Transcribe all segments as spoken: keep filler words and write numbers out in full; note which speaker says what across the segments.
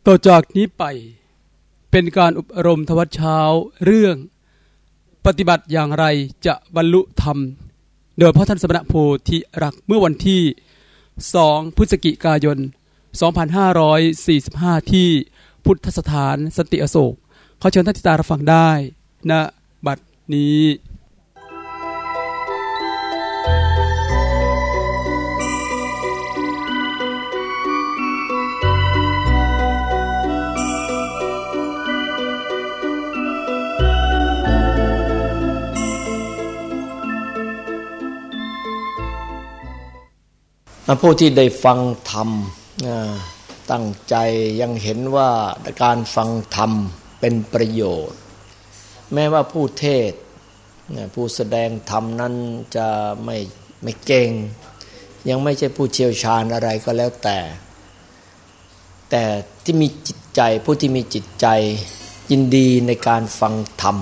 Speaker 1: ต่อจากนี้ไปเป็นการอบรมทวัชเช้าเรื่องปฏิบัติอย่างไรจะบรรลุธรรมโดยพระท่านสมณโพธิรักษ์เมื่อวันที่สองพฤศจิกายนสองพันห้าร้อยสี่สิบห้าที่พุทธสถานสันติอโศกขอเชิญท่านติดตามรับฟังได้ณบัดนี้
Speaker 2: ผู้ที่ได้ฟังธรรมตั้งใจยังเห็นว่าการฟังธรรมเป็นประโยชน์แม้ว่าผู้เทศผู้แสดงธรรมนั้นจะไม่ไม่เก่งยังไม่ใช่ผู้เชี่ยวชาญอะไรก็แล้วแต่แต่ที่มีจิตใจผู้ที่มีจิตใจยินดีในการฟังธรรม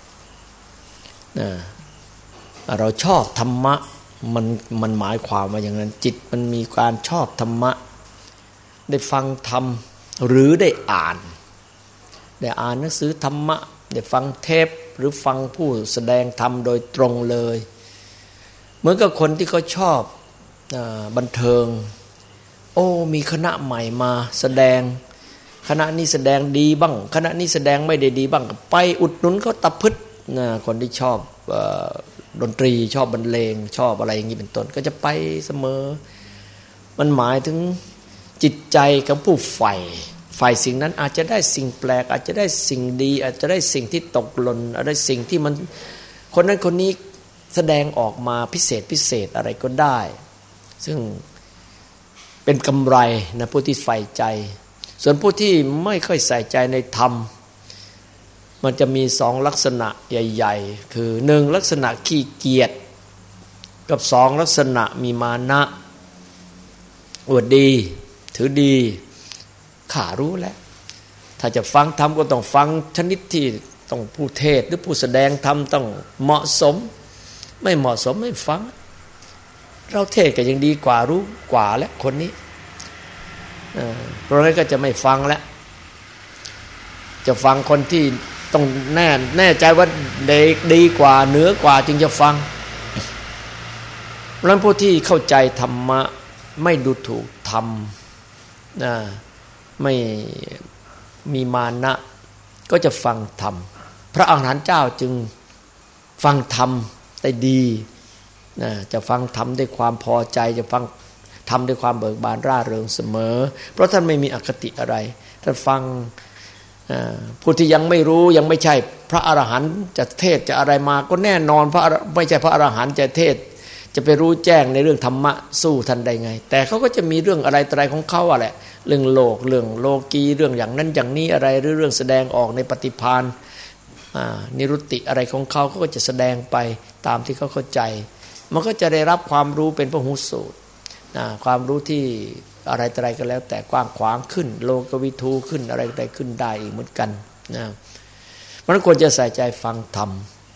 Speaker 2: เราชอบธรรมะมันมันหมายความว่าอย่างนั้นจิตมันมีการชอบธรรมะได้ฟังธรรมหรือได้อ่านได้อ่านหนังสือธรรมะได้ฟังเทปหรือฟังผู้แสดงธรรมโดยตรงเลยเหมือนกับคนที่เขาชอบบันเทิงโอ้มีคณะใหม่มาแสดงคณะนี้แสดงดีบ้างคณะนี้แสดงไม่ได้ดีบ้างไปอุดหนุนเขาตะพึดนะคนที่ชอบดนตรีชอบบรรเลงชอบอะไรอย่างนี้เป็นต้นก็จะไปเสมอมันหมายถึงจิตใจของผู้ใฝ่ใฝ่สิ่งนั้นอาจจะได้สิ่งแปลกอาจจะได้สิ่งดีอาจจะได้สิ่งที่ตกหล่นอาจจะได้สิ่งที่มันคนนั้นคนนี้แสดงออกมาพิเศษพิเศษอะไรก็ได้ซึ่งเป็นกำไรนะผู้ที่ใฝ่ใจส่วนผู้ที่ไม่ค่อยใส่ใจในธรรมมันจะมีสองลักษณะใหญ่ๆคือหนึ่งลักษณะขี้เกียจกับสองลักษณะมีมานะอวดดีถือดีข้ารู้แล้วถ้าจะฟังธรรมก็ต้องฟังชนิดที่ต้องผู้เทศหรือผู้แสดงธรรมต้องเหมาะสมไม่เหมาะสมไม่ฟังเราเทศก็ยังดีกว่ารู้กว่าแล้วคนนี้เพราะงั้นก็จะไม่ฟังแล้วจะฟังคนที่ต้องแน่แน่ใจว่าเด็กดีกว่าเหนือกว่าจึงจะฟังเพราะฉะนั้นผู้ที่เข้าใจธรรมะไม่ดูถูกธรรมนะไม่มีมานะก็จะฟังธรรมพระอรหันต์เจ้าจึงฟังธรรมได้ดีนะจะฟังธรรมด้วยความพอใจจะฟังธรรมด้วยความเบิกบานร่าเริงเสมอเพราะท่านไม่มีอคติอะไรท่านฟังผู้ที่ยังไม่รู้ยังไม่ใช่พระอรหันต์จะเทศจะอะไรมาก็แน่นอนพระไม่ใช่พระอรหันต์จะเทศจะไปรู้แจ้งในเรื่องธรรมะสู้ท่านได้ไงแต่เขาก็จะมีเรื่องอะไรอะไรของเขาอะแหละเรื่องโลกเรื่องโลกีเรื่องอย่างนั้นอย่างนี้อะไรหรือเรื่องแสดงออกในปฏิภาณนิรุตติอะไรของเขาเขาก็จะแสดงไปตามที่เขาเข้าใจมันก็จะได้รับความรู้เป็นพหุสูตรความรู้ที่อะไรอะไรก็แล้วแต่กว้างขวางขึ้นโลกวิทูขึ้นอะไรอะไรขึ้นได้อีกเหมือนกันนะเพราะฉะนั้นควรจะใส่ใจฟังธรรม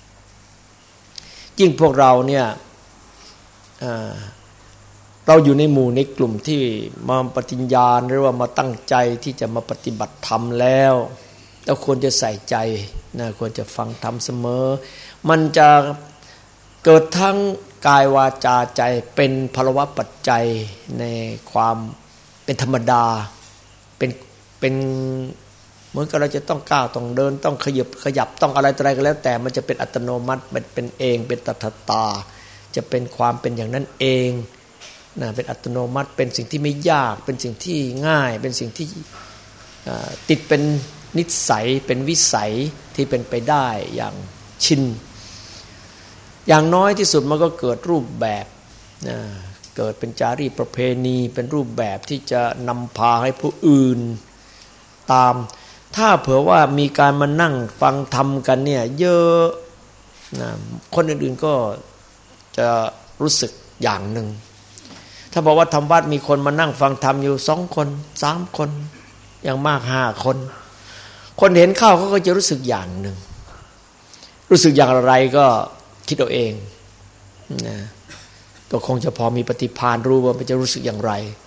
Speaker 2: ยิ่งพวกเราเนี่ยเราอยู่ในหมู่ในกลุ่มที่มาปฏิญญาณหรือว่ามาตั้งใจที่จะมาปฏิบัติธรรมแล้วเราควรจะใส่ใจนะควรจะฟังธรรมเสมอมันจะเกิดทั้งกายวาจาใจเป็นภาวะปัจจัยในความเป็นธรรมดาเป็นเป็นเหมือนกับเราจะต้องก้าวต้องเดินต้องขยับขยับต้องอะไรอะไรก็แล้วแต่มันจะเป็นอัตโนมัติเป็นเป็นเองเป็นตถาตาจะเป็นความเป็นอย่างนั้นเองนะเป็นอัตโนมัติเป็นสิ่งที่ไม่ยากเป็นสิ่งที่ง่ายเป็นสิ่งที่ติดเป็นนิสัยเป็นวิสัยที่เป็นไปได้อย่างชินอย่างน้อยที่สุดมันก็เกิดรูปแบบนะเกิดเป็นจารีตประเพณีเป็นรูปแบบที่จะนำพาให้ผู้อื่นตามถ้าเผื่อว่ามีการมานั่งฟังธรรมกันเนี่ยเยอะนะคนอื่นๆก็จะรู้สึกอย่างหนึ่งถ้าบอกว่าทำวัดมีคนมานั่งฟังธรรมอยู่สองคนสามคนอย่างมากห้าคนคนเห็นเข้าเขาก็จะรู้สึกอย่างหนึ่งรู้สึกอย่างไรก็คิดเอาเองนะก็คงจะพอมีปฏิภาณรู้ว่ามันจะรู้สึกอย่างไร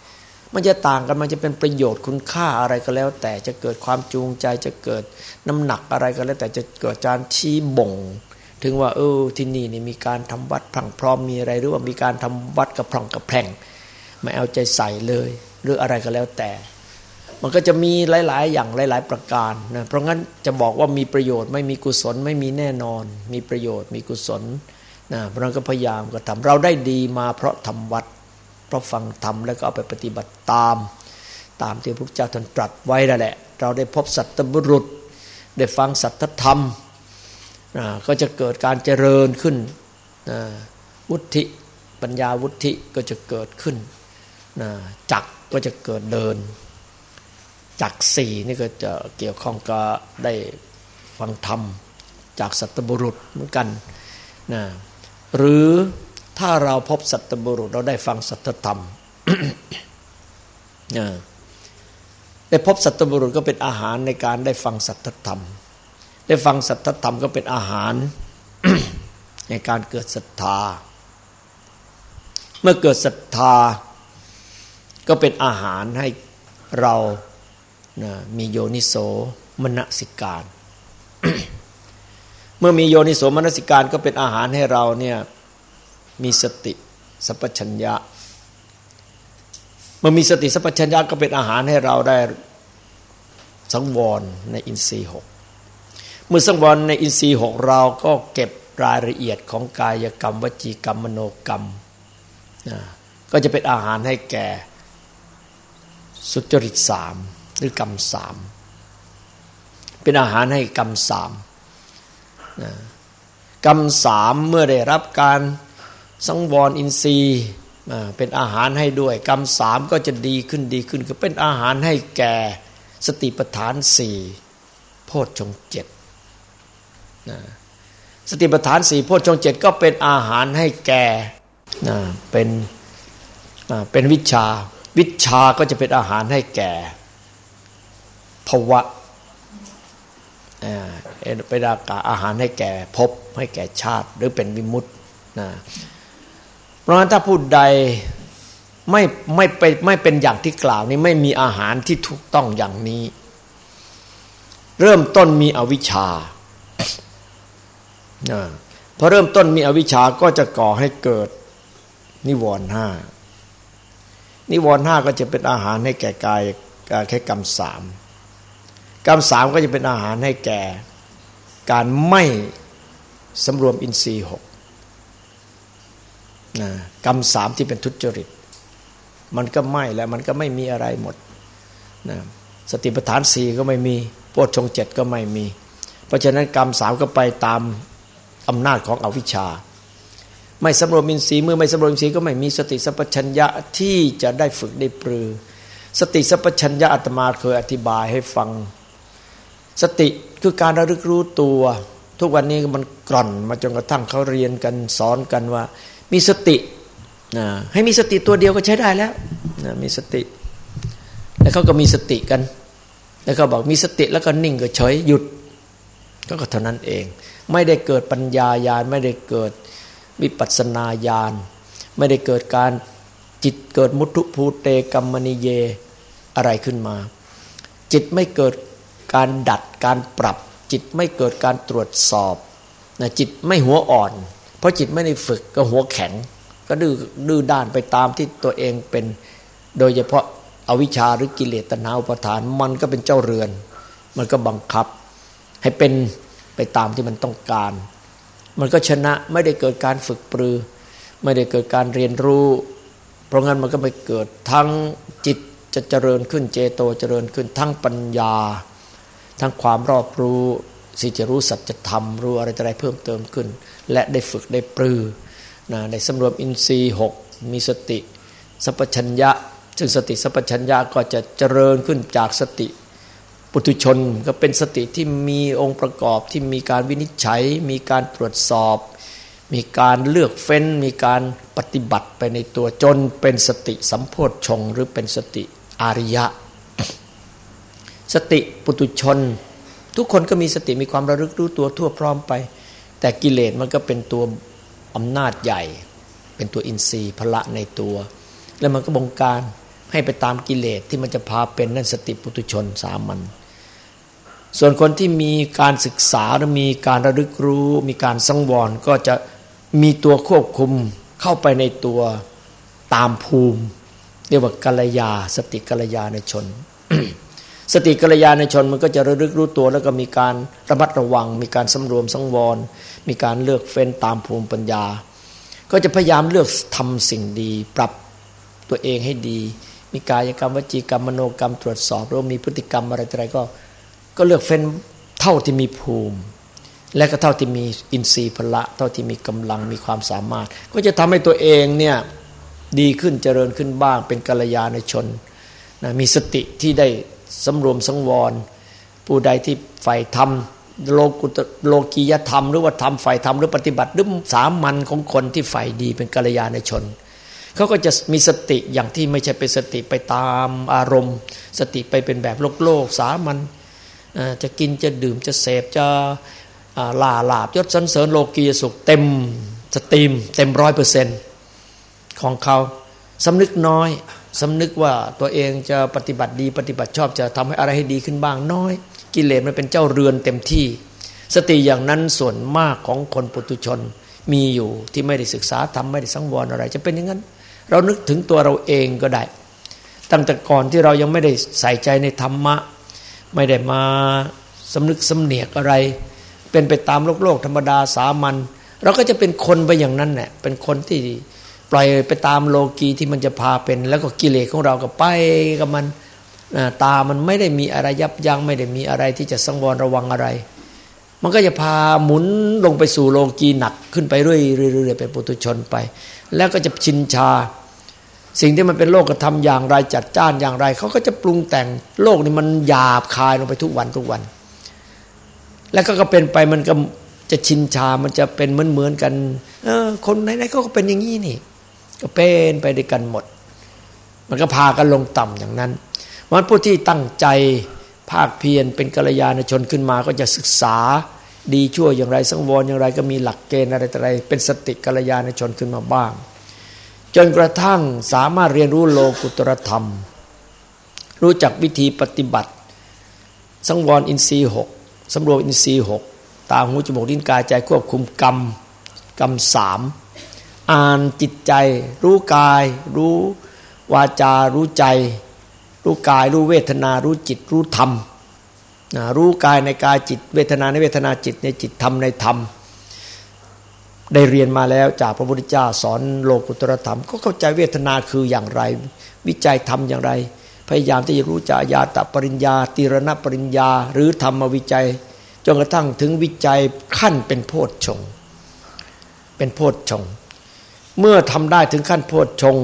Speaker 2: มันจะต่างกันมันจะเป็นประโยชน์คุณค่าอะไรก็แล้ว แต่จะเกิดความจูงใจจะเกิดน้ำหนักอะไรก็แล้ว แต่จะเกิดการชี้บ่งถึงว่าเออที่นี่นี่มีการทำวัดพรั่งพร้อมมีอะไรหรือว่ามีการทำวัดกับพรั่งกับแพร่งไม่เอาใจใส่เลยหรืออะไรก็แล้วแต่มันก็จะมีหลายๆอย่างหลายๆประการนะเพราะงั้นจะบอกว่ามีประโยชน์ไม่มีกุศลไม่มีแน่นอนมีประโยชน์มีกุศลนะเพราะนั้นก็พยายามก็ทำเราได้ดีมาเพราะทำวัดเพราะฟังธรรมแล้วก็เอาไปปฏิบัติตามตามที่พระพุทธเจ้าท่านตรัสไว้นั่นแหละเราได้พบสัตบุรุษได้ฟังสัทธธรรมนะก็จะเกิดการเจริญขึ้นนะวุฒิปัญญาวุฒิก็จะเกิดขึ้นนะจักก็จะเกิดเดินจักสี่นี่ก็จะเกี่ยวข้องกับได้ฟังธรรมจากสัตบุรุษเหมือนกันนะหรือถ้าเราพบสัตบุรุษเราได้ฟังสัทธธรรม นะได้พบสัตบุรุษก็เป็นอาหารในการได้ฟังสัทธธรรมได้ฟังสัทธธรรมก็เป็นอาหาร ในการเกิดศรัทธาเมื่อเกิดศรัทธาก็เป็นอาหารให้เรานะมีโยนิโสมนสิการ เมื่อมีโยนิโสมนสิการก็เป็นอาหารให้เราเนี่ยมีสติสัพพัญญะเมื่อมีสติสัพพัญญะก็เป็นอาหารให้เราได้สังวรในอินทรีย์หกเมื่อสังวรในอินทรีย์หกเราก็เก็บรายละเอียดของกายกรรมวจีกรรมมโนกรรมนะก็จะเป็นอาหารให้แก่สุจริตสามหรือกรรมสามเป็นอาหารให้กรรมสามนะกรรมสามเมื่อได้รับการสังวรอินทรีย์เป็นอาหารให้ด้วยกรรมสามก็จะดีขึ้นดีขึ้นก็เป็นอาหารให้แก่สติปัฏฐานสี่โพชฌงค์เจ็ดนะสติปัฏฐานสี่โพชฌงค์เจ็ดก็เป็นอาหารให้แก่นะเป็นเป็นวิชาวิชาก็จะเป็นอาหารให้แก่ภวะเป็นอาหารให้แก่ภพให้แก่ชาติหรือเป็นวิมุตตินะเพราะฉะนั้นถ้าผู้ใดไม่ไม่ไปไม่เป็นอย่างที่กล่าวนี้ไม่มีอาหารที่ถูกต้องอย่างนี้เริ่มต้นมีอวิชชาพอเริ่มต้นมีอวิชชาก็จะก่อให้เกิดนิวรณ์ห้านิวรณ์ห้าก็จะเป็นอาหารให้แก่กายแค่กรรมสามกรรมสามก็จะเป็นอาหารให้แก่การไม่สำรวมอินทรีย์หกนะกรรมสามที่เป็นทุจริตมันก็ไม่แล้วมันก็ไม่มีอะไรหมดนะสติปัฏฐานสี่ก็ไม่มีโพชฌงค์เจ็ดก็ไม่มีเพราะฉะนั้นกรรมสามก็ไปตามอำนาจของอวิชชาไม่สำรวมอินทรีย์เมื่อไม่สำรวมอินทรีย์ก็ไม่มีสติสัพพัญญะที่จะได้ฝึกได้ปรือสติสัพพัญญะอาตมาเคยอธิบายให้ฟังสติคือการระลึกรู้ตัวทุกวันนี้มันกร่อนมาจนกระทั่งเขาเรียนกันสอนกันว่ามีสตินะให้มีสติตัวเดียวก็ใช้ได้แล้วนะมีสติแล้วเขาก็มีสติกันแล้วเขาบอกมีสติแล้วก็นิ่งก็เฉยหยุดก็เท่านั้นเองไม่ได้เกิดปัญญาญาณไม่ได้เกิดวิปัสสนาญาณไม่ได้เกิดการจิตเกิดมุทุภูเตกัมมณิเยอะไรขึ้นมาจิตไม่เกิดการดัดการปรับจิตไม่เกิดการตรวจสอบนะจิตไม่หัวอ่อนเพราะจิตไม่ได้ฝึกก็หัวแข็งก็ดื้อดื้อด้านไปตามที่ตัวเองเป็นโดยเฉพาะอวิชชาหรือกิเลสตัณหาอุปาทานมันก็เป็นเจ้าเรือนมันก็บังคับให้เป็นไปตามที่มันต้องการมันก็ชนะไม่ได้เกิดการฝึกปรือไม่ได้เกิดการเรียนรู้เพราะงั้นมันก็ไปเกิดทั้งจิตจะเจริญขึ้นเจโตเจริญขึ้นทั้งปัญญาทั้งความรอบรู้สิจะรู้สัจธรรมรู้อะไรอะไรเพิ่มเติมขึ้นและได้ฝึกได้ปรือนะได้สำรวมอินทรีย์หกมีสติสัพพัญญะซึ่งสติสัพพัญญะก็จะเจริญขึ้นจากสติปุถุชนก็เป็นสติที่มีองค์ประกอบที่มีการวินิจฉัยมีการตรวจสอบมีการเลือกเฟ้นมีการปฏิบัติไปในตัวจนเป็นสติสัมโพชฌงค์หรือเป็นสติอริยะสติปุถุชนทุกคนก็มีสติมีความระลึกรู้ตัวทั่วพร้อมไปแต่กิเลสมันก็เป็นตัวอำนาจใหญ่เป็นตัวอินทรีย์พละในตัวแล้วมันก็บงการให้ไปตามกิเลสที่มันจะพาเป็นนั่นสติปุถุชนสามัญส่วนคนที่มีการศึกษาและมีการระลึกรู้มีการสังวรก็จะมีตัวควบคุมเข้าไปในตัวตามภูมิเรียกว่ากัลยาสติกัลยาณชน สติกัลยาณชนมันก็จะระลึกรู้ตัวแล้วก็มีการระมัดระวังมีการสำรวมสังวรมีการเลือกเฟ้นตามภูมิปัญญาก็จะพยายามเลือกทำสิ่งดีปรับตัวเองให้ดีมีกายกรรมวจีกรรมมโนกรรมตรวจสอบแล้วมีพฤติกรรมอะไรต่ออะไรก็ก็เลือกเฟ้นเท่าที่มีภูมิและก็เท่าที่มีอินทรีย์พละเท่าที่มีกำลังมีความสามารถก็จะทำให้ตัวเองเนี่ยดีขึ้นเจริญขึ้นบ้างเป็นกัลยาณชนนะมีสติที่ได้สำรวมสังวรผู้ใดที่ใฝ่ธรรมโลกุตโลกียธรรมหรือว่าธรรมใฝ่ธรรมหรือปฏิบัติหรือสามัญของคนที่ใฝ่ดีเป็นกัลยาณชนเขาก็จะมีสติอย่างที่ไม่ใช่เป็นสติไปตามอารมณ์สติไปเป็นแบบโลกโลกสามัญจะกินจะดื่มจะเสพจะล่าลาบยศสรรเสริญโลกียสุขเต็มสตรีมเต็มร้อยเปอร์เซ็นต์ของเขาสำนึกน้อยสำนึกว่าตัวเองจะปฏิบัติดีปฏิบัติชอบจะทำให้อะไรให้ดีขึ้นบ้างน้อยกิเลสมันเป็นเจ้าเรือนเต็มที่สติอย่างนั้นส่วนมากของคนปุถุชนมีอยู่ที่ไม่ได้ศึกษาทำไม่ได้สังวรอะไรจะเป็นอย่างนั้นเรานึกถึงตัวเราเองก็ได้ตั้งแต่ก่อนที่เรายังไม่ได้ใส่ใจในธรรมะไม่ได้มาสำนึกสำเนียกอะไรเป็นไปตามโลกโลกธรรมดาสามัญเราก็จะเป็นคนไปอย่างนั้นแหละเป็นคนที่ปล่อยไปตามโลกีที่มันจะพาเป็นแล้วก็กิเลสของเราก็ไปกับมันตามันไม่ได้มีอะไรยับยั้งไม่ได้มีอะไรที่จะสังวรระวังอะไรมันก็จะพาหมุนลงไปสู่โลกีหนักขึ้นไปเรื่อยๆเป็นปุถุชนไปแล้วก็จะชินชาสิ่งที่มันเป็นโลกธรรมอย่างไรจัดจ้านอย่างไรเขาก็จะปรุงแต่งโลกนี่มันหยาบคายลงไปทุกวันทุกวันแล้วก็เป็นไปมันก็จะชินชามันจะเป็นเหมือนๆกันเออคนไหนๆเขาก็เป็นอย่างนี้นี่ก็เป็นไปด้วยกันหมดมันก็พากันลงต่ำอย่างนั้นเพราะฉะนั้นผู้ที่ตั้งใจภาคเพียรเป็นกัลยาณชนขึ้นมาก็จะศึกษาดีชั่วอย่างไรสังวรอย่างไรก็มีหลักเกณฑ์อะไรต่ออะไรเป็นสติกัลยาณชนขึ้นมาบ้างจนกระทั่งสามารถเรียนรู้โลกุตรธรรมรู้จักวิธีปฏิบัติสังวรอินทรีย์หกสำรวมอินทรีย์หกตาหูจมูกลิ้นกายใจควบคุมกรรมกรรมสามอ่านจิตใจรู้กายรู้วาจารู้ใจรู้กายรู้เวทนารู้จิตรู้ธรรมรู้กายในกายจิตเวทนาในเวทนาจิตในจิตธรรมในธรรมได้เรียนมาแล้วจากพระพุทธเจ้าสอนโลกุตตรธรรมก็เข้าใจเวทนาคืออย่างไรวิจัยธรรมอย่างไรพยายามที่จะรู้จายาตปริญญาตีรณปริญญาหรือธรรมวิจัยจนกระทั่งถึงวิจัยขั้นเป็นโพชฌงค์เป็นโพชฌงค์เมื่อทำได้ถึงขั้นโพชฌงค์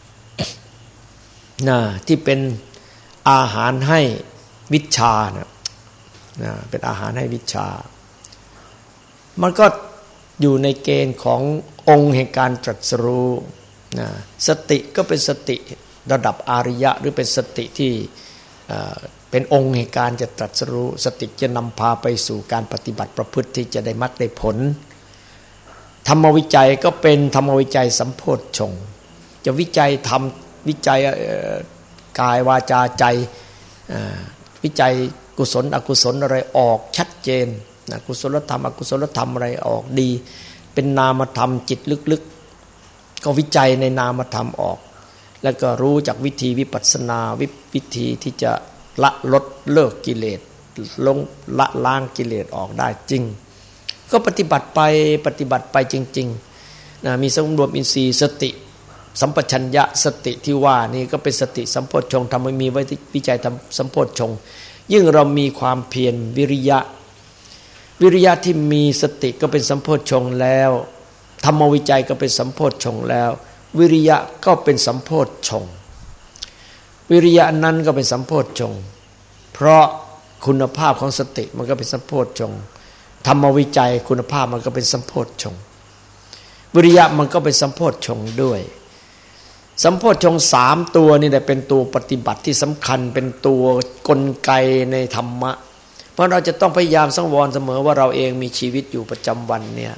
Speaker 2: นะที่เป็นอาหารให้วิชานะนะเป็นอาหารให้วิชามันก็อยู่ในเกณฑ์ขององค์แห่งการตรัสรู้นะสติก็เป็นสติระดับอริยะหรือเป็นสติที่เป็นองค์แห่งการจะตรัสรู้สติจะนำพาไปสู่การปฏิบัติประพฤติที่จะได้มรรคได้ผลธรรมวิจัยก็เป็นธรรมวิจัยสัมโพชฌงค์จะวิจัยธรรมวิจัยกายวาจาใจวิจัยกุศลอกุศลอะไรออกชัดเจนนะกุศลธรรมอกุศลธรรมอะไรออกดีเป็นนามธรรมจิตลึกๆก็วิจัยในนามธรรมออกแล้วก็รู้จากวิธีวิปัสสนาวิธีที่จะละลดเลิกกิเลสลงละล้างกิเลสออกได้จริงก็ปฏิบัติไปปฏิบัติไปจริงๆนะมีสมรวมอินทรีย์สติสัมปชัญญะสติที่ว่านี่ก็เป็นสติสัมโพชฌงค์ทำให้มีไว้วิจัยทำสัมโพชฌงค์ยิ่งเรามีความเพียรวิริยะวิริยะที่มีสติก็เป็นสัมโพชฌงค์แล้วธรรมวิจัยก็เป็นสัมโพชฌงค์แล้ววิริยะก็เป็นสัมโพชฌงค์วิริยะนั้นก็เป็นสัมโพชฌงค์เพราะคุณภาพของสติมันก็เป็นสัมโพชฌงค์ธรรมวิจัยคุณภาพมันก็เป็นสัมโพชฌงค์วิริยะมันก็เป็นสัมโพชฌงค์ด้วยสัมโพชฌงค์สามตัวนี่แหละเป็นตัวปฏิบัติที่สำคัญเป็นตัวกลไกในธรรมะเพราะเราจะต้องพยายามสังวรเสมอว่าเราเองมีชีวิตอยู่ประจำวันเนี่ย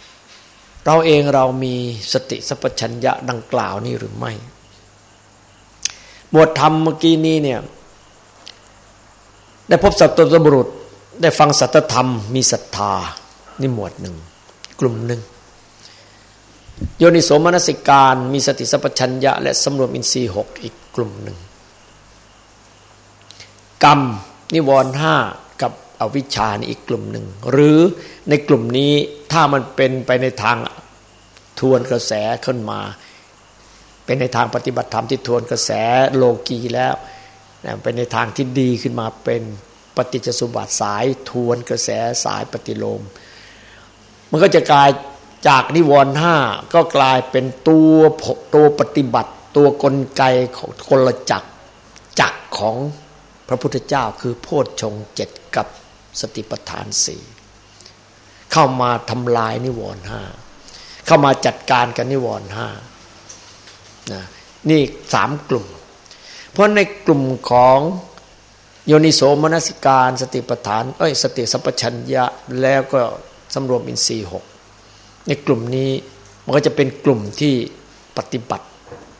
Speaker 2: เราเองเรามีสติสัพพัญญะดังกล่าวนี่หรือไม่หมวดธรรมเมื่อกี้นี้เนี่ยได้พบสัตตบุรุษได้ฟังสัตธรรมมีศรัทธานี่หมวดหนึ่งกลุ่มหนึ่งโยนิโสมนสิการมีสติสัพพัญญะและสำรวมอินทรีย์หกอีกกลุ่มหนึ่งกรรมนิวรณ์ห้ากับอวิชชานี่อีกกลุ่มหนึ่งหรือในกลุ่มนี้ถ้ามันเป็นไปในทางทวนกระแสขึ้นมาเป็นในทางปฏิบัติธรรมที่ทวนกระแสโลกีแล้วเป็นในทางที่ดีขึ้นมาเป็นปฏิจจสมุปบาทสายทวนกระแสสายปฏิโลมมันก็จะกลายจากนิวรณ์ห้าก็กลายเป็นตัวตัวปฏิบัติตัวกลไกของกลจักรจักรของพระพุทธเจ้าคือโพชฌงค์เจ็ดกับสติปัฏฐานสี่เข้ามาทำลายนิวรณ์ห้าเข้ามาจัดการกับนิวรณ์ห้านะนี่สามกลุ่มเพราะในกลุ่มของโยนิโสมนสิการสติปัฏฐานเอ้ยสติสัพพัญญะแล้วก็สำรวมอินทรีย์หกในกลุ่มนี้มันก็จะเป็นกลุ่มที่ปฏิบัติ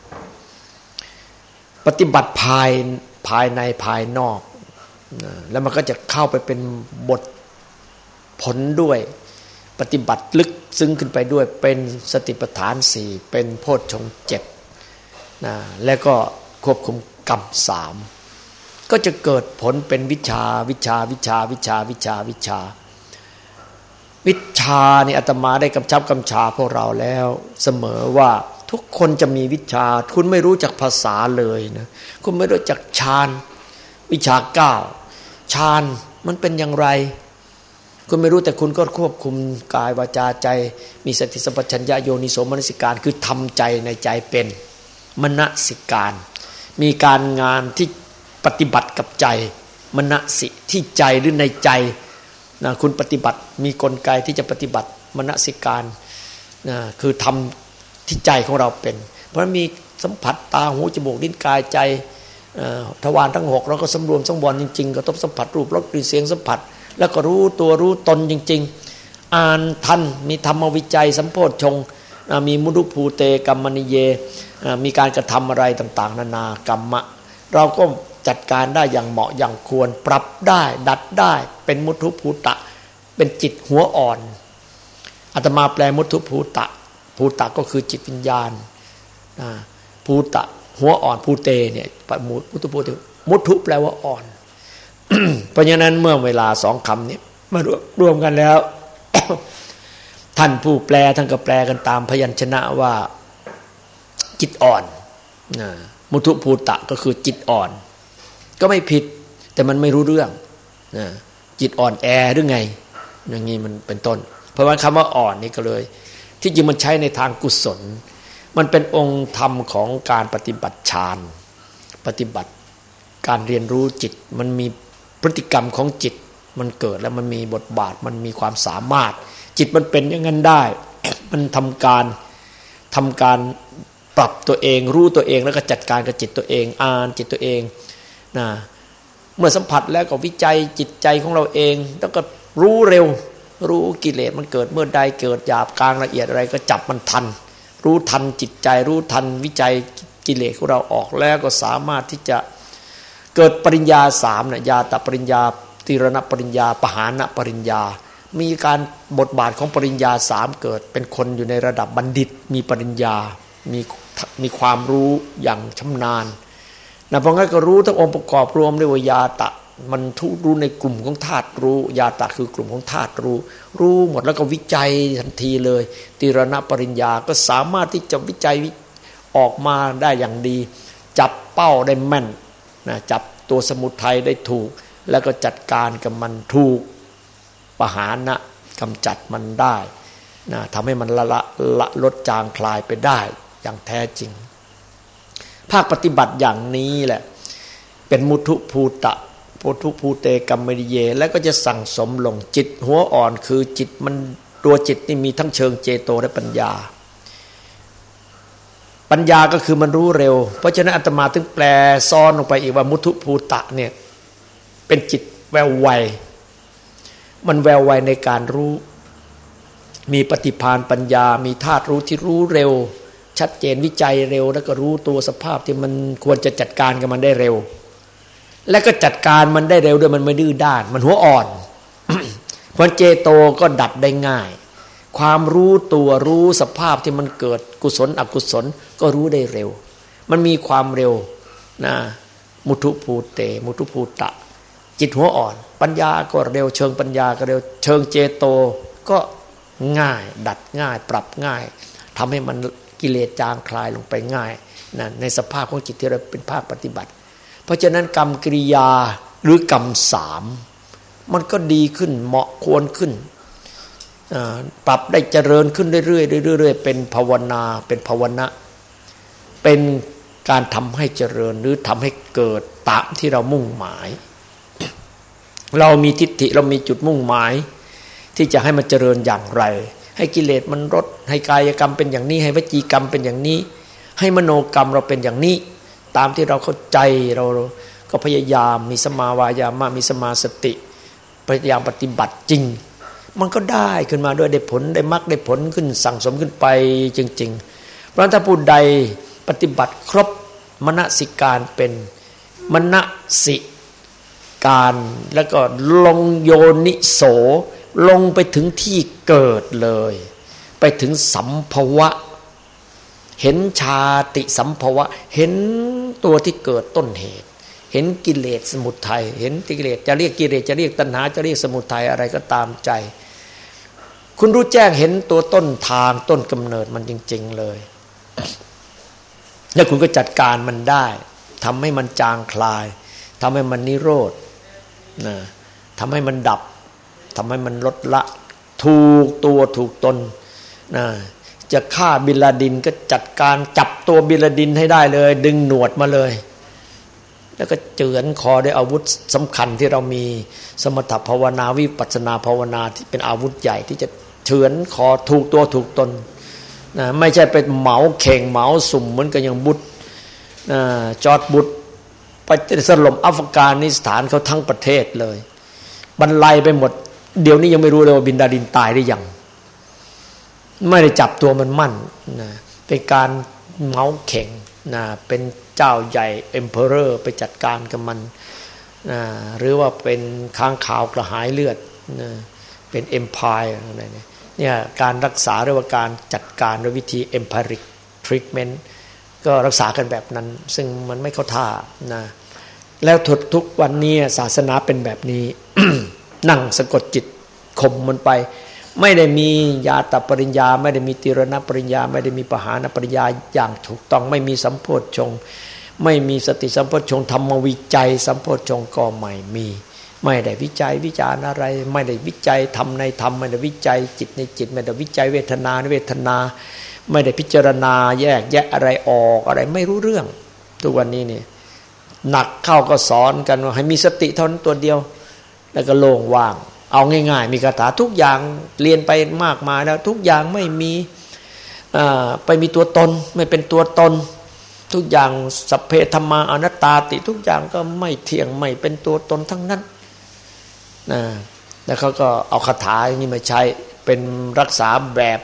Speaker 2: ปฏิบัติภายภายในภายนอกนะแล้วมันก็จะเข้าไปเป็นบทผลด้วยปฏิบัติลึกซึ้งขึ้นไปด้วยเป็นสติปัฏฐานสี่เป็นโพชฌงค์เจ็ดนะแล้วก็ควบคุมกรรมสามก็จะเกิดผลเป็นวิชาวิชาวิชาวิชาวิชาวิชาวิชานี่อาตมาได้กำชับกำชาพวกเราแล้วเสมอว่าทุกคนจะมีวิชาคุณไม่รู้จักภาษาเลยนะคุณไม่รู้จักฌานวิชาเก้าฌานมันเป็นอย่างไรคุณไม่รู้แต่คุณก็ควบคุมกายวาจาใจมีสติสัพพัญญะโยนิโสมนสิการคือทำใจในใจเป็นมนสิการมีการงานที่ปฏิบัติกับใจมนสิที่ใจหรือในใจนะคุณปฏิบัติมีกลไกที่จะปฏิบัติมนสิการนะคือทำที่ใจของเราเป็นเพราะมีสัมผัสตาหูจมูกลิ้นกายใจทวารทั้งหกเราก็สำรวมสังวรจริงๆกระทบสัมผัสรูปรสกลิ่นเสียงสัมผัสแล้วก็รู้ตัวรู้ตนจริงๆอ่านทันมีธรรมวิจัยสัมโพชฌงค์มีมุทุภูเตกัมมณิเยมีการกระทำอะไรต่างๆนานากรรมะเราก็จัดการได้อย่างเหมาะอย่างควรปรับได้ดัดได้เป็นมุทุภูตะเป็นจิตหัวอ่อนอาตมาแปลมุทุภูตะภูตะก็คือจิตวิญญาณภูตะหัวอ่อนภูเตเนี่ยมุทุภูเตมุทุแปลว่าอ่อน เพราะฉะนั้นเมื่อเวลาสองคำนี้มารวมกันแล้ว ท่านผู้แปลท่านก็แปลกันตามพยัญชนะว่าจิตอ่อนมุทุภูตะก็คือจิตอ่อนก็ไม่ผิดแต่มันไม่รู้เรื่องนะจิตอ่อนแอหรือไงอย่างนี้มันเป็นต้นเพราะว่าคำว่าอ่อนนี่ก็เลยที่จริงมันใช้ในทางกุศลมันเป็นองค์ธรรมของการปฏิบัติฌานปฏิบัติการเรียนรู้จิตมันมีพฤติกรรมของจิตมันเกิดแล้วมันมีบทบาทมันมีความสามารถจิตมันเป็นอย่างนั้นได้ มันทำการทำการปรับตัวเองรู้ตัวเองแล้วก็จัดการกับจิตตัวเองอ่านจิตตัวเองนะเมื่อสัมผัสแล้วก็วิจัยจิตใจของเราเองแล้วก็รู้เร็วรู้กิเลสมันเกิดเมื่อใดเกิดหยาบกลางละเอียดอะไรก็จับมันทันรู้ทันจิตใจรู้ทันวิจัยกิเลสของเราออกแล้วก็สามารถที่จะเกิดปริญญาสามนะญาตปริญญาตีรณปริญญาปหานปริญญามีการบทบาทของปริญญาสามเกิดเป็นคนอยู่ในระดับบัณฑิตมีปริญญามีมีความรู้อย่างชำนาญนะเพราะงั้นก็รู้ทั้งองค์ประกอบรวมด้วยว่ายาตะมันทุรู้ในกลุ่มของธาตุรู้ยาตะคือกลุ่มของธาตุรู้รู้หมดแล้วก็วิจัยทันทีเลยตีรณปริญญาก็สามารถที่จะวิจัยออกมาได้อย่างดีจับเป้าได้แม่นนะจับตัวสมุทัยได้ถูกแล้วก็จัดการกับมันถูกปหานะกำจัดมันได้นะทำให้มันละละละลดจางคลายไปได้อย่างแท้จริงภาคปฏิบัติอย่างนี้แหละเป็นมุทุภูตะมุทุภูเตกัมมณิเยแล้วก็จะสั่งสมลงจิตหัวอ่อนคือจิตมันตัวจิตนี่มีทั้งเชิงเจโตและปัญญาปัญญาก็คือมันรู้เร็วเพราะฉะนั้นอาตมาถึงแปลซ้อนลงไปอีกว่ามุทุภูตะเนี่ยเป็นจิตแววไวมันแววไวในการรู้มีปฏิภาณปัญญามีธาตุรู้ที่รู้เร็วชัดเจนวิจัยเร็วแล้วก็รู้ตัวสภาพที่มันควรจะจัดการกับมันได้เร็วและก็จัดการมันได้เร็วด้วยมันไม่ดื้อด้านมันหัวอ่อน เพราะเจโตก็ดัดได้ง่ายความรู้ตัวรู้สภาพที่มันเกิดกุศลอกุศลก็รู้ได้เร็วมันมีความเร็วนะมุทุภูเตมุทุภูตะจิตหัวอ่อนปัญญาก็เร็วเชิงปัญญาก็เร็วเชิงเจโตก็ง่ายดัดง่ายปรับง่ายทำให้มันกิเลสจางคลายลงไปง่ายนะในสภาพของจิตที่เราเป็นภาคปฏิบัติเพราะฉะนั้นกรรมกิริยาหรือกรรมสามมันก็ดีขึ้นเหมาะควรขึ้นปรับได้เจริญขึ้นเรื่อยๆเรื่อยๆเป็นภาวนาเป็นภาวนะเป็นการทำให้เจริญหรือทำให้เกิดตามที่เรามุ่งหมายเรามีทิฏฐิเรามีจุดมุ่งหมายที่จะให้มันเจริญอย่างไรให้กิเลสมันลดให้กายกรรมเป็นอย่างนี้ให้วจีกรรมเป็นอย่างนี้ให้มโนกรรมเราเป็นอย่างนี้ตามที่เราเข้าใจเราก็พยายามมีสมาวายามะมีสมาสติพยายามปฏิบัติจริงมันก็ได้ขึ้นมาด้วยได้ผลได้มรรคได้ผลขึ้นสั่งสมขึ้นไปจริงๆเพราะถ้าผู้ใดปฏิบัติครบมนสิการเป็นมนสิการแล้วก็ลงโยนิโสลงไปถึงที่เกิดเลยไปถึงสัมภวะเห็นชาติสัมภวะเห็นตัวที่เกิดต้นเหตุเห็นกิเลสสมุทัยเห็นกิเลสจะเรียกกิเลสจะเรียกตัณหาจะเรียกสมุทัยอะไรก็ตามใจคุณรู้แจ้งเห็นตัวต้นทางต้นกำเนิดมันจริงๆเลยแล้วคุณก็จัดการมันได้ทำให้มันจางคลายทำให้มันนิโรธนะทำให้มันดับทำให้มันลดละถูกตัวถูกตนนะจะฆ่าบินลาดินก็จัดการจับตัวบินลาดินให้ได้เลยดึงหนวดมาเลยแล้วก็เฉือนคอด้วยอาวุธสำคัญที่เรามีสมถภาวนาวิปัสสนาภาวนาที่เป็นอาวุธใหญ่ที่จะเฉือนคอถูกตัวถูกตนนะไม่ใช่เป็นเหมาเข่งเหมาสุ่มเหมือนกับอย่างบุตรนะจอร์จบุตรไปสลบอัฟกานิสถานเขาทั้งประเทศเลยบรรลัยไปหมดเดี๋ยวนี้ยังไม่รู้เลยว่าบินลาดินตายหรือยังไม่ได้จับตัวมันมั่นนะเป็นการเหมาเข่งนะเป็นเจ้าใหญ่เอ็มเพอเรอร์ไปจัดการกับมันนะหรือว่าเป็นค้างคาวกระหายเลือดนะเป็นเอ็มไพร์อะไรเนี่ยเนี่ยการรักษาหรือว่าการจัดการด้วยวิธี empiric treatment ก็รักษากันแบบนั้นซึ่งมันไม่เข้าท่านะแล้วทุกวันนี้ศาสนาเป็นแบบนี้ นั่งสะกดจิตข่มมันไปไม่ได้มีญาตปริญญาไม่ได้มีติรณปริญญาไม่ได้มีปหานปริญญาอย่างถูกต้องไม่มีสัมโพชฌงค์ไม่มีสติสัมโพชฌงค์ธรรมวิจัยสัมโพชฌงค์ก็ไม่มีไม่ได้วิจัยวิจารณ์อะไรไม่ได้วิจัยธรรมในธรรมไม่ได้วิจัยจิตในจิตไม่ได้วิจัยเวทนาในเวทนาไม่ได้พิจารณาแยกแยะอะไรออกอะไรไม่รู้เรื่องทุกวันนี้นี่หนักเข้าก็สอนกันว่าให้มีสติเท่านั้นตัวเดียวแล้วก็โล่งว่างเอาง่ายๆมีคาถาทุกอย่างเรียนไปมากมายแล้วทุกอย่างไม่มีไปมีตัวตนไม่เป็นตัวตนทุกอย่างสัพเพธัมมาอนัตตาติทุกอย่างก็ไม่เที่ยงไม่เป็นตัวตนทั้งนั้นนะแล้วเขาก็เอาคาถาอย่างนี้มาใช้เป็นรักษาแบบ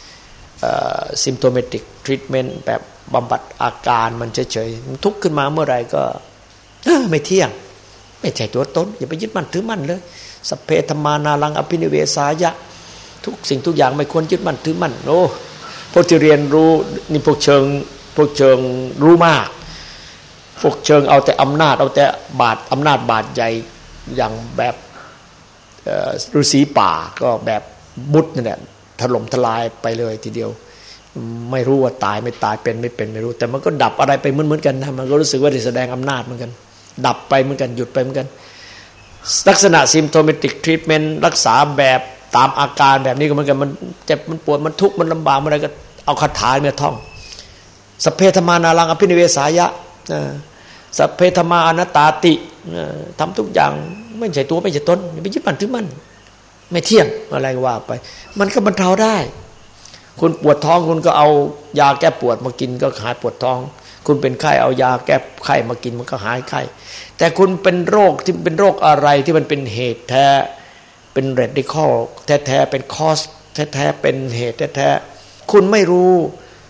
Speaker 2: symptomatic treatment แบบบำบัดอาการมันเฉยๆทุกข์ขึ้นมาเมื่อไหร่ก็ไม่เที่ยงไม่ใช่ตัวตนอย่าไปยึดมั่นถือมั่นเลยสัพเพธัมมานารังอภินิเวสายะทุกสิ่งทุกอย่างไม่ควรยึดมั่นถือมั่นโอ้พวกที่เรียนรู้นี่พวกเชิงพวกเชิงรู้มากพวกเชิงเอาแต่อำนาจเอาแต่บาทอำนาจบาทใหญ่อย่างแบบฤาษีป่าก็แบบบุตรนี่แหละถล่มทลายไปเลยทีเดียวไม่รู้ว่าตายไม่ตายเป็นไม่เป็นไม่รู้แต่มันก็ดับอะไรไปเหมือนๆกันนะมันก็รู้สึกว่าได้แสดงอำนาจเหมือนกันดับไปเหมือนกันหยุดไปเหมือนกันลักษณะ symptomatic treatment รักษาแบบตามอาการแบบนี้ก็เหมือนกันมันเจ็บมันปวดมันทุกข์มันลำบากอะไรก็เอาคาถาเนี่ยท่องสัพเพธัมมานารังอภินิเวสายะสัพเพธัมมาอนัตตาติทำทุกอย่างไม่ใช่ตัวไม่ใช่ตนอย่าไปยึดมั่นถือมั่นไม่เที่ยงอะไรว่าไปมันก็บรรเทาได้คุณปวดท้องคุณก็เอายาแก้ปวดมากินก็หายปวดท้องคุณเป็นไข้เอายาแก้ไข้มากินมันก็หายไข้แต่คุณเป็นโรคที่เป็นโรคอะไรที่มันเป็นเหตุแท้เป็นเรดิคอลแท้ๆเป็นคอสแท้ๆเป็นเหตุแท้ๆคุณไม่รู้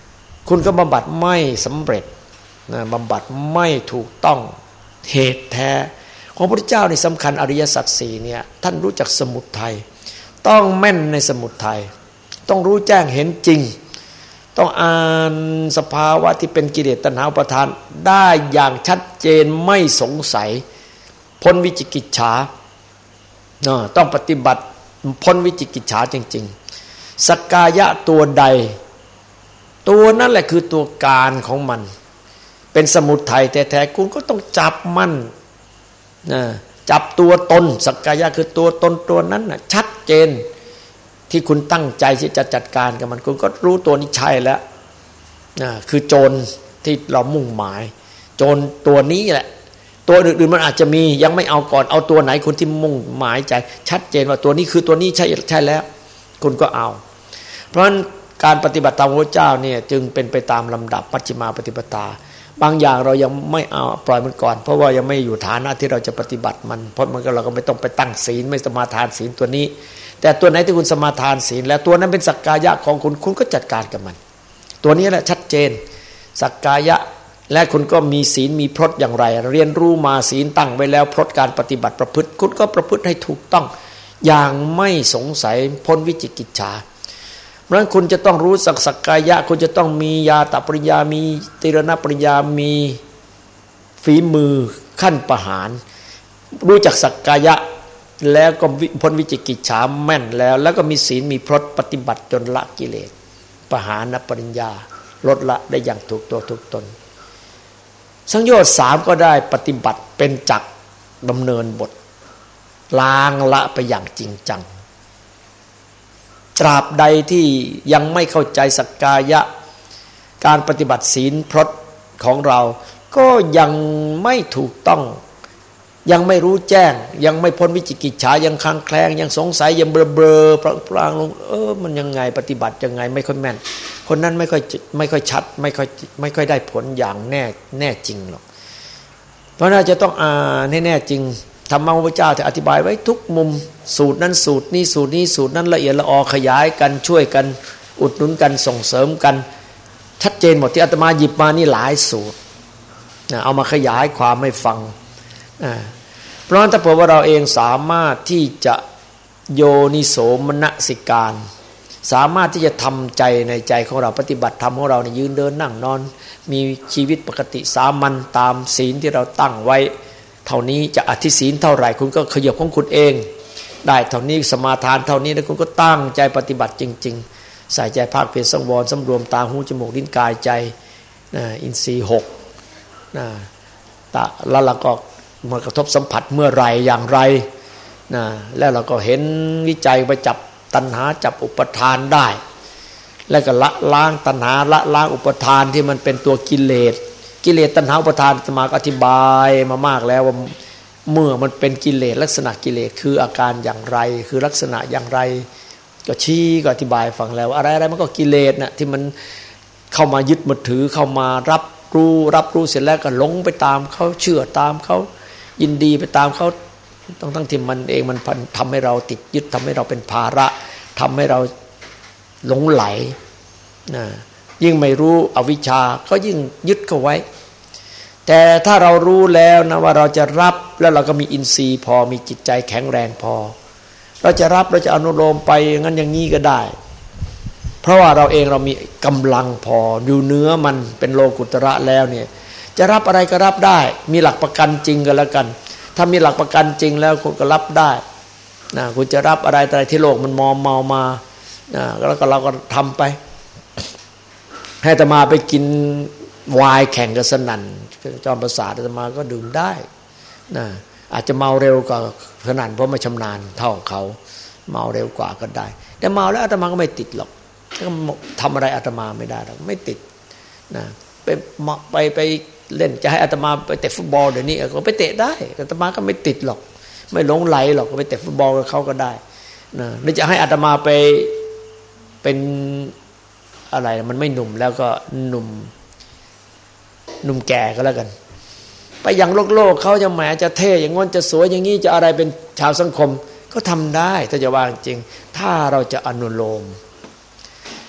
Speaker 2: คุณก็บำบัดไม่สำเร็จนะบำบัดไม่ถูกต้องเหตุแท้ของพระพุทธเจ้านี่สำคัญอริยสัจสี่เนี่ยท่านรู้จักสมุทัยต้องแม่นในสมุทัยต้องรู้แจ้งเห็นจริงต้องอ่านสภาวะที่เป็นกิเลสตัณหาอุปาทานได้อย่างชัดเจนไม่สงสัยพ้นวิจิกิจฉาต้องปฏิบัติพ้นวิจิกิจฉาจริงๆสักกายะตัวใดตัวนั่นแหละคือตัวการของมันเป็นสมุทัยแท้ๆคุณก็ต้องจับมันนะจับตัวตนสักกายะคือตัวตนตัวนั้นนะชัดเจนที่คุณตั้งใจที่จะจัดการกับมันคุณก็รู้ตัวนี้ใช่แล้วนะคือโจรที่เรามุ่งหมายโจรตัวนี้แหละตัวอื่นๆมันอาจจะมียังไม่เอาก่อนเอาตัวไหนคุณที่มุ่งหมายใจชัดเจนว่าตัวนี้คือตัวนี้ใช่ใช่แล้วคุณก็เอาเพราะฉะนั้นการปฏิบัติตามพระเจ้าเนี่ยจึงเป็นไปตามลำดับมัชฌิมาปฏิปทาบางอย่างเรายังไม่เอาปล่อยมันก่อนเพราะว่ายังไม่อยู่ฐานะที่เราจะปฏิบัติมันเพราะมันก็เราก็ไม่ต้องไปตั้งศีลไม่สมาทานศีลตัวนี้แต่ตัวไหนที่คุณสมาทานศีลแล้วตัวนั้นเป็นสักกายะของคุณคุณก็จัดการกับมันตัวนี้แหละชัดเจนสักกายะและคุณก็มีศีลมีพรตอย่างไรเรียนรู้มาศีลตั้งไว้แล้วพรตการปฏิบัติประพฤติคุณก็ประพฤติให้ถูกต้องอย่างไม่สงสัยพ้นวิจิกิจฉาเพราะฉะนั้นคุณจะต้องรู้สักสักกายะคุณจะต้องมีญาตปริญญามีติรณปริญญามีฝีมือขั้นประหารรู้จักสักกายะแล้วก็พ้นวิจิกิจฉาแม่นแล้วแล้วก็มีศีลมีพรตปฏิบัติจนละกิเลสปหานปริญญาลดละได้อย่างถูกตัวถูกตนสังโยชน์สามก็ได้ปฏิบัติเป็นจักดำเนินบทล้างละไปอย่างจริงจังตราบใดที่ยังไม่เข้าใจสักกายะการปฏิบัติศีลพรตของเราก็ยังไม่ถูกต้องยังไม่รู้แจ้งยังไม่พ้นวิจิกิจฉายังคลางแคลงยังสงสัยยังเบลอๆพลางๆลงเออมันยังไงปฏิบัติยังไงไม่ค่อยแม่นคนนั้นไม่ค่อยไม่ค่อยชัดไม่ค่อยไม่ค่อยได้ผลอย่างแน่แน่จริงหรอกเพราะน่าจะต้องอ่านให้แน่จริงธรรมะพระพุทธเจ้าจะอธิบายไว้ทุกมุมสูตรนั้นสูตรนี้สูตรนี้สูตรนั้นละเอียดละออขยายกันช่วยกันอุดหนุนกันส่งเสริมกันชัดเจนหมดที่อาตมาหยิบมานี่หลายสูตรเอามาขยายความให้ฟังเพราะถ้าเผื่อว่าเราเองสามารถที่จะโยนิโสมนสิการสามารถที่จะทำใจในใจของเราปฏิบัติธรรมของเราเนี่ยยืนเดินนั่งนอนมีชีวิตปกติสามัญตามศีลที่เราตั้งไว้เท่านี้จะอธิศีลเท่าไหร่คุณก็ขยับของคุณเองได้เท่านี้สมาทานเท่านี้แล้วคุณก็ตั้งใจปฏิบัติจริงๆใส่ใจภาคเพียรสังวรสำรวมตาหูจมูกลิ้นกายใจนะอินทรีย์หกนะตะแล้วเราก็มากระทบสัมผัสเมื่อไรอย่างไรนะแล้วเราก็เห็นวิจัยไปจับตัณหาจับอุปทานได้แล้วก็ละล้างตัณหาละล้างอุปทานที่มันเป็นตัวกิเลสกิเลสตัณหาอุปทานอาตมาก็อธิบายมามากแล้วว่าเมื่อมันเป็นกิเลสลักษณะกิเลสคืออาการอย่างไรคือลักษณะอย่างไรก็ชี้ก็อธิบายฟังแล้วอะไรอะไรมันก็กิเลสนะที่มันเข้ามายึดมาถือเข้ามารับรู้รับรู้เสร็จแล้วก็หลงไปตามเขาเชื่อตามเขายินดีไปตามเขาทั้งทั้งที่มันเองมันทำให้เราติดยึดทำให้เราเป็นภาระทำให้เราหลงไหลนะยิ่งไม่รู้อวิชชาก็ยิ่งยึดเข้าไว้แต่ถ้าเรารู้แล้วนะว่าเราจะรับแล้วเราก็มีอินทรีย์พอมีจิตใจแข็งแรงพอเราจะรับเราจะอนุโลมไปอย่างนั้นอย่างนี้ก็ได้เพราะว่าเราเองเรามีกำลังพอดูเนื้อมันเป็นโลกุตระแล้วเนี่ยจะรับอะไรก็รับได้มีหลักประกันจริงก็แล้วกันถ้ามีหลักประกันจริงแล้วคุณก็รับได้นะคุณจะรับอะไรอะไรที่โลกมันมอมเมามานะแล้วก็เราก็ทำไปให้อาตมาไปกินไวน์แข่งกับสนั่นจอมประสาทอาตมาก็ดื่มได้นะอาจจะเมาเร็วกว่าสนั่นเพราะไม่ชำนาญเท่าเขาเมาเร็วกว่าก็ได้แต่เมาแล้วอาตมาก็ไม่ติดหรอกทำอะไรอาตมาไม่ได้หรอกไม่ติดนะไปไปไปเล่นจะให้อาตมาไปเตะฟุตบอลเดี๋ยวนี้ก็ไปเตะได้อาตมาก็ไม่ติดหรอกไม่หลงไหลหรอกก็ไปเตะฟุตบอลกับเขาก็ได้นะหรือจะให้อาตมาไปเป็นอะไรมันไม่หนุ่มแล้วก็หนุ่มหนุ่มแก่ก็แล้วกันไปอย่างโลกโลกเขาจะแหมจะเท่อย่างงั้นจะสวยอย่างนี้จะอะไรเป็นชาวสังคมก็ทำได้ถ้าจะว่าจริงถ้าเราจะอนุโลม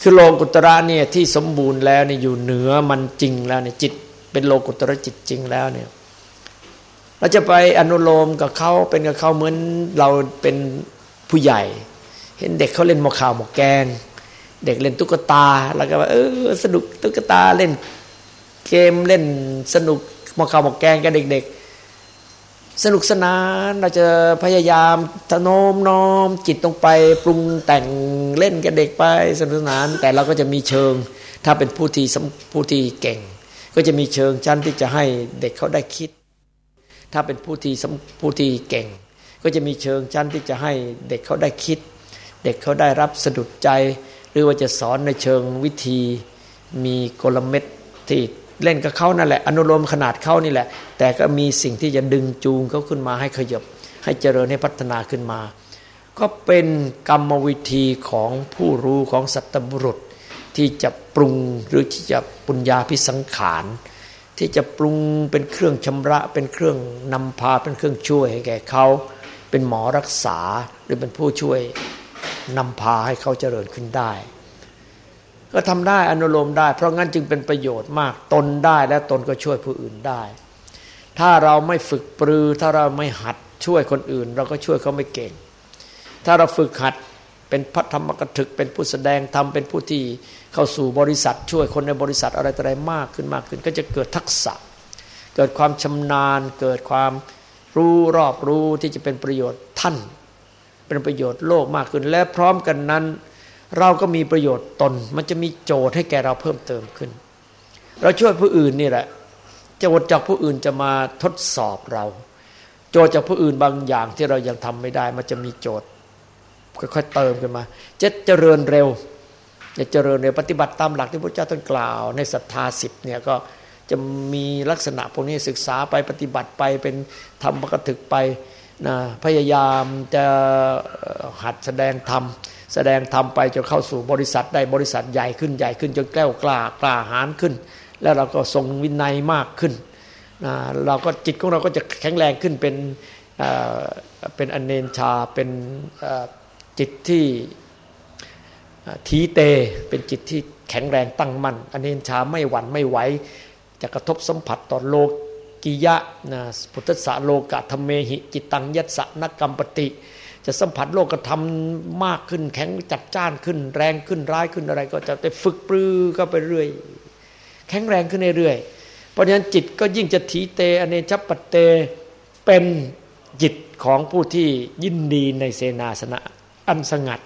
Speaker 2: คือโลกุตระเนี่ยที่สมบูรณ์แล้วเนี่ยอยู่เหนือมันจริงแล้วเนี่ยจิตเป็นโลกุตระจิตจริงแล้วเนี่ยเราจะไปอนุโลมกับเขาเป็นกับเขาเหมือนเราเป็นผู้ใหญ่เห็นเด็กเขาเล่นหมกข่าวหมกแกงเด็กเล่นตุ๊กตาแล้วก็ว่าเออสนุกตุ๊กตาเล่นเกมเล่นสนุกหมกข่าวหมกแกงกับเด็กๆสนุกสนานเราจะพยายามทะโน้มน้อมจิตลงไปปรุงแต่งเล่นกับเด็กไปสนุกสนานแต่เราก็จะมีเชิงถ้าเป็นผู้ที่ผู้ที่เก่งก็จะมีเชิงชั้นที่จะให้เด็กเขาได้คิดถ้าเป็นผู้ที่ผู้ที่เก่งก็จะมีเชิงชั้นที่จะให้เด็กเขาได้คิดเด็กเขาได้รับสะดุดใจหรือว่าจะสอนในเชิงวิธีมีกลเม็ดที่เล่นกับเขานั่นแหละอนุโลมขนาดเขานี่แหละแต่ก็มีสิ่งที่จะดึงจูงเขาขึ้นมาให้ขยับให้เจริญให้พัฒนาขึ้นมาก็เป็นกรรมวิธีของผู้รู้ของสัตบุรุษที่จะปรุงหรือที่จะปุญญาภิสังขารที่จะปรุงเป็นเครื่องชำระเป็นเครื่องนำพาเป็นเครื่องช่วยให้แก่เขาเป็นหมอรักษาหรือเป็นผู้ช่วยนำพาให้เขาเจริญขึ้นได้ก็ทำได้อนุโลมได้เพราะงั้นจึงเป็นประโยชน์มากตนได้และตนก็ช่วยผู้อื่นได้ถ้าเราไม่ฝึกปรือถ้าเราไม่หัดช่วยคนอื่นเราก็ช่วยเขาไม่เก่งถ้าเราฝึกหัดเป็นพระธรรมกถึกเป็นผู้แสดงธรรมเป็นผู้ที่เข้าสู่บริษัทช่วยคนในบริษัทอะไรต่ออะไรมากขึ้นมากขึ้นก็จะเกิดทักษะเกิดความชำนาญเกิดความรู้รอบรู้ที่จะเป็นประโยชน์ท่านเป็นประโยชน์โลกมากขึ้นและพร้อมกันนั้นเราก็มีประโยชน์ตนมันจะมีโจทย์ให้แก่เราเพิ่มเติมขึ้นเราช่วยผู้อื่นนี่แหละโจทย์จากผู้อื่นจะมาทดสอบเราโจทย์จากผู้อื่นบางอย่างที่เรายังทำไม่ได้มันจะมีโจทย์ค่อยๆเติมกันมาจะเจริญเร็วจะเจริญเร็วปฏิบัติตามหลักที่พระเจ้าท่านกล่าวในศรัทธาสิบเนี่ยก็จะมีลักษณะพวกนี้ศึกษาไปปฏิบัติไปเป็นธรรมกถึกไปนะพยายามจะหัดแสดงธรรมแสดงธรรมไปจนเข้าสู่บริษัทได้บริษัทใหญ่ขึ้นใหญ่ขึ้นจนแกล้วกล้ากล้าหาญขึ้นแล้วเราก็ทรงวินัยมากขึ้นนะเราก็จิตของเราก็จะแข็งแรงขึ้นเป็นเป็นอเนนชาเป็นจิตที่ทีเตเป็นจิตที่แข็งแรงตั้งมั่นอเนนชาไม่หวั่นไม่ไหวจะกระทบสัมผัสต่อโลกิยะนะพุทธะโลกะธรรมเมหิจิตตังยัสสะนกัมปติจะสัมผัสโลกธรรมมากขึ้นแข็งจัดจ้านขึ้นแรงขึ้นร้ายขึ้นอะไรก็จะไปฝึกปรือก็ไปเรื่อยแข็งแรงขึ้นเรื่อยๆเพราะฉะนั้นจิตก็ยิ่งจะทีเตอเนชัปปเตเป็นจิตของผู้ที่ยินดีในเสนาสนะอันสงัด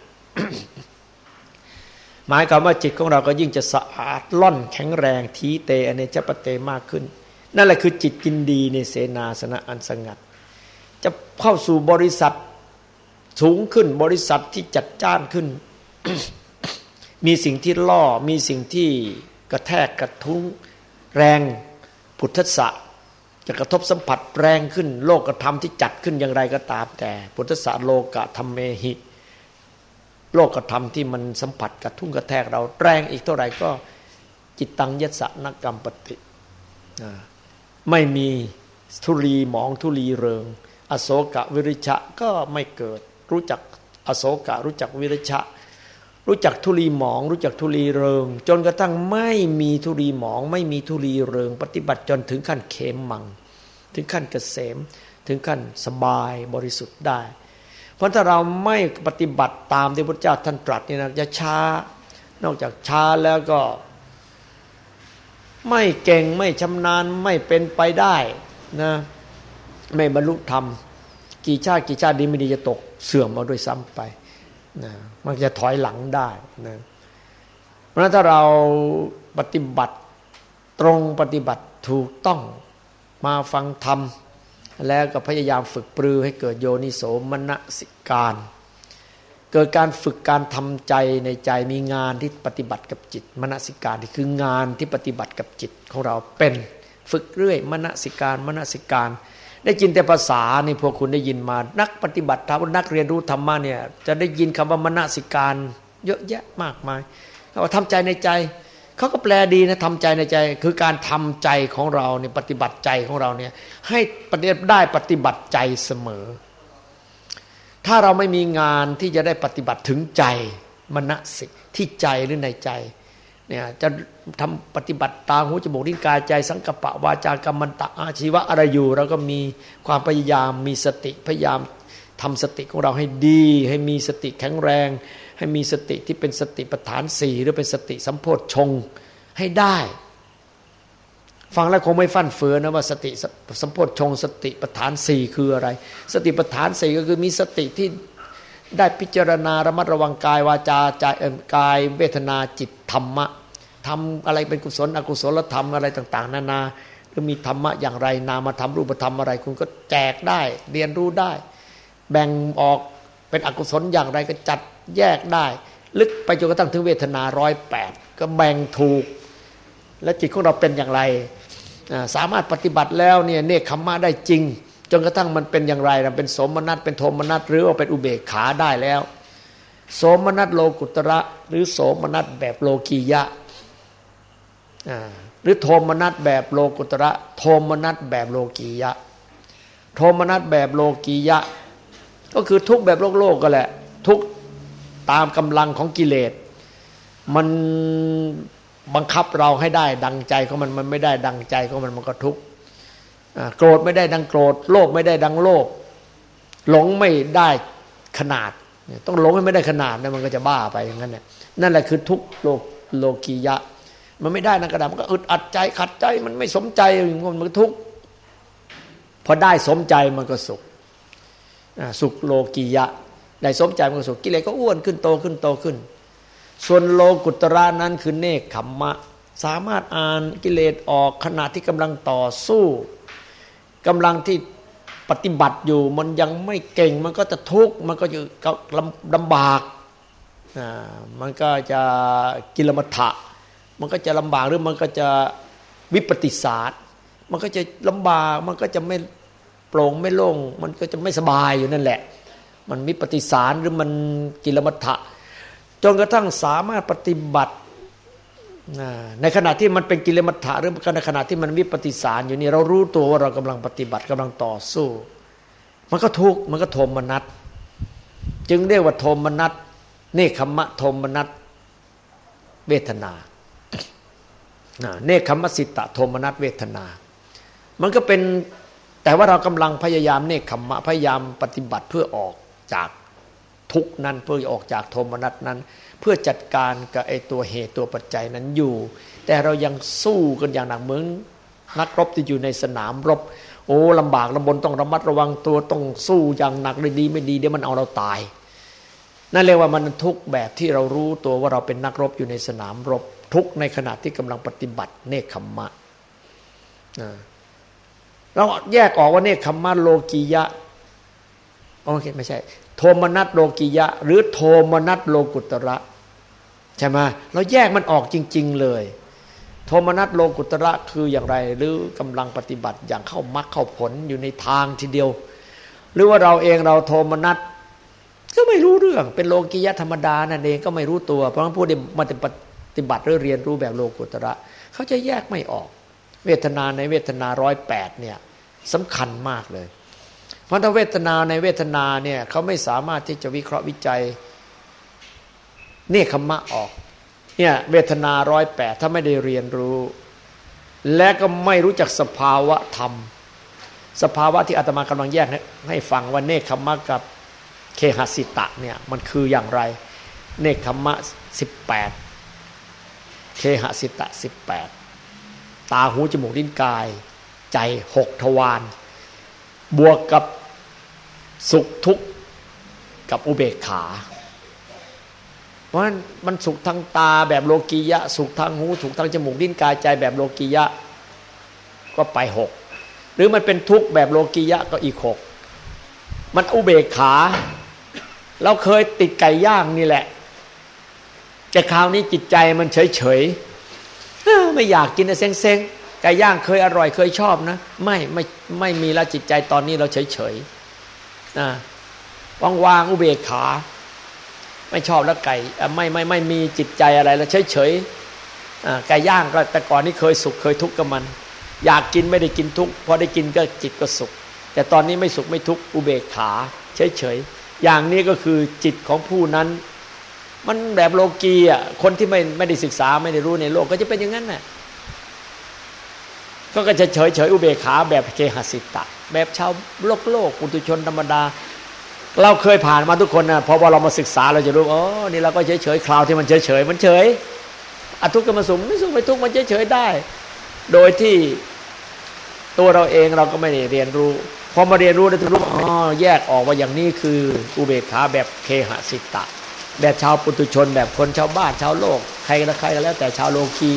Speaker 2: หมายความว่าจิตของเราก็ยิ่งจะสะอาดล่อนแข็งแรงทีเตอเนชัปปเตมากขึ้นนั่นแหละคือจิตยินดีในเสนาสนะอันสงัดจะเข้าสู่บริษัทสูงขึ้นบริษัทที่จัดจ้านขึ้น มีสิ่งที่ล่อมีสิ่งที่กระแทกกระทุ้งแรงพุทธะจะกระทบสัมผัสแรงขึ้นโลกธรรมที่จัดขึ้นอย่างไรก็ตามแต่พุทธะโลกะธรรมเมหิโลกธรรมที่มันสัมผัสกระทุ้งกระแทกเราแรงอีกเท่าไหร่ก็จิตตังยัสสะนกัมปติไม่มีทุลีหมองทุลีเริงอโศกะวิริชะก็ไม่เกิดรู้จักอโศกะรู้จักวิริชะรู้จักทุลีหมองรู้จักทุลีเริงจนกระทั่งไม่มีทุลีหมองไม่มีทุลีเริงปฏิบัติจนถึงขั้นเขมมังถึงขั้นเกษมถึงขั้นสบายบริสุทธิ์ได้เพราะถ้าเราไม่ปฏิบัติตามที่พระเจ้าท่านตรัสนี่นะจะช้านอกจากช้าแล้วก็ไม่เก่งไม่ชำนาญไม่เป็นไปได้นะไม่บรรลุธรรมกี่ชาติกี่ชาติดีไม่ดีจะตกเสื่อมเอาด้วยซ้ำไปนะมันจะถอยหลังได้นะเพราะฉะนั้นถ้าเราปฏิบัติตรงปฏิบัติถูกต้องมาฟังธรรมแล้วก็พยายามฝึกปรือให้เกิดโยนิโสมนสิการเกิดการฝึกการทำใจในใจมีงานที่ปฏิบัติกับจิตมนสิการที่คืองานที่ปฏิบัติกับจิตของเราเป็นฝึกเรื่อยมนสิการมนสิการได้ยินแต่ภาษานี่พวกคุณได้ยินมานักปฏิบัติธรรมนักเรียนรู้ธรรมะเนี่ยจะได้ยินคำว่ามนสิการเยอะแยะมากมายเขาว่าทำใจในใจเขาก็แปลดีนะทำใจในใจคือการทำใจของเราเนี่ยปฏิบัติใจของเราเนี่ยให้ปฏิบัติได้ปฏิบัติใจเสมอถ้าเราไม่มีงานที่จะได้ปฏิบัติถึงใจมนสิที่ใจหรือในใจเนี่ยจะทำปฏิบัติตาหูจมูกลิ้นกายใจสังกัปปะวาจากัมมันตะอาชีวะอะไรอยู่เราก็มีความพยายามมีสติพยายามทำสติของเราให้ดีให้มีสติแข็งแรงให้มีสติที่เป็นสติปัฏฐานสี่หรือเป็นสติสัมโพชฌงค์ให้ได้ฟังแล้วคงไม่ฟั่นเฟือนนะว่าสติสัมโพชฌงค์สติปัฏฐานสี่คืออะไรสติปัฏฐานสี่ก็คือมีสติที่ได้พิจารณาระมัดระวังกายวาจาใจกายเวทนาจิตธรรมะทำอะไรเป็นกุศลอกุศลธรรมอะไรต่างๆนานาหรือมีธรรมะอย่างไรนามธรรมรูปธรรมอะไรคุณก็แจกได้เรียนรู้ได้แบ่งออกเป็นอกุศลอย่างไรก็จัดแยกได้ลึกไปจนกระทั่งถึงเวทนาร้อยแปดก็แบ่งถูกและจิตของเราเป็นอย่างไรสามารถปฏิบัติแล้วเนี่ยเนกขัมมะได้จริงจนกระทั่งมันเป็นอย่างไรนะเป็นโสมนัสเป็นโทมนัสหรือว่าเป็นอุเบกขาได้แล้วโสมนัสโลกุตระหรือโสมนัสแบบโลกียะหรือโทมนัสแบบโลกุตระโทมนัสแบบโลกียะโทมนัสแบบโลกียะก็คือทุกแบบโลกโลกก็แหละทุกตามกำลังของกิเลสมันบังคับเราให้ได้ดังใจของมันมันไม่ได้ดังใจของมันมันก็ทุกข์โกรธไม่ได้ดังโกรธโลภไม่ได้ดังโลภหลงไม่ได้ขนาดต้องหลงให้ไม่ได้ขนาดนะมันก็จะบ้าไปอย่างนั้นแหละนั่นแหละคือทุกข์โลโลกียะมันไม่ได้นะกระดาษมันก็อึดอัดใจขัดใจมันไม่สมใจมันก็ทุกข์พอได้สมใจมันก็สุขสุขโลกียะได้สมใจมันก็สุขกิเลสก็อ้วนขึ้นโตขึ้นโตขึ้นส่วนโลกุตระนั้นคือเนกขัมมะสามารถอ่านกิเลสออกขณะที่กำลังต่อสู้กำลังที่ปฏิบัติอยู่มันยังไม่เก่งมันก็จะทุกข์มันก็จะลำบากมันก็จะกิลมัฏฐะมันก็จะลำบากหรือมันก็จะวิปฏิสารมันก็จะลำบากมันก็จะไม่โปร่งไม่โล่งมันก็จะไม่สบายอยู่นั่นแหละมันวิปฏิสารหรือมันกิลมัฏฐะจนกระทั่งสามารถปฏิบัติในขณะที่มันเป็นกิเลมัฏฐะหรือในขณะที่มันวิปฏิสารอยู่นี่เรารู้ตัวว่าเรากำลังปฏิบัติกำลังต่อสู้มันก็ทุกข์มันก็โทมนัสจึงเรียกว่าโทมนัสเนกขัมมะโทมนัสเวทนาเนกขัมมสิตะโทมนัสเวทนามันก็เป็นแต่ว่าเรากำลังพยายามเนกขัมมะพยายามปฏิบัติเพื่อออกจากทุกข์นั้นเพื่อออกจากโทมนัสนั้นเพื่อจัดการกับไอ้ตัวเหตุตัวปัจจัยนั้นอยู่แต่เรายังสู้กันอย่างหนักเหมือนนักรบที่อยู่ในสนามรบโอ้ลำบากลำบนต้องระมัดระวังตัวต้องสู้อย่างหนักเลยดีไม่ดีเดี๋ยวมันเอาเราตายนั่นเรียกว่ามันทุกข์แบบที่เรารู้ตัวว่าเราเป็นนักรบอยู่ในสนามรบทุกข์ในขณะที่กำลังปฏิบัติเนกขัมมะเราแยกออกว่าเนกขัมมะโลกียะโอเคไม่ใช่โทมนัสโลกียะหรือโทมนัสโลกุตระใช่ไหมเราแยกมันออกจริงๆเลยโทมนัสโลกุตระคืออย่างไรหรือกำลังปฏิบัติอย่างเข้ามรรคเข้าผลอยู่ในทางทีเดียวหรือว่าเราเองเราโทมนัสก็ไม่รู้เรื่องเป็นโลกียะธรรมดานั่นเองก็ไม่รู้ตัวเพราะฉะนั้นผู้ที่มาปฏิบัติหรือเรียนรู้แบบโลกุตระเขาจะแยกไม่ออกเวทนาในเวทนาร้อยแปดเนี่ยสำคัญมากเลยเพราะถ้าเวทนาในเวทนาเนี่ยเขาไม่สามารถที่จะวิเคราะห์วิจัยเนกขัมมะออกเนี่ยเวทนาร้อยแปดถ้าไม่ได้เรียนรู้และก็ไม่รู้จักสภาวะธรรมสภาวะที่อาตมากำลังแยกให้ฟังว่าเนกขัมมะกับเคหสิตะเนี่ยมันคืออย่างไรเนกขัมมะสิบแปดเคหสิตะสิบแปดตาหูจมูกลิ้นกายใจหกทวารบวกกับสุขทุกข์กับอุเบกขาเพราะฉะนั้นมันสุขทางตาแบบโลกียะสุขทางหูสุขทางจมูกลิ้นกายใจแบบโลกียะก็ไปหกหรือมันเป็นทุกข์แบบโลกียะก็อีกหกมันอุเบกขาเราเคยติดไก่ย่างนี่แหละแต่คราวนี้จิตใจมันเฉยเฉยไม่อยากกินนะเซ็งเซ็งไก่ย่างเคยอร่อยเคยชอบนะไม่ไม่ไม่มีละจิตใจตอนนี้เราเฉยเฉยนะวางๆอุเบกขาไม่ชอบแล้วไก่ไม่ไม่ไม่มีจิตใจอะไรแล้วเฉยเฉยไก่ย่างก็แต่ก่อนนี้เคยสุขเคยทุกข์กับมันอยากกินไม่ได้กินทุกข์พอได้กินก็จิตก็สุขแต่ตอนนี้ไม่สุขไม่ทุกข์อุเบกขาเฉยเฉยอย่างนี้ก็คือจิตของผู้นั้นมันแบบโลกีอ่ะคนที่ไม่ไม่ได้ศึกษาไม่ได้รู้ในโลกก็จะเป็นอย่างนั้นน่ะก็จะเฉยเฉยอุเบกขาแบบเคหสิตะแบบชาวโลกโลกปุถุชนธรรมดาเราเคยผ่านมาทุกคนนะพอเรามาศึกษาเราจะรู้อ๋อนี่เราก็เฉยเฉยคราวที่มันเฉยเฉยมันเฉยอทุกขมสุขไม่สุขไม่ทุกข์มันเฉยเฉยได้โดยที่ตัวเราเองเราก็ไม่ได้เรียนรู้พอมาเรียนรู้แล้วถึงรู้อ๋อแยกออกว่าอย่างนี้คืออุเบกขาแบบเคหสิตะแบบชาวปุถุชนแบบคนชาวบ้านชาวโลกใครก็ใครก็แล้วแต่ชาวโลกี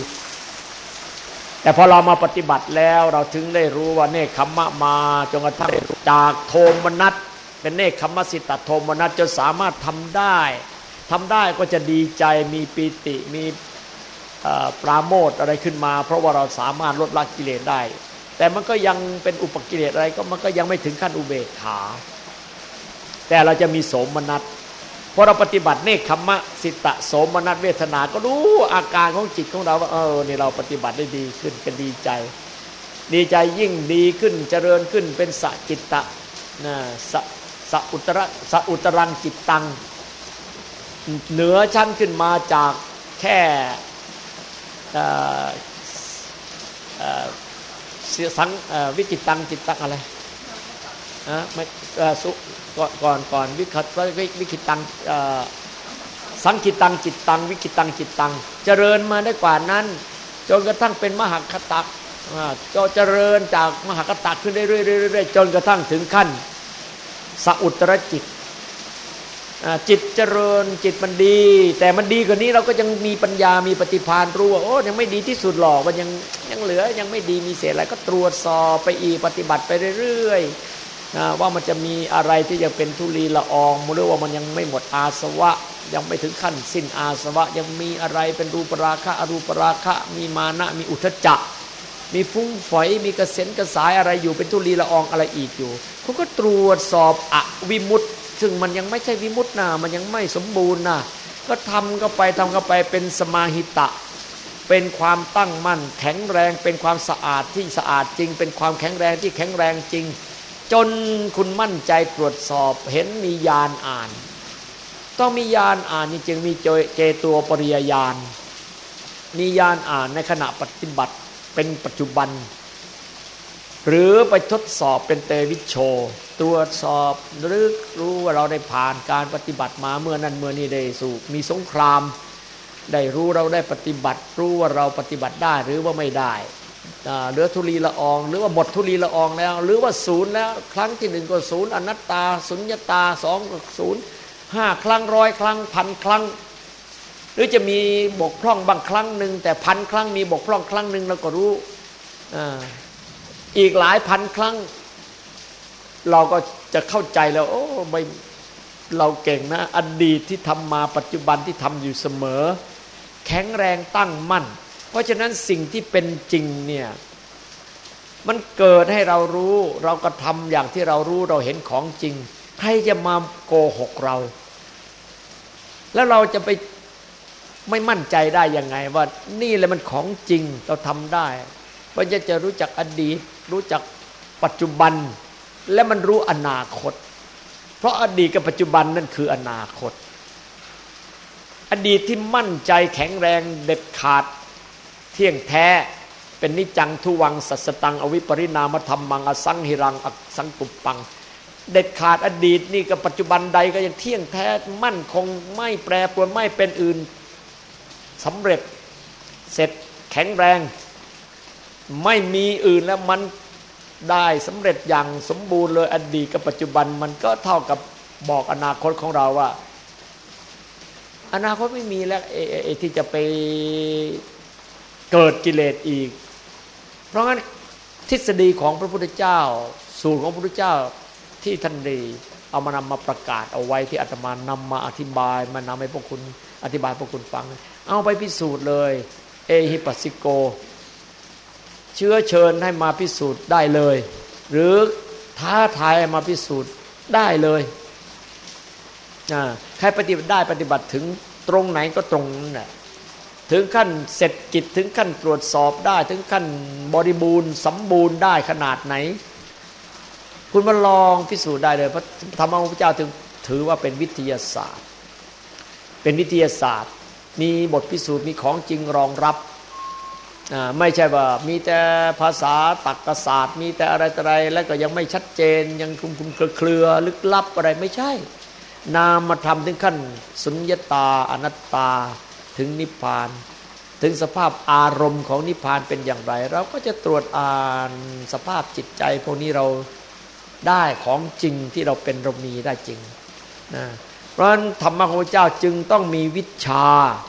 Speaker 2: แต่พอเรามาปฏิบัติแล้วเราถึงได้รู้ว่าเนคขมมะมาจนกระทั่งจากโทมนัสเป็นเนคขมสิตโทมนัสจนสามารถทำได้ทำได้ก็จะดีใจมีปีติมีปราโมทย์อะไรขึ้นมาเพราะว่าเราสามารถลดละกิเลสได้แต่มันก็ยังเป็นอุปกิเลสอะไรก็มันก็ยังไม่ถึงขั้นอุเบกขาแต่เราจะมีโสมนัสพอเราปฏิบัติเนคขมสิตโสมนัสเวทนาก็รู้อาการของจิตของเราว่าเออนี่เราปฏิบัติได้ดีขึ้นก็ดีใจดีใจยิ่งดีขึ้นเจริญขึ้นเป็นสจิตตะนะสสอุตระสอุตรังจิตตังเหนือชั้นขึ้นมาจากแค่สังวิจิตตังจิตตังอะไรนะไม่สุก่อนก่อนก่อนวิคัตวิคิตังสังคิตังจิตตังวิคิตังจิตตังเจริญมาได้กว่านั้นจนกระทั่งเป็นมหคตะก็เจริญจากมหคตะขึ้นเรื่อยๆจนกระทั่งถึงขั้นสอุตรจิตจิตเจริญจิตมันดีแต่มันดีกว่านี้เราก็ยังมีปัญญามีปฏิภาณรู้ว่าโอ้ยังไม่ดีที่สุดหรอกมันยังยังเหลือยังไม่ดีมีเศษอะไรก็ตรวจสอบไปอีกปฏิบัติไปเรื่อยๆนะว่ามันจะมีอะไรที่ยังเป็นทุลีละอองหรือว่ามันยังไม่หมดอาสวะยังไม่ถึงขั้นสิ้นอาสวะยังมีอะไรเป็นรูปราคะอรูปราคะมีมานะมีอุทธัจจะมีฟุ้งฝอยมีกระเซ็นกระสายอะไรอยู่เป็นทุลีละอองอะไรอีกอยู่เขาก็ตรวจสอบอวิมุตติซึ่งมันยังไม่ใช่วิมุตตินะมันยังไม่สมบูรณ์นะก็ทำเข้าไปทำเข้าไปเป็นสมาหิตะเป็นความตั้งมั่นแข็งแรงเป็นความสะอาดที่สะอาดจริงเป็นความแข็งแรงที่แข็งแรงจริงจนคุณมั่นใจตรวจสอบเห็นมีญาณอ่านต้องมีญาณอ่านนี่จึงมีเจโตปริยญาณมีญาณอ่านในขณะปฏิบัติเป็นปัจจุบันหรือไปทดสอบเป็นเตวิชโชตรวจสอบหรือรู้ว่าเราได้ผ่านการปฏิบัติมาเมื่อนั้นเมื่อนี้ได้สู่มีสงครามได้รู้เราได้ปฏิบัติรู้ว่าเราปฏิบัติได้หรือว่าไม่ได้เหลือทุลีละอองหรือว่าหมดทุลีละอองแล้วหรือว่าศูนย์แล้วครั้งที่หนึ่งก็ศูนย์อนัตตาสุญญตาสองก็ศูนย์ห้าครั้งร้อยครั้งพันครั้งหรือจะมีบกพร่องบางครั้งหนึ่งแต่พันครั้งมีบกพร่องครั้งหนึ่งเราก็รู้อีกหลายพันครั้งเราก็จะเข้าใจแล้วโอ้ไม่เราเก่งนะอดีตที่ทำมาปัจจุบันที่ทำอยู่เสมอแข็งแรงตั้งมั่นเพราะฉะนั้นสิ่งที่เป็นจริงเนี่ยมันเกิดให้เรารู้เราก็ทำอย่างที่เรารู้เราเห็นของจริงใครจะมาโกหกเราแล้วเราจะไปไม่มั่นใจได้ยังไงว่านี่แหละมันของจริงเราทำได้เพราะจะจะรู้จักอดีตรู้จักปัจจุบันและมันรู้อนาคตเพราะอดีตกับปัจจุบันนั่นคืออนาคตอดีตที่มั่นใจแข็งแรงเด็ดขาดเที่ยงแท้เป็นนิจังทุวังสัสตังอวิปริณามธรรมังอสังหิรังอสังกุปปังเด็ดขาดอดีตนี่กับปัจจุบันใดก็ยังเที่ยงแท้มั่นคงไม่แปรปรวนไม่เป็นอื่นสำเร็จเสร็จแข็งแรงไม่มีอื่นแล้วมันได้สำเร็จอย่างสมบูรณ์เลยอดีตกับปัจจุบันมันก็เท่ากับบอกอนาคตของเราว่าอนาคตไม่มีแล้วไอ้ที่จะไปเกิดกิเลสอีกเพราะงั้นทฤษฎีของพระพุทธเจ้าสูตรของพระพุทธเจ้าที่ท่านได้เอามานำมาประกาศเอาไว้ที่อาตมานำมาอธิบายมานำให้พวกคุณอธิบายพวกคุณฟังเอาไปพิสูจน์เลยเอหิปัสสิโกเชื้อเชิญให้มาพิสูจน์ได้เลยหรือท้าทายให้มาพิสูจน์ได้เลยใครปฏิบัติได้ปฏิบัติถึงตรงไหนก็ตรงนั้นแหละถึงขั้นเสร็จกิจถึงขั้นตรวจสอบได้ถึงขั้นบริบูรณ์สมบูรณ์ได้ขนาดไหนคุณมาลองพิสูจน์ได้เลยเพราะธรรมะของพระเจ้าถึงถือว่าเป็นวิทยาศาสตร์เป็นวิทยาศาสตร์มีบทพิสูจน์มีของจริงรองรับไม่ใช่ว่ามีแต่ภาษาตรรกศาสตร์มีแต่อะไรต่ออะไรแล้วก็ยังไม่ชัดเจนยังคลุมคลุมเครือลึกลับอะไรไม่ใช่นามธรรมถึงขั้นสุญญตาอนัตตาถึงนิพพานถึงสภาพอารมณ์ของนิพพานเป็นอย่างไรเราก็จะตรวจอ่านสภาพจิตใจพวกนี้เราได้ของจริงที่เราเป็นเรามีได้จริงนะเพราะฉะนั้นธรรมะของพระเจ้าจึงต้องมีวิชา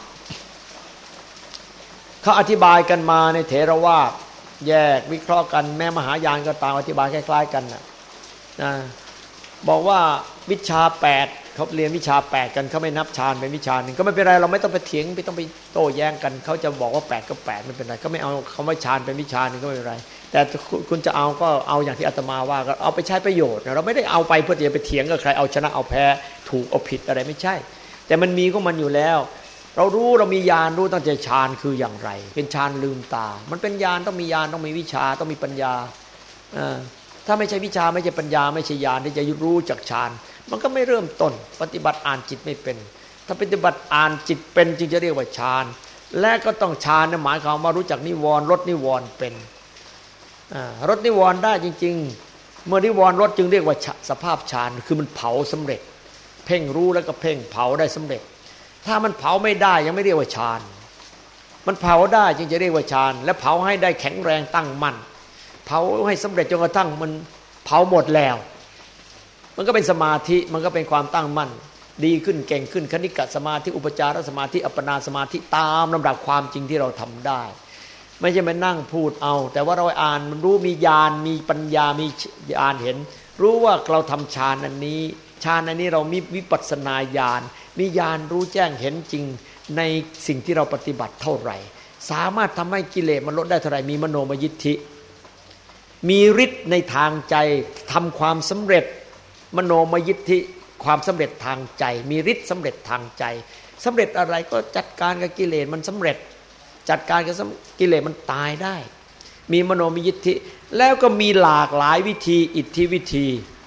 Speaker 2: เขาอธิบายกันมาในเถรวาทแยกวิเคราะห์กันแม้มหายานก็ตามอธิบายคล้ายๆกันนะนะบอกว่าวิชาแปดเขาเรียนวิชาแปดกันเขาไม่นับฌานเป็นวิชาหนึ่งก็ไม่เป็นไรเราไม่ต้องไปเถียงไม่ต้องไปโต้แย้งกันเขาจะบอกว่าแปดก็แปดไม่เป็นไรเขาไม่เอาเขาไม่ฌานเป็นวิชาหนึ่งก็ไม่เป็นไรแต่คุณจะเอาก็เอาอย่างที่อาตมาว่าก็เอาไปใช้ประโยชน์เราไม่ได้เอาไปเพื่อจะไปเถียงกับใครเอาชนะเอาแพ้ถูกเอาผิดอะไรไม่ใช่แต่มันมีของมันอยู่แล้วเรารู้เรามีญาณรู้ตั้งแต่ฌานคืออย่างไรเป็นฌานลืมตามันเป็นญาณต้องมีญาณต้องมีวิชาต้องมีปัญญาถ้าไม่ใช่วิชาไม่ใช่ปัญญาไม่ใช่ญาณที่จะรู้จักฌานมันก็ไม่เริ่มต้นปฏิบัติอ่านจิตไม่เป็นถ้าปฏิบัติอ่านจิตเป็นจึงจะเรียกว่าฌานและก็ต้องฌานหมายความว่ารู้จักนิวรณ์ลดนิวรณ์เป็นลดนิวรณ์ได้จริงๆเมื่อนิวรณ์ลดจึงเรียกว่าสภาพฌานคือมันเผาสำเร็จเพ่งรู้แล้วก็เพ่งเผาได้สำเร็จถ้ามันเผาไม่ได้ยังไม่เรียกว่าฌานมันเผาได้จึงจะเรียกว่าฌานและเผาให้ได้แข็งแรงตั้งมั่นเผาให้สำเร็จจนกระทั่งมันเผาหมดแล้วมันก็เป็นสมาธิมันก็เป็นความตั้งมั่นดีขึ้นเก่งขึ้นคณิกะสมาธิอุปจารสมาธิอัปปนาสมาธิตามลำดับความจริงที่เราทำได้ไม่ใช่มานั่งพูดเอาแต่ว่าเราอ่านมันรู้มีญาณมีปัญญามีญาณเห็นรู้ว่าเราทำฌานอันนี้ฌานอันนี้เรามีวิปัสสนาญาณมีญาณรู้แจ้งเห็นจริงในสิ่งที่เราปฏิบัติเท่าไหร่สามารถทำให้กิเลสมันลดได้เท่าไหร่มีมโนมยิทธิมีฤทธิ์ในทางใจทำความสำเร็จมโนมยิทธิความสำเร็จทางใจมีฤทธิ์สำเร็จทางใจสำเร็จอะไรก็จัดการกับกิเลสมันสำเร็จจัดการกับกิเลสมันตายได้มีมโนมยิทธิแล้วก็มีหลากหลายวิธีอิทธิวิธี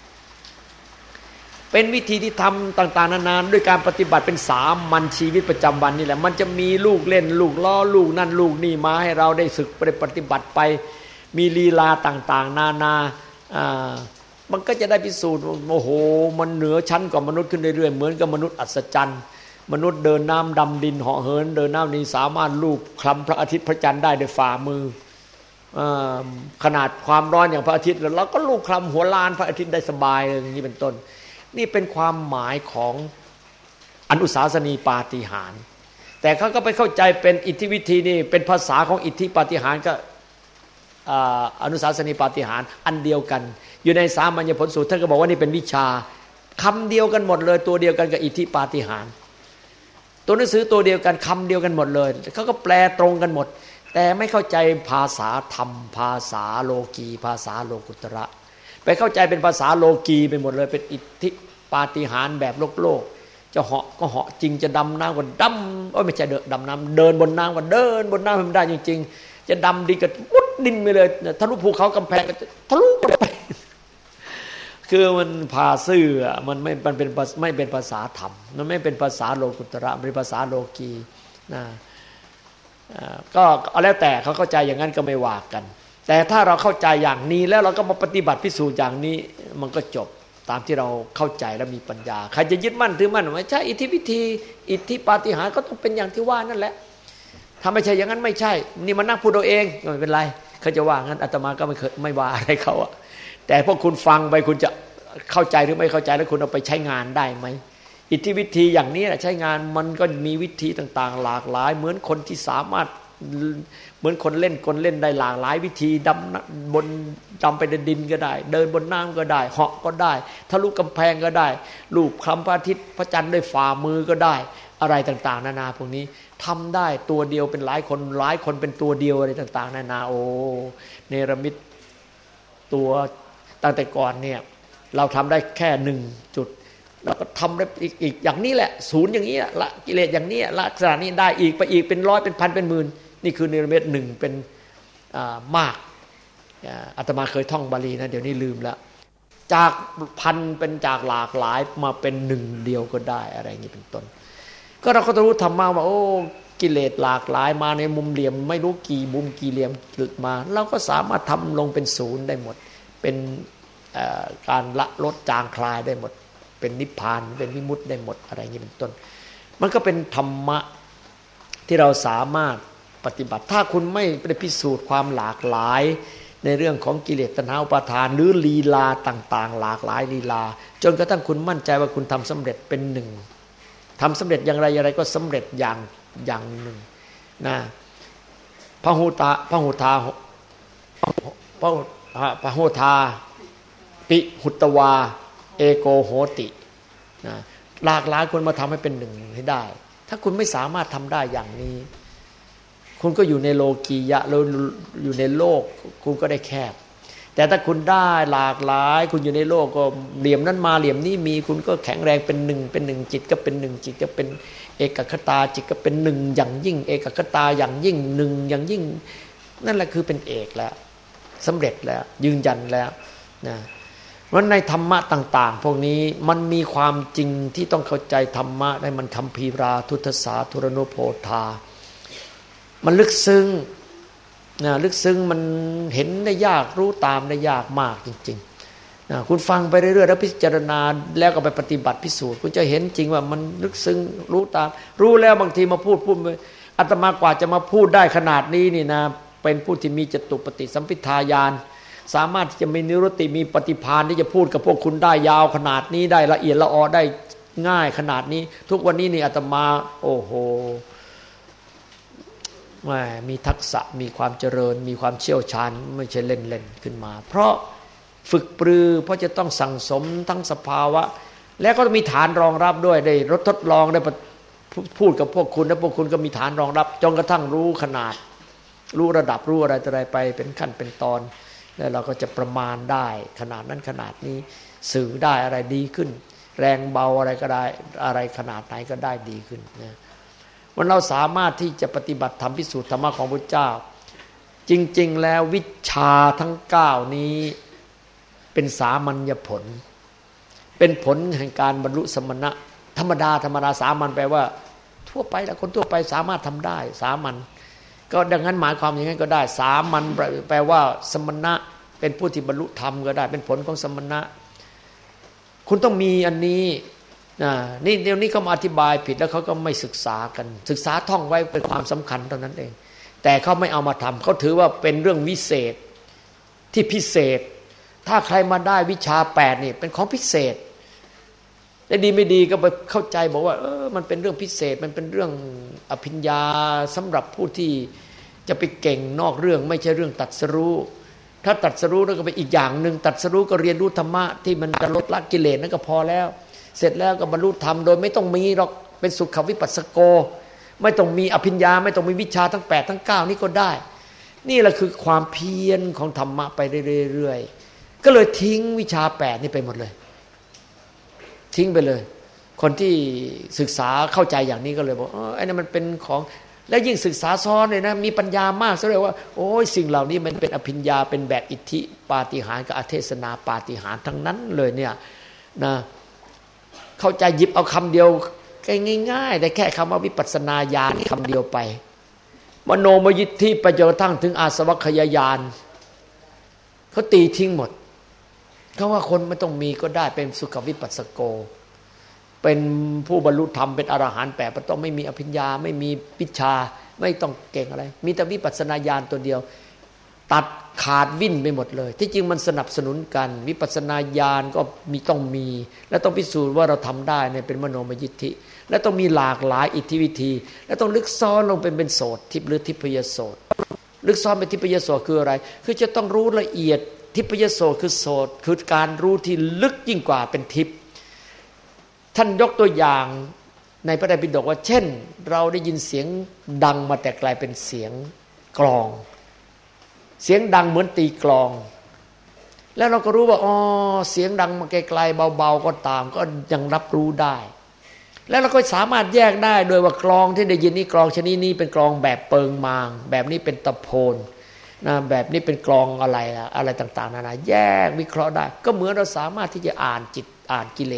Speaker 2: เป็นวิธีที่ทำต่างๆนานาด้วยการปฏิบัติเป็นสามัญชีวิตประจำวันนี่แหละมันจะมีลูกเล่นลูกล้อลูกนั่นลูกนี่มาให้เราได้ฝึกไปปฏิบัติไปมีลีลาต่างๆนานาอ่ามันก็จะได้พิสูจน์โอ้โหมันเหนือชั้นกว่ามนุษย์ขึ้นเรื่อยๆเหมือนกับมนุษย์อัศจรรย์มนุษย์เดินน้ำดำดินเหาะเหินเดินน้ำนี้สามารถลูบคลำพระอาทิตย์พระจันทร์ได้ด้วยฝ่ามือขนาดความร้อนอย่างพระอาทิตย์เราก็ลูบคลำหัวลานพระอาทิตย์ได้สบายอย่างนี้เป็นต้นนี่เป็นความหมายของอนุสาสนีปาฏิหาริย์แต่เขาก็ไปเข้าใจเป็นอิทธิวิธีนี่เป็นภาษาของอิทธิปาฏิหาริย์ก็อนุสาสนีปาฏิหาริย์อันเดียวกันอยู่ในสามัญญผลสูตรท่านก็บอกว่านี่เป็นวิชาคำเดียวกันหมดเลยตัวเดียวกันกับอิทธิปาฏิหาริย์ตัวหนังสือตัวเดียวกันคำเดียวกันหมดเลยเขาก็แปลตรงกันหมดแต่ไม่เข้าใจภาษาธรรมภาษาโลกีภาษาโลกุตระไปเข้าใจเป็นภาษาโลกีไปหมดเลยเป็นอิทธิปาฏิหาริย์แบบโลกโลกจะเหาะก็เหาะจริงจะดำน้ำก็ดำโอ้ยไม่ใช่เดินดำน้ำเดินบนน้ำก็เดินบนน้ำมันได้จริงๆจะดำดินก็มุดดินไปเลยทะลุภูเขากำแพงก็ทะลุไปคือมันพาซื่อมันไม่มันเป็นไม่เป็นภาษาธรรมมันไม่เป็นภาษาโลกุตระมันเป็นภาษาโลกีนะก็เอาแล้วแต่เขาเข้าใจอย่างนั้นก็ไม่ว่ากันแต่ถ้าเราเข้าใจอย่างนี้แล้วเราก็มาปฏิบัติพิสูจน์อย่างนี้มันก็จบตามที่เราเข้าใจและมีปัญญาใครจะยึดมั่นถือมั่นว่าใช่อิทธิวิธีอิทธิปาฏิหาริย์ก็ต้องเป็นอย่างที่ว่านั่นแหละถ้าไม่ใช่อย่างนั้นไม่ใช่นี่มันนั่งพูดเอาเองไม่เป็นไรเขาจะว่างั้นอาตมาก็ไม่เคยไม่ว่าอะไรเขาอะแต่พวกคุณฟังไปคุณจะเข้าใจหรือไม่เข้าใจแล้วคุณเอาไปใช้งานได้ไหมอิทธิวิธีอย่างนี้แหละใช้งานมันก็มีวิธีต่างๆหลากหลายเหมือนคนที่สามารถเหมือนคนเล่นคนเล่นได้หลากหลายวิธีดำบนดำไปในดินก็ได้เดินบนน้ำก็ได้เหาะก็ได้ทะลุกำแพงก็ได้ลูบคลำพระอาทิตย์พระจันทร์ด้วยฝ่ามือก็ได้อะไรต่างๆนานาพวกนี้ทำได้ตัวเดียวเป็นหลายคนหลายคนเป็นตัวเดียวอะไรต่างๆนานาโอ้เนรมิตตัวตั้งแต่ก่อนเนี่ยเราทำได้แค่หนึ่งจุดเราก็ทำได้อีกอีกอย่างนี้แหละศูนย์อย่างนี้ละกิเลสอย่างนี้ละลักษณะนี้ได้อีกไปอีกเป็นร้อยเป็นพันเป็นหมื่นนี่คือเนรมิตหนึ่งเป็นมากอาตมาเคยท่องบาลีนะเดี๋ยวนี้ลืมแล้วจากพันเป็นจากหลากหลายมาเป็นหนึ่งเดียวก็ได้อะไรอย่างนี้เป็นต้นก็เราก็ต้องรู้ธรรมะว่าโอ้กิเลสหลากหลายมาในมุมเหลี่ยมไม่รู้กี่มุมกี่เหลี่ยมหลุดมาเราก็สามารถทำลงเป็นศูนย์ได้หมดเป็นการละลดจางคลายได้หมดเป็นนิพพานเป็นวิมุตติได้หมดอะไรอย่างนี้เป็นต้นมันก็เป็นธรรมะที่เราสามารถปฏิบัติถ้าคุณไม่ได้พิสูจน์ความหลากหลายในเรื่องของกิเลสตัณหาอุปาทานหรือลีลาต่างๆหลากหลายลีลาจนกระทั่งคุณมั่นใจว่าคุณทำสำเร็จเป็นหนึ่งทำสำเร็จอย่างไรอย่างไรก็สำเร็จอย่างอย่างหนึ่งนะพหุตาพหุทาพหุพหุทาปิหุตวาเอโกโหตินะหลากหลายคนมาทำให้เป็นหนึ่งให้ได้ถ้าคุณไม่สามารถทำได้อย่างนี้คุณก็อยู่ในโลกียะแล้วอยู่ในโลกคุณก็ได้แคบแต่ถ้าคุณได้หลากหลายคุณอยู่ในโลกก็เหลี่ยมนั้นมาเหลี่ยมนี้มีคุณก็แข็งแรงเป็นหนึ่งเป็นหนึ่งจิตก็เป็นหนึ่งจิตก็เป็นเอกคตาจิตก็เป็นหนึ่งอย่างยิ่งเอกคตาอย่างยิ่งหนึ่งอย่างยิ่งนั่นแหละคือเป็นเอกแล้วสำเร็จแล้วยืนยันแล้วนะเพราะในธรรมะต่างๆพวกนี้มันมีความจริงที่ต้องเข้าใจธรรมะให้มันคัมภีราทุตสาธุรโนโพธามันลึกซึ้งนะลึกซึ้งมันเห็นได้ยากรู้ตามได้ยากมากจริงๆนะคุณฟังไปเรื่อยๆแล้วพิจารณาแล้วก็ไปปฏิบัติพิสูจน์คุณจะเห็นจริงว่ามันลึกซึ้งรู้ตามรู้แล้วบางทีมาพูดพูดอาตมากว่าจะมาพูดได้ขนาดนี้นี่นะเป็นผู้ที่มีจตุปฏิสัมภิทาญาณสามารถที่จะมีนิรุตติมีปฏิภาณที่จะพูดกับพวกคุณได้ยาวขนาดนี้ได้ละเอียดละออได้ง่ายขนาดนี้ทุกวันนี้นี่อาตมาโอ้โหมีทักษะมีความเจริญมีความเชี่ยวชาญไม่ใช่เล่นๆขึ้นมาเพราะฝึกปรือเพราะจะต้องสั่งสมทั้งสภาวะแล้วก็มีฐานรองรับด้วยได้รถทดลองได้พูดกับพวกคุณแล้วพวกคุณก็มีฐานรองรับจนกระทั่งรู้ขนาดรู้ระดับรู้อะไรต่ออะไรไปเป็นขั้นเป็นตอนแล้วเราก็จะประมาณได้ขนาดนั้นขนาดนี้สื่อได้อะไรดีขึ้นแรงเบาอะไรก็ได้อะไรขนาดไหนก็ได้ดีขึ้นนะมันเราสามารถที่จะปฏิบัติธรรมพิสูจน์ธรรมะของพระเจ้าจริงๆแล้ววิชาทั้งเก้านี้เป็นสามัญญผลเป็นผลแห่งการบรรลุสมณะธรรมดาธรรมดาสามัญแปลว่าทั่วไปแล้วคนทั่วไปสามารถทำได้สามัญก็ดังนั้นหมายความอย่างนั้นก็ได้สามัญแปลว่าสมณะเป็นผู้ที่บรรลุธรรมก็ได้เป็นผลของสมณะคุณต้องมีอันนี้นี่เดี๋ยวนี้เขามาอธิบายผิดแล้วเขาก็ไม่ศึกษากันศึกษาท่องไว้เป็นความสำคัญเท่านั้นเองแต่เขาไม่เอามาทำเขาถือว่าเป็นเรื่องวิเศษที่พิเศษถ้าใครมาได้วิชาแปดนี่เป็นของพิเศษได้ดีไม่ดีก็ไปเข้าใจบอกว่าเออมันเป็นเรื่องพิเศษมันเป็นเรื่องอภิญญาสำหรับผู้ที่จะไปเก่งนอกเรื่องไม่ใช่เรื่องตรัสรู้ถ้าตรัสรู้แล้วก็เป็นอีกอย่างนึงตรัสรู้ก็เรียนรู้ธรรมะที่มันจะลดละกิเลสนั่นก็พอแล้วเสร็จแล้วก็บรรลุธรรมโดยไม่ต้องมีหรอกเป็นสุขวิปัสสโกไม่ต้องมีอภิญญาไม่ต้องมีวิชาทั้งแปดทั้งเก้านี่ก็ได้นี่แหละคือความเพียรของธรรมะไปเรื่อยๆก็เลยทิ้งวิชาแปดนี่ไปหมดเลยทิ้งไปเลยคนที่ศึกษาเข้าใจอย่างนี้ก็เลยบอกเออไอ้นั่นมันเป็นของแล้วยิ่งศึกษาซ้อนเลยนะมีปัญญามากซะเลยว่าโอ้ยสิ่งเหล่านี้มันเป็นอภิญญาเป็นแบบอิทธิปาฏิหาริย์กับอเทศนาปาฏิหาริย์ทั้งนั้นเลยเนี่ยนะเข้าใจหยิบเอาคำเดียวง่ายๆแต่แค่คำว่าวิปัสสนาญาณคำเดียวไปมโนมยิทธิไปจนกระทั่งถึงอาสวัคยญาณเขาตีทิ้งหมดเขาว่าคนไม่ต้องมีก็ได้เป็นสุขวิปัสสโกเป็นผู้บรรลุธรรมเป็นอรหันต์แปดต้องไม่มีอภิญญาไม่มีวิชาไม่ต้องเก่งอะไรมีแต่วิปัสสนาญาณตัวเดียวตัดขาดวิ่นไปหมดเลยที่จริงมันสนับสนุนกันวิปัสสนาญาณก็มีต้องมีและต้องพิสูจน์ว่าเราทำได้เนี่ยเป็นมโนมยิทธิและต้องมีหลากหลายอิทธิวิธีและต้องลึกซ้อนลงเป็นเป็นโสตทิพย์หรือทิพยโสตลึกซ้อนเป็นทิพยโสตคืออะไรคือจะต้องรู้ละเอียดทิพยโสตคือโสตคือการรู้ที่ลึกยิ่งกว่าเป็นทิพย์ท่านยกตัวอย่างในพระไตรปิฎกว่าเช่นเราได้ยินเสียงดังมาแต่ไกลเป็นเสียงกลองเสียงดังเหมือนตีกลองแล้วเราก็รู้ว่าอ๋อเสียงดังมาไกลๆเบาๆก็ตามก็ยังรับรู้ได้แล้วเราก็สามารถแยกได้โดยว่ากลองที่ได้ยินนี่กลองชนิดนี้เป็นกลองแบบเปิงมางแบบนี้เป็นตะโพนนะแบบนี้เป็นกลองอะไรอะไรต่างๆนานาแยกวิเคราะห์ได้ก็เหมือนเราสามารถที่จะอ่านจิตอ่านกิเลส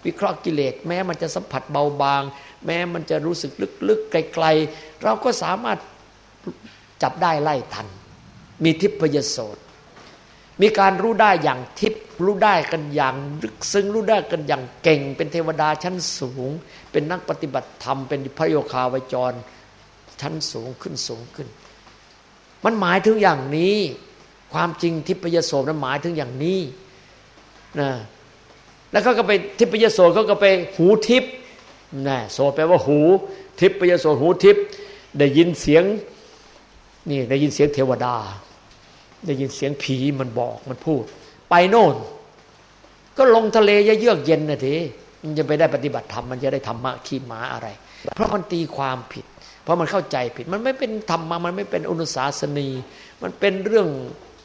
Speaker 2: วิเคราะห์กิเลสแม้มันจะสัมผัสเบาบางแม้มันจะรู้สึกลึกๆไกลๆเราก็สามารถจับได้ไล่ทันมีทิพยโสตมีการรู้ได้อย่างทิพย์รู้ได้กันอย่างลึกซึ้งรู้ได้กันอย่างเก่งเป็นเทวดาชั้นสูงเป็นนักปฏิบัติธรรมเป็นพระโยคาวจรชั้นสูงขึ้นสูงขึ้นมันหมายถึงอย่างนี้ความจริงทิพยโสตนั้นหมายถึงอย่างนี้นะแล้วเขาก็ไปทิพยโสตเขาก็ไปหูทิพย์นะโสตแปลว่าหูทิพยโสตหูทิพย์ได้ยินเสียงนี่ได้ยินเสียงเทวดาได้ยินเสียงผีมันบอกมันพูดไปโน่นก็ลงทะเลเยือกเย็นนะทีมันจะไปได้ปฏิบัติธรรมมันจะได้ธรรมะขี้หมาอะไรเพราะมันตีความผิดเพราะมันเข้าใจผิดมันไม่เป็นธรรมะมันไม่เป็นอนุสาสนีมันเป็นเรื่อง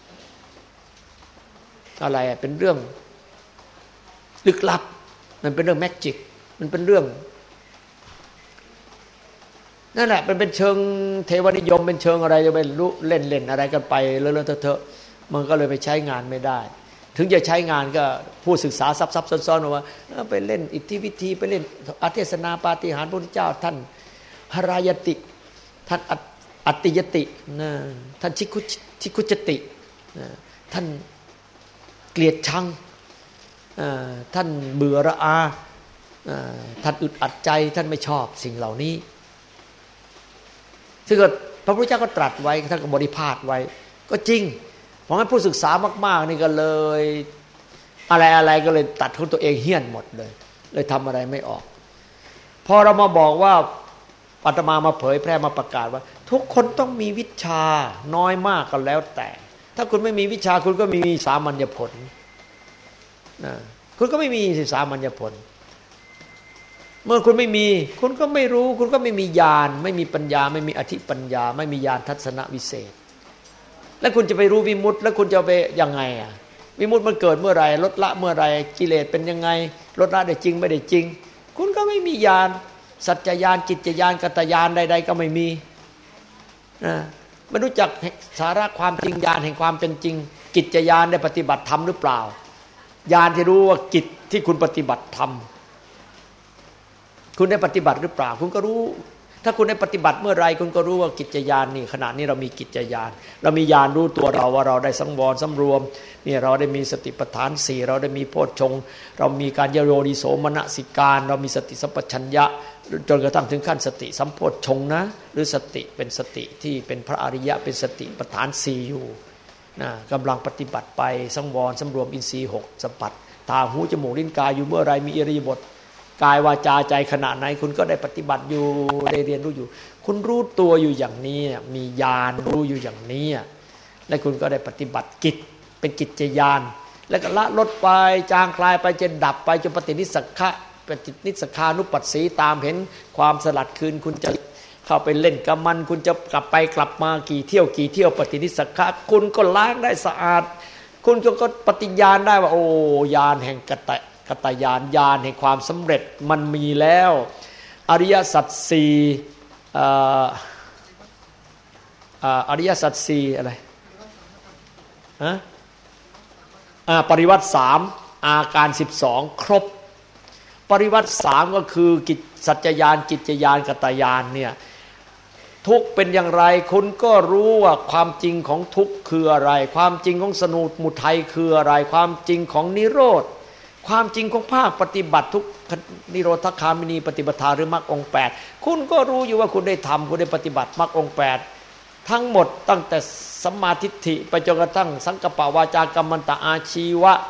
Speaker 2: อะไรอ่ะเป็นเรื่องลึกลับมันเป็นเรื่องแมจิกมันเป็นเรื่องนั่นแหละมันเป็นเชิงเทวนิยมเป็นเชิงอะไรจะไปรู้เล่นเล่นอะไรกันไปเลอะๆเทอะๆมันก็เลยไปใช้งานไม่ได้ถึงจะใช้งานก็ผู้ศึกษาซับซับซ้อนๆว่าไปเล่นอิทธิวิธีไปเล่นอเทศนาปาฏิหาริย์พระพุทธเจ้าท่านหรายติท่านอัตติยตินะท่านชิคุชิคุจติท่านเกลียดชังท่านเบื่อระอาท่านอึดอัดใจท่านไม่ชอบสิ่งเหล่านี้ซึ่งพระพุทธเจ้าก็ตรัสไว้ท่านก็บริพาทไว้ก็จริงเพราะงั้นผู้ศึกษามากๆนี่ก็เลยอะไรๆก็เลยตัดของตัวเองเหี้ยนหมดเลยเลยทำอะไรไม่ออกพอเรามาบอกว่าอาตมามาเผยแพร่มาประกาศว่าทุกคนต้องมีวิชาน้อยมากก็แล้วแต่ถ้าคุณไม่มีวิชาคุณก็มีสามัญญผลนะคุณก็ไม่มีสามัญญผลเมื่อคุณไม่มีคุณก็ไม่รู้คุณก็ไม่มีญาณไม่มีปัญญาไม่มีอธิปัญญาไม่มีญาณทัศนวิเศษแล้วคุณจะไปรู้วิมุตติแล้วคุณจะไปยังไงอ่ะวิมุตติมันเกิดเมื่อไหร่ลดละเมื่อไหร่กิเลสเป็นยังไงลดละได้จริงไม่ได้จริงคุณก็ไม่มีญาณสัจจญาณจิตญาณกัตตญาณใดๆก็ไม่มีนะไม่รู้จักสาระความจริงญาณแห่งความเป็นจริงกิจญาณได้ปฏิบัติธรรมหรือเปล่าญาณที่รู้ว่ากิจที่คุณปฏิบัติธรรมคุณได้ปฏิบัติหรือเปล่าคุณก็รู้ถ้าคุณได้ปฏิบัติเมื่อไรคุณก็รู้ว่ากิจญาณนี่ขณะนี้เรามีกิจญาณเรามีญาณรู้ตัวเราว่าเราได้สังวรสำรวมนี่เราได้มีสติปัฏฐานสี่เราได้มีโพชฌงค์เรามีการโยนิโสมนสิการเรามีสติสัมปชัญญะจนกระทั่งถึงขั้นสติสัมโพชฌงค์นะหรือสติเป็นสติที่เป็นพระอริยะเป็นสติปัฏฐานสี่อยู่นะกำลังปฏิบัติไปสังวรสำรวมอินทรีย์หกสัมผัสตาหูจมูกลิ้นกายอยู่เมื่อไรมีอิริยาบถกายวาจาใจขณะไหนคุณก็ได้ปฏิบัติอยู่ได้เรียนรู้อยู่คุณรู้ตัวอยู่อย่างนี้มีญาณรู้อยู่อย่างนี้และคุณก็ได้ปฏิบัติกิจเป็นกิจญาณแล้วก็ละลดไปจางคลายไปจนดับไปจนปฏินิสสักขะปฏินิสสักขานุปัสสีตามเห็นความสลัดคืนคุณจะเข้าไปเล่นกับมันคุณจะกลับไปกลับมากี่เที่ยวกี่เที่ยวปฏินิสสักขะคุณก็ล้างได้สะอาดคุณก็ปฏิญาณได้ว่าโอ้ญาณแห่งกตกตญาณญาณแห่งความสำเร็จมันมีแล้วอริยสัจสี่อริยสัจสี่อะไรฮะปริวัติสามอาการสิบสองครบปริวัติสามก็คือกิจสัจญาณกิจญาณกตญาณเนี่ยทุกข์เป็นอย่างไรคุณก็รู้ว่าความจริงของทุกข์คืออะไรความจริงของสมุทัยคืออะไรความจริงของนิโรธความจริงของภาคปฏิบัติทุกนิโรธคามินีปฏิปทาหรือมรรคองค์แปดคุณก็รู้อยู่ว่าคุณได้ทำคุณได้ปฏิบัติมรรคองค์แปดทั้งหมดตั้งแต่สัมมาทิฏฐิไปจนกระทั่งสังกัปปะวาจากัมมันตะอาชีวะ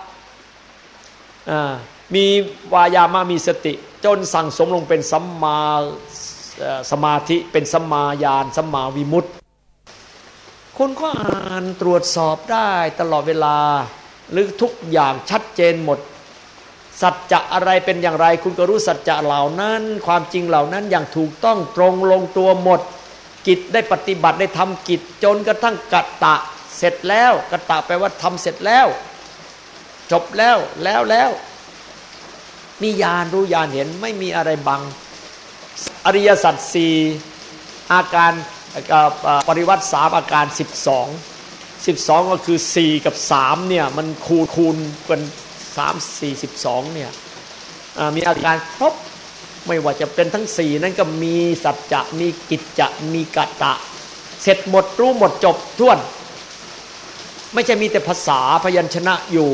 Speaker 2: มีวายามะมีสติจนสั่งสมลงเป็นสัมมาสมาธิเป็นสัมมาญาณสัมมาวิมุตติคุณก็อ่านตรวจสอบได้ตลอดเวลาหรือทุกอย่างชัดเจนหมดสัจจะอะไรเป็นอย่างไรคุณก็รู้สัจจะเหล่านั้นความจริงเหล่านั้นอย่างถูกต้องตรงลงตัวหมดกิจได้ปฏิบัติได้ทำกิจจนกระทั่งกตะเสร็จแล้วกตะแปลว่าทำเสร็จแล้วจบแล้วแล้วแล้วมีญาณรู้ญาณเห็นไม่มีอะไรบังอริยสัจสี่อาการปริวัติสามอาการสิบสองสิบสองก็คือสี่กับสามเนี่ยมันคูณคูณกันสาม สี่ สิบสองเนี่ยมีอาการครบไม่ว่าจะเป็นทั้งสี่นั้นก็มีสัจจะมีกิจจะมีกัตตะเสร็จหมดรู้หมดจบท้วนไม่ใช่มีแต่ภาษาพยัญชนะอยู่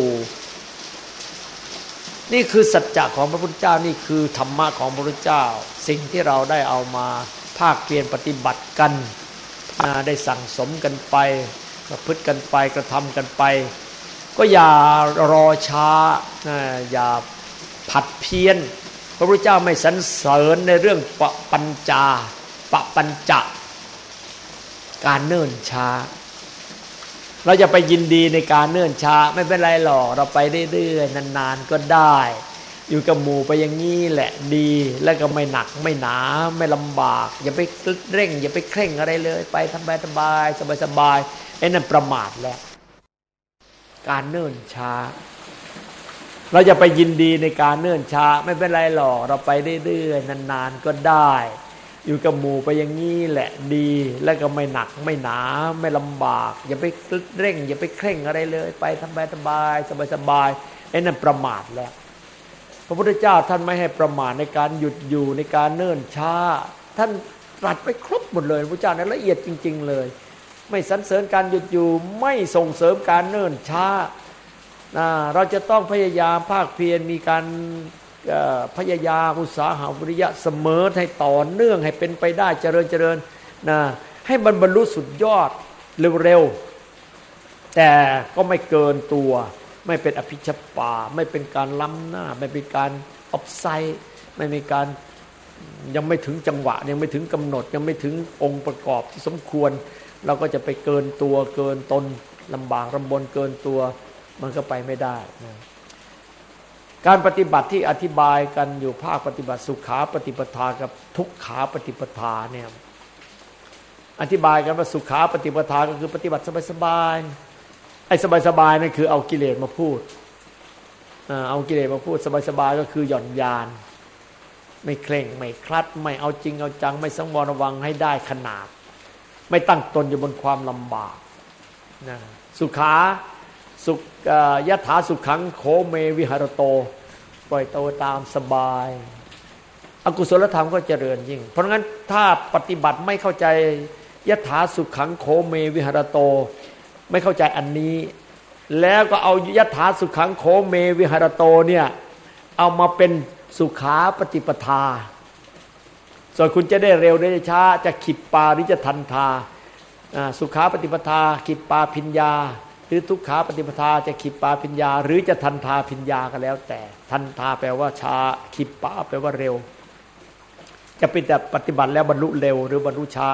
Speaker 2: นี่คือสัจจะของพระพุทธเจ้านี่คือธรรมะของพระพุทธเจ้าสิ่งที่เราได้เอามาภาคเพียรปฏิบัติกันได้สั่งสมกันไปประพฤติกันไปกระทำกันไปก็อย่ารอช้าอย่าผัดเพี้ยนพระพุทธเจ้าไม่สรรเสริญในเรื่องปะปัญจาปะปัญจะการเนิ่นช้าเราจะไปยินดีในการเนิ่นช้าไม่เป็นไรหรอกเราไปเรื่อยๆนานๆก็ได้อยู่กับหมู่ไปอย่างนี้แหละดีแล้วก็ไม่หนักไม่หนาไม่ลำบากอย่าไปเร่งอย่าไปเคร่งอะไรเลยไปทำสบายสบายสบายไอ้นั่นประมาทแล้วการเนิ่นช้าเราจะไปยินดีในการเนิ่นช้าไม่เป็นไรหรอกเราไปเรื่อยๆนานๆก็ได้อยู่กับหมู่ไปอย่างนี้แหละดีแล้วก็ไม่หนักไม่หนาไม่ลำบากอย่าไปเร่งอย่าไปเคร่งอะไรเลยไปทำสบายสบายสบายไอ้นั่นประมาทแล้วพระพุทธเจ้าท่านไม่ให้ประมาทในการหยุดอยู่ในการเนิ่นช้าท่านตรัสไปครบหมดเลยพระพุทธเจ้านั้นละเอียดจริงๆเลยไม่สรรเสริญการหยุดอยู่ไม่ส่งเสริมการเนิ่นช้าเราจะต้องพยายามภาคเพียรมีการพยายามอุตสาหะวิริยะเสมอให้ต่อเนื่องให้เป็นไปได้เจริญเจริญนะให้มันบรรลุสุดยอดเร็วๆแต่ก็ไม่เกินตัวไม่เป็นอภิชปาไม่เป็นการล้ำหน้าไม่เป็นการออฟไซด์ไม่มีการยังไม่ถึงจังหวะยังไม่ถึงกำหนดยังไม่ถึงองค์ประกอบที่สมควรเราก็จะไปเกินตัวเกินตนลำบากลำบนเกินตัวมันก็ไปไม่ได้นะการปฏิบัติที่อธิบายกันอยู่ภาคปฏิบัติสุขาปฏิปทากับทุกขาปฏิปทาเนี่ยอธิบายกันว่าสุขาปฏิปทาก็คือปฏิบัติสบายๆไอ้สบายๆนั่นคือเอากิเลสมาพูดเอากิเลสมาพูดสบายๆก็คือหย่อนยานไม่เคร่งไม่คลัดไม่เอาจริงเอาจังไม่สังวรระวังให้ได้ขนาดไม่ตั้งตนอยู่บนความลำบากนะสุขาสุขยถาสุขังโคเมวิหารโตปล่อยตัวตามสบายอกุศลธรรมก็เจริญยิ่งเพราะงั้นถ้าปฏิบัติไม่เข้าใจยถาสุขังโคเมวิหารโตไม่เข้าใจอันนี้แล้วก็เอายถาสุขังโคเมวิหารโตเนี่ยเอามาเป็นสุขาปฏิปทาส่วนคุณจะได้เร็วได้ช้าจะขิปปาหรือจะทันทาสุขาปฏิปทาขิปปาพิญญาหรือทุกขาปฏิปทาจะขิปปาพิญญาหรือจะทันทาพิญญาก็แล้วแต่ทันทาแปลว่าช้าขิปปาแปลว่าเร็วจะเป็นแต่ปฏิบัติแล้วบรรลุเร็วหรือบรรลุช้า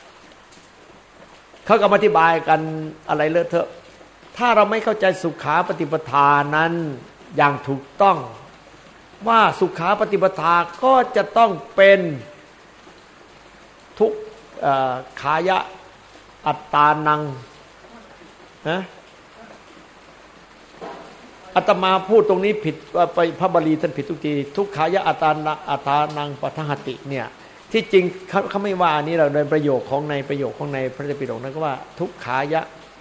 Speaker 2: เขาก็อธิบายกันอะไรเลอะเทอะถ้าเราไม่เข้าใจสุขาปฏิปทานั้นอย่างถูกต้องว่าสุขาปฏิปทาก็จะต้องเป็นทุกขายะอัตตานังนะอาตมาพูดตรงนี้ผิดว่าไปพระบาลีท่านผิดทุกทีทุกขายะอัตตานังอัตตานังปัฏฐหติเนี่ยที่จริงเขาเขาไม่ว่านี้เราในประโยคของในประโยคของในพระไตรปิฎกนั้นก็ว่าทุกขายะ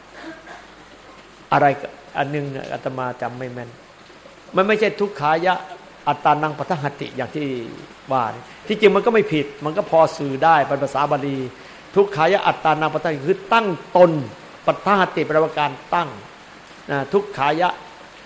Speaker 2: อะไรอันนึงอาตมาจำไม่แม่นมันไม่ใช่ทุกขายะอัตตานังปัฏฐหติอย่างที่ว่าที่จริงมันก็ไม่ผิดมันก็พอสื่อได้เป็นภาษาบาลีทุกขายะอัตตานังปัฏฐหติคือตั้งตนปัฏฐหติแปลว่าการตั้งทุกขายะ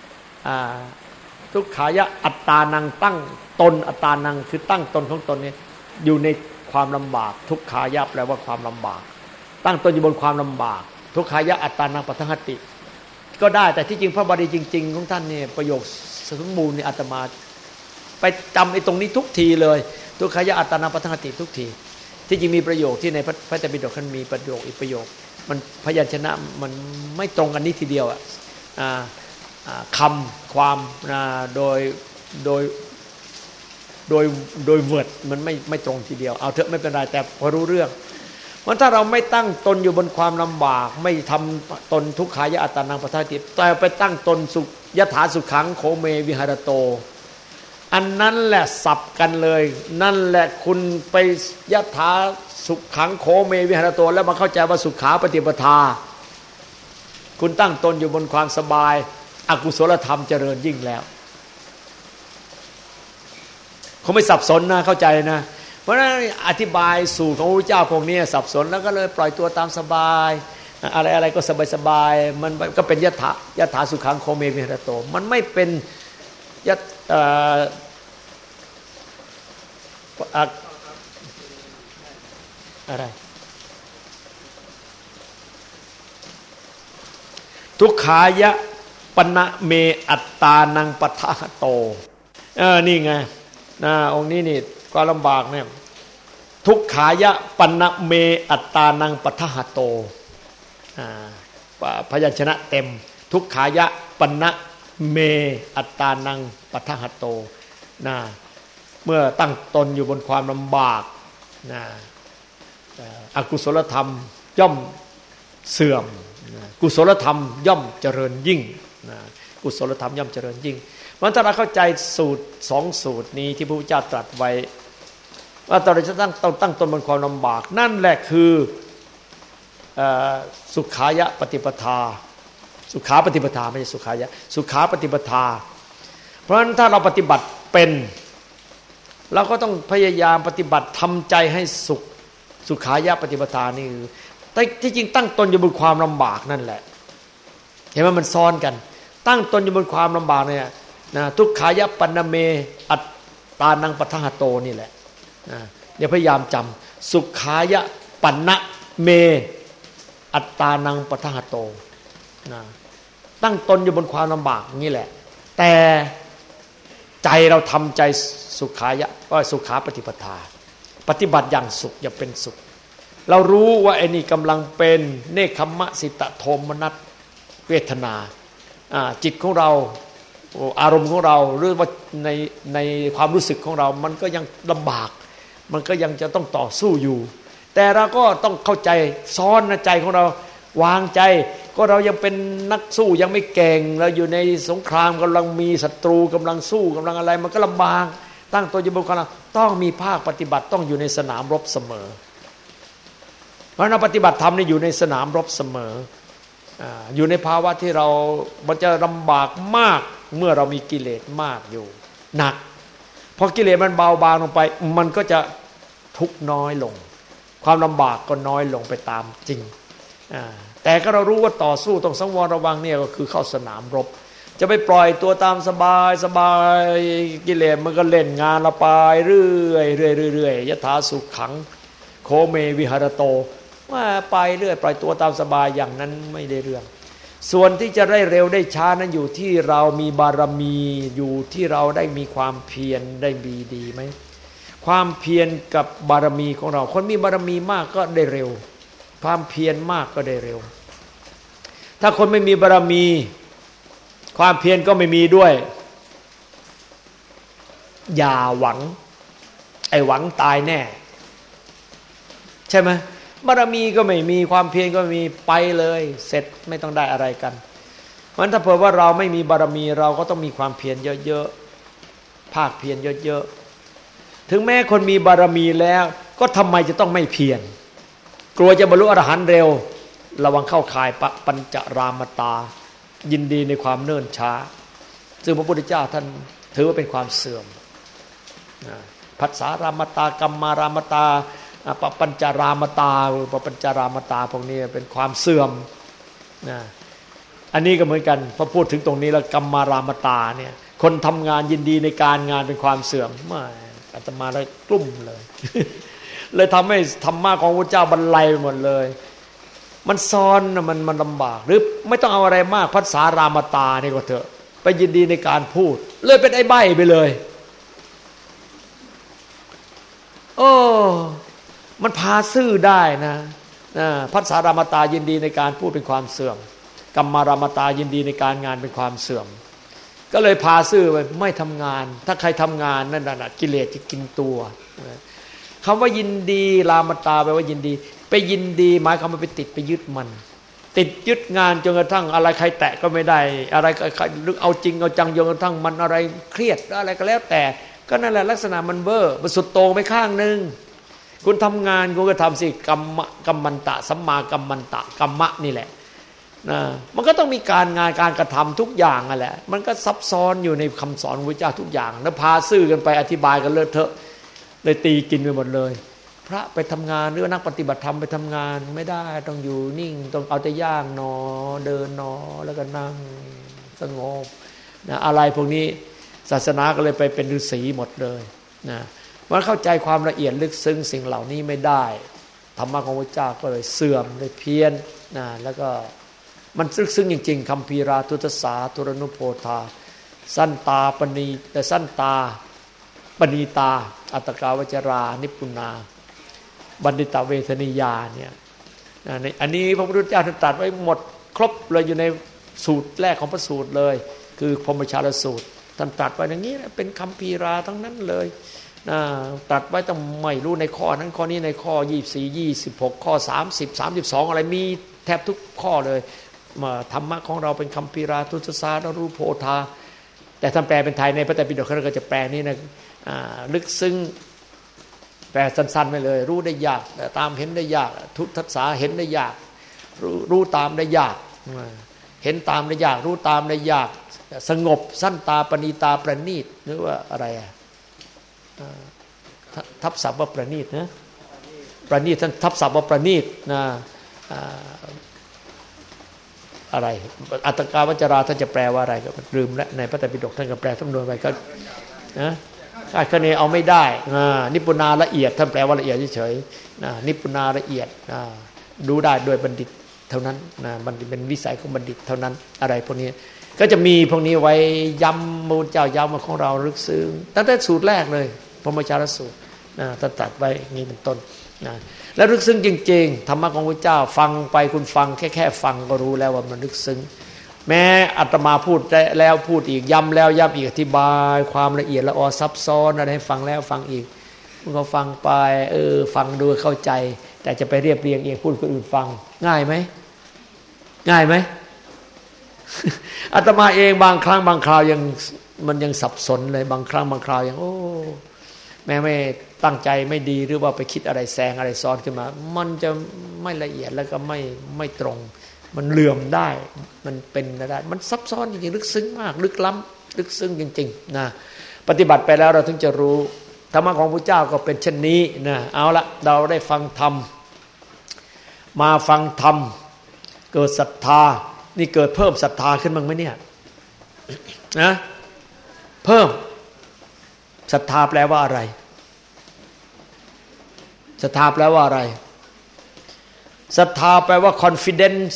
Speaker 2: ทุกขายะอัตตานังตั้งตนอัตตานังคือตั้งตนของตนนี้อยู่ในความลำบากทุกขายะแปลว่าความลำบากตั้งตนอยู่บนความลำบากทุกขายะอัตตานังปัฏฐหติก็ได้แต่ที่จริงพระบาลีจริงๆของท่านเนี่ยประโยคสมบูรณ์เนี่ยอาตมาไปจำไอ้ตรงนี้ทุกทีเลยทุกขายะอัตตานังปัฏฐหติทุกทีที่จริงมีประโยคที่ในพระไตรปิฎกท่านมีประโยคอีกประโยคมันพยัญชนะมันไม่ตรงกันนี้ทีเดียวอ่ะคำความโดยโดยโดยโดยเวิร์ดมันไม่ไม่ตรงทีเดียวเอาเถอะไม่เป็นไรแต่พอรู้เรื่องมันถ้าเราไม่ตั้งตนอยู่บนความลำบากไม่ทำตนทุกขายะอัตตานังปัฏฐหติแต่ไปตั้งตนสุยถาสุขังโคเมวิหารโตอันนั้นแหละสับกันเลยนั่นแหละคุณไปยถาสุขังโคเมวิหารโตแล้วมาเข้าใจว่าสุขาปฏิปทาคุณตั้งตนอยู่บนความสบายอกุศลธรรมเจริญยิ่งแล้วเขาไม่สับสนนะเข้าใจนะเพราะฉะนั้นอธิบายสูตรของพระพุทธเจ้าพวกนี้สับสนแล้วก็เลยปล่อยตัวตามสบายอะไรอะไรก็สบายสบายมันก็เป็นยถายถาสุขังโคเมวิหรโตมันไม่เป็นยถอะไรทุกขายะปณะเมอัตตานังปทะหะโตเออนี่ไงนะองค์นี้นี่ก็ลำบากเนี่ยทุกขายะปณะเมอัตตานังปทะหะโตอ่าพยัญชนะเต็มทุกขายะปณะเมอัตตานังปทะหะโตนะเมื่อตั้งตนอยู่บนความลำบากนะอกุศลธรรมย่อมเสื่อมกุศลธรรมย่อมเจริญยิ่งกุศลธรรมย่อมเจริญยิ่งมันถ้าเราเข้าใจสูตรสองสูตรนี้ที่พระพุทธเจ้าตรัสไว้ว่าเราจะตั้งต้องตั้งตนบนความลำบากนั่นแหละคือสุขายะปฏิปทาสุขาปฏิปทาไม่ใช่สุขายะสุขาปฏิปทาเพราะฉะนั้นถ้าเราปฏิบัติเป็นเราก็ต้องพยายามปฏิบัติทำใจให้สุขสุขายะปฏิปทานี่แต่ที่จริงตั้งตนอยู่บนความลำบากนั่นแหละเห็นไหมมันซ้อนกันตั้งตนอยู่บนความลำบากเนี่ยนะทุกขายะปณเมอัตตานังปทหะโตนี่แหละนะเดี๋ยวพยายามจำสุขายะปณเมอัตตานังปทหะโตนะตั้งตนอยู่บนความลำบากนี่แหละแต่ใจเราทำใจสุขายะว่าสุขาปฏิปทาปฏิบัติอย่างสุขอย่าเป็นสุขเรารู้ว่าไอ้นี่กำลังเป็นเนคขมะสิตะโทมนัสเวทนาจิตของเราอารมณ์ของเราหรือว่าในในความรู้สึกของเรามันก็ยังลำบากมันก็ยังจะต้องต่อสู้อยู่แต่เราก็ต้องเข้าใจซ้อนใจของเราวางใจก็เรายังเป็นนักสู้ยังไม่เก่งเราอยู่ในสงครามกำลังมีศัตรูกำลังสู้กำลังอะไรมันก็ลำบากตั้งตัวอยู่บนความต้องมีภาคปฏิบัติต้องอยู่ในสนามรบเสมอเพราะเราปฏิบัติธรรมนี่อยู่ในสนามรบเสมออยู่ในภาวะที่เรามันจะลำบากมากเมื่อเรามีกิเลสมากอยู่หนักพอกิเลสมันเบาบางลงไปมันก็จะทุกข์น้อยลงความลำบากก็น้อยลงไปตามจริงแต่ก็เรารู้ว่าต่อสู้ต้องสังวรระวังเนี่ยก็คือเข้าสนามรบจะไปปล่อยตัวตามสบายสบายกิเลสมันก็เล่นงานเราไปเรื่อยเรื่อยเรื่อยยถาสุขังโคเมวิหรโตว่าไปเรื่อยปล่อยตัวตามสบายอย่างนั้นไม่ได้เรื่องส่วนที่จะได้เร็วได้ช้านั้นอยู่ที่เรามีบารมีอยู่ที่เราได้มีความเพียรได้มีดีไหมความเพียรกับบารมีของเราคนมีบารมีมากก็ได้เร็วความเพียรมากก็ได้เร็วถ้าคนไม่มีบารมีความเพียรก็ไม่มีด้วยอย่าหวังไอ้หวังตายแน่ใช่ไหมบารมีก็ไม่มีความเพียรก็ไม่มีไปเลยเสร็จไม่ต้องได้อะไรกันเพราะฉะนั้นถ้าเผื่อว่าเราไม่มีบารมีเราก็ต้องมีความเพียรเยอะๆภาคเพียรเยอะๆถึงแม้คนมีบารมีแล้วก็ทำไมจะต้องไม่เพียรกลัวจะบรรลุอรหันต์เร็วระวังเข้าข่ายปัญจรามตายินดีในความเนิ่นช้าซึ่งพระพุทธเจ้าท่านถือว่าเป็นความเสื่อมภัสสารามตากรรมารามตาปปัญจารามตาปปัญจารามตาพวกนี้เป็นความเสื่อมนะอันนี้ก็เหมือนกันพอพูดถึงตรงนี้แล้วกรรมารามตาเนี่ยคนทำงานยินดีในการงานเป็นความเสื่อมไม่อาตมาเลยกลุ่มเลย เลยทำให้ธรรมะของพระเจ้าบรรลัยหมดเลยมันซ้อนมันมันลำบากหรือไม่ต้องเอาอะไรมากภัสสารามตานี่ก็เถอะไปยินดีในการพูดเลยเป็นไอ้ใบ้ไปเลยโอ้มันพาซื่อได้นะภัสสารามตายินดีในการพูดเป็นความเสื่อมกัมมารามตายินดีในการงานเป็นความเสื่อมก็เลยพาซื่อไปไม่ทำงานถ้าใครทำงานนั่นน่ะกิเลสจะกินตัวคำว่ายินดีรามตาแปลว่ายินดีไปยินดีหมายความว่าไปติดไปยึดมันติดยึดงานจนกระทั่งอะไรใครแตะก็ไม่ได้อะไรใครลึกเอาจริงเอาจังจนกระทั่งมันอะไรเครียดอะไรก็แล้วแต่ก็นั่นแหละลักษณะมันเบ้อมันสุดโต่งไปข้างนึงคุณทำงานคุณก็ทำสิกรรมกัมมันตะสัมมากัมมันตะกัมมะนี่แหละนะมันก็ต้องมีการงานการกระทำทุกอย่างนั่นแหละมันก็ซับซ้อนอยู่ในคำสอนของพระเจ้าทุกอย่างแล้วพาซื่อกันไปอธิบายกันเลอะเทอะเลยตีกินไปหมดเลยพระไปทำงานหรือนักปฏิบัติธรรมไปทำงานไม่ได้ต้องอยู่นิ่งต้องเอาแต่ย่างนอเดินนอแล้วก็นั่งสงบนะอะไรพวกนี้ศาสนาก็เลยไปเป็นฤาษีหมดเลยนะมันเข้าใจความละเอียดลึกซึ้งสิ่งเหล่านี้ไม่ได้ธรรมะของพระเจ้าก็เลยเสื่อมเลยเพี้ยนนะแล้วก็มันลึกซึ้งจริงๆคัมภีราทุตสาทุรนุโพธาสั้นตาปณีแต่สั้นตาปณีตาอัตตกาวจรานิปุนาบัณฑิตเวทนิยาเนี่ยอันนี้พระพุทธเจ้าท่านตรัสไว้หมดครบเลยอยู่ในสูตรแรกของพระสูตรเลยคือพรหมชาลสูตรท่านตรัสไว้อย่างนี้เป็นคัมภีราทั้งนั้นเลยนะตรัสไว้ต้องไม่รู้ในข้อนั้นข้อนี้ในข้อยี่สิบสี่ ยี่สิบหกข้อสามสิบ สามสิบสองอะไรมีแทบทุกข้อเลยมาธรรมะของเราเป็นคัมภีราทุตสารูปโพธาแต่ท่านแปลเป็นไทยในพระไตรปิฎกเขาก็จะแปลนี่นะลึกซึ้งแปลสั้นๆไปเลยรู้ได้ยากแต่ตามเห็นได้ยากทุตสาเห็นได้ยากรู้รู้ตามได้ยากเห็นตามได้ยากรู้ตามได้ยากสงบสั้นตาปณีตาประณีตหรือว่าอะไรอ่ะทับศัพท์ว่าประณีตนะประณีตท่านทับศัพท์ว่าประณีตนะอะไรอัตตกาวจราท่านจะแปลว่าอะไรก็ลืมแล้วในพระไตรปิฎกท่านก็แปลสำนวนไปก็นะคาดคะเนเอาไม่ได้นิปุนาละเอียดท่านแปลว่าละเอียดเฉยๆนิปุนาละเอียดดูได้โดยบัณฑิตเท่านั้นนะมันเป็นวิสัยของบัณฑิตเท่านั้นอะไรพวกนี้ก็จะมีพวกนี้ไว้ย้ำพระพุทธเจ้าย้ำมาของเราลึกซึ้งตั้งแต่สูตรแรกเลยพรหมชาลสูตรนะท่านตรัสไว้นี้เป็นต้นนะแล้วลึกซึ้งจริงๆธรรมะของพระเจ้าฟังไปคุณฟังแค่แค่ฟังก็รู้แล้วว่ามันลึกซึ้งแม้อาตมาพูดแล้วพูดอีกย้ำแล้วย้ำอีกอธิบายความละเอียดละออซับซ้อนอะไรให้ฟังแล้วฟังอีกคุณก็ฟังไปเออฟังดูเข้าใจแต่จะไปเรียบเรียงเองพูดคนอื่นฟังง่ายไหมง่ายไหม อาตมาเองบางครั้งบางคราวยังมันยังสับสนเลยบางครั้งบางคราวยังโอ้แม้ไม่ตั้งใจไม่ดีหรือว่าไปคิดอะไรแซงอะไรซ้อนขึ้นมามันจะไม่ละเอียดแล้วก็ไม่ไม่ตรงมันเหลื่อมได้มันเป็นได้มันซับซ้อนจริงๆลึกซึ้งมากลึกล้ำลึกซึ้งจริงๆนะปฏิบัติไปแล้วเราถึงจะรู้ธรรมะของพระเจ้าก็เป็นเช่นนี้นะเอาละเราได้ฟังธรรมมาฟังธรรมเกิดศรัทธานี่เกิดเพิ่มศรัทธาขึ้นบ้างไหมเนี่ยนะเพิ่มศรัทธาแปลว่าอะไรศรัทธาแปลว่าอะไรศรัทธาแปลว่า confidence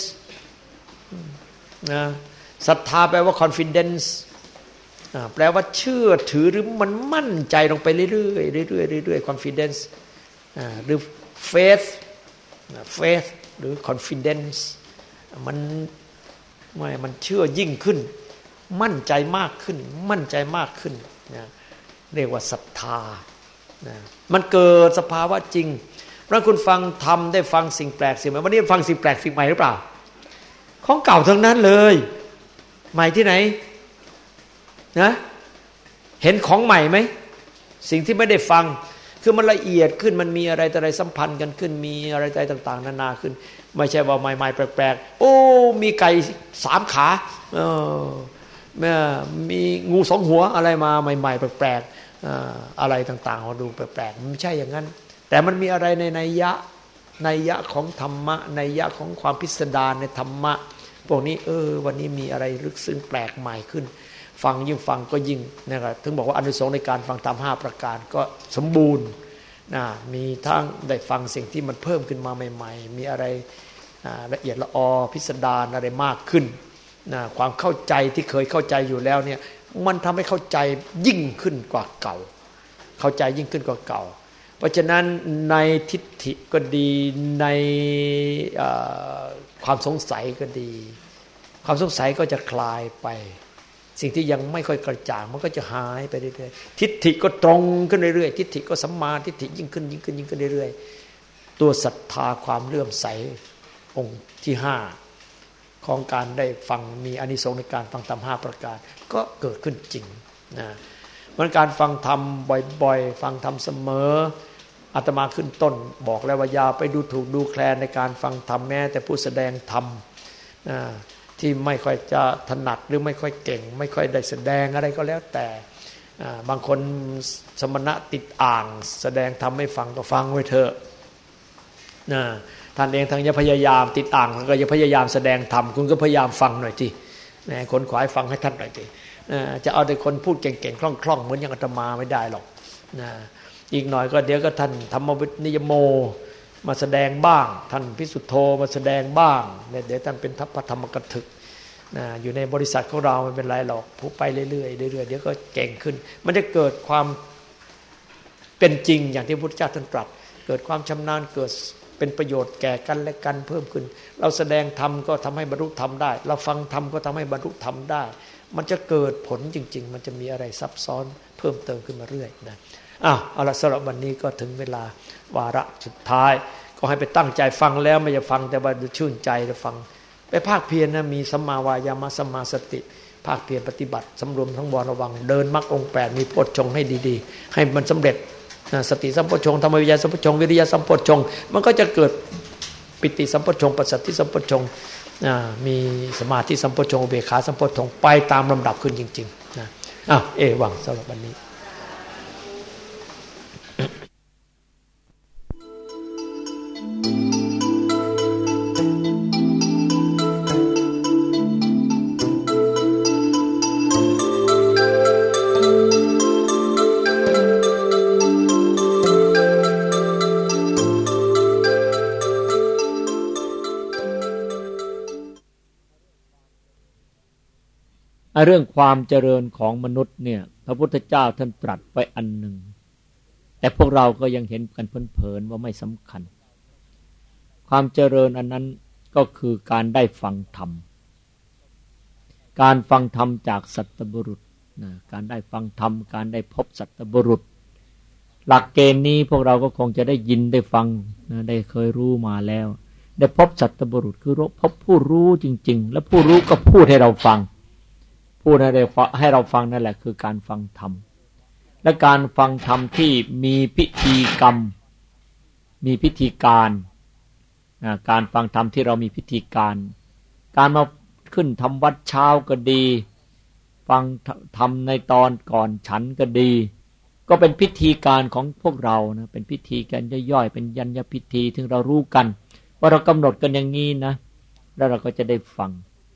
Speaker 2: นะศรัทธาแปลว่า confidence แปลว่าเชื่อถือหรือมันมั่นใจลงไปเรื่อยๆเรื่อยๆเรื่อยๆ confidence หรือ faith faith หรือ confidence มันไม่มันเชื่อยิ่งขึ้นมั่นใจมากขึ้นมั่นใจมากขึ้นนะเรียกว่าศรัทธานะมันเกิดสภาวะจริงเพราะคุณฟังธรรมได้ฟังสิ่งแปลกสิ่งใหม่วันนี้ฟังสิ่งแปลกสิ่งใหม่หรือเปล่าของเก่าทั้งนั้นเลยใหม่ที่ไหนนะเห็นของใหม่ไหมสิ่งที่ไม่ได้ฟังคือมันละเอียดขึ้นมันมีอะไรต่ออะไรสัมพันธ์กันขึ้นมีอะไรต่างๆนานาขึ้นไม่ใช่ว่าใหม่ๆแปลกๆโอ้มีไก่สามขาเออแม่มีงูสองหัวอะไรมาใหม่ๆแปลกๆอะไรต่างๆเราดูแปลกๆมันไม่ใช่อย่างนั้นแต่มันมีอะไรในนัยยะนัยยะของธรรมะนัยยะของความพิสดารในธรรมะพวกนี้เออวันนี้มีอะไรลึกซึ้งแปลกใหม่ขึ้นฟังยิ่งฟังก็ยิ่งนะครับถึงบอกว่าอานิสงส์ในการฟังธรรมห้าประการก็สมบูรณ์นะมีทั้งได้ฟังสิ่งที่มันเพิ่มขึ้นมาใหม่ๆมีอะไรละเอียดละออพิสดารอะไรมากขึ้นนะความเข้าใจที่เคยเข้าใจอยู่แล้วเนี่ยมันทำให้เข้าใจยิ่งขึ้นกว่าเก่าเข้าใจยิ่งขึ้นกว่าเก่าเพราะฉะนั้นในทิฏฐิก็ดีในความสงสัยก็ดีความสงสัยก็จะคลายไปสิ่งที่ยังไม่ค่อยกระจ่างมันก็จะหายไปเรื่อยๆทิฏฐิก็ตรงขึ้นเรื่อยๆทิฏฐิก็สัมมาทิฏฐิยิ่งขึ้นยิ่งขึ้นยิ่งขึ้นเรื่อยๆตัวศรัทธาความเลื่อมใสองค์ที่ห้าของการได้ฟังมีอานิสงส์ในการฟังธรรมห้าประการก็เกิดขึ้นจริงนะมันการฟังธรรมบ่อยๆฟังธรรมเสมออาตมาขึ้นต้นบอกแล้วว่าอย่าไปดูถูกดูแคลนในการฟังธรรมแม้แต่ผู้แสดงธรรมที่ไม่ค่อยจะถนัดหรือไม่ค่อยเก่งไม่ค่อยได้แสดงอะไรก็แล้วแต่บางคนสมณะติดอ่างแสดงทำให้ฟังก็ฟังไว้เถอะท่านเองทางจะพยายามติดอ่างก็จะพยายามแสดงธรรมคุณก็พยายามฟังหน่อยทีคนขวายฟังให้ท่านหน่อยทีจะเอาแต่คนพูดเก่งๆคล่องๆเหมือนอย่างอาตมาไม่ได้หรอกอีกหน่อยก็เดี๋ยวก็ท่านธรรมวินิยโมมาแสดงบ้างท่านพิสุทโธมาแสดงบ้างเดี๋ยวท่านเป็นทัพพธรรมกถึกอยู่ในบริษัทของเราไม่เป็นไรหรอกผู้ไปเรื่อยๆเรื่อยๆเดี๋ยวก็เก่งขึ้นมันจะเกิดความเป็นจริงอย่างที่พระพุทธเจ้าท่านตรัสเกิดความชำนาญเกิดเป็นประโยชน์แก่กันและกันเพิ่มขึ้นเราแสดงธรรมก็ทำให้บรรลุธรรมได้เราฟังธรรมก็ทำให้บรรลุธรรมได้มันจะเกิดผลจริงๆมันจะมีอะไรซับซ้อนเพิ่มเติมขึ้นมาเรื่อยนะอ้าวเอาละสำหรับวันนี้ก็ถึงเวลาวาระสุดท้ายก็ให้ไปตั้งใจฟังแล้วไม่จะฟังแต่ว่าชื่นใจจะฟังไปภาคเพียรนะมีสัมมาวายามะสัมมาสติภาคเพียรปฏิบัติสำรวมทั้งวรระวังเดินมรรคองค์แปดมีโพชฌงค์ให้ดีๆให้มันสำเร็จสติสัมโพชฌงค์ธรรมวิญญาสัมโพชฌงค์วิริยะสัมโพชฌงค์มันก็จะเกิดปิติสัมโพชฌงค์ปัสสัทธิสัมโพชฌงค์มีสมาธิสัมโพชฌงค์อุเบกขาสัมโพชฌงค์ไปตามลำดับขึ้นจริงๆนะอ้าวเอวังสำหรับวันนี้
Speaker 3: เรื่องความเจริญของมนุษย์เนี่ยพระพุทธเจ้าท่านตรัสไว้อันหนึ่งแต่พวกเราก็ยังเห็นกันเผินๆว่าไม่สำคัญความเจริญอันนั้นก็คือการได้ฟังธรรมการฟังธรรมจากสัตบุรุษนะการได้ฟังธรรมการได้พบสัตบุรุษหลักเกณฑ์นี้พวกเราก็คงจะได้ยินได้ฟังนะได้เคยรู้มาแล้วได้พบสัตบุรุษคือพบผู้รู้จริงๆและผู้รู้ก็พูดให้เราฟังพูดให้เราให้เราฟังนั่นแหละคือการฟังธรรมและการฟังธรรมที่มีพิธีกรรมมีพิธีการการฟังธรรมที่เรามีพิธีการการมาขึ้นทำวัดเช้าก็ดีฟังธรรมในตอนก่อนฉันก็ดีก็เป็นพิธีการของพวกเรานะเป็นพิธีการย่อยๆเป็นยัญญพิธีที่เรารู้กันว่าเรากำหนดกันอย่างนี้นะแล้วเราก็จะได้ฟัง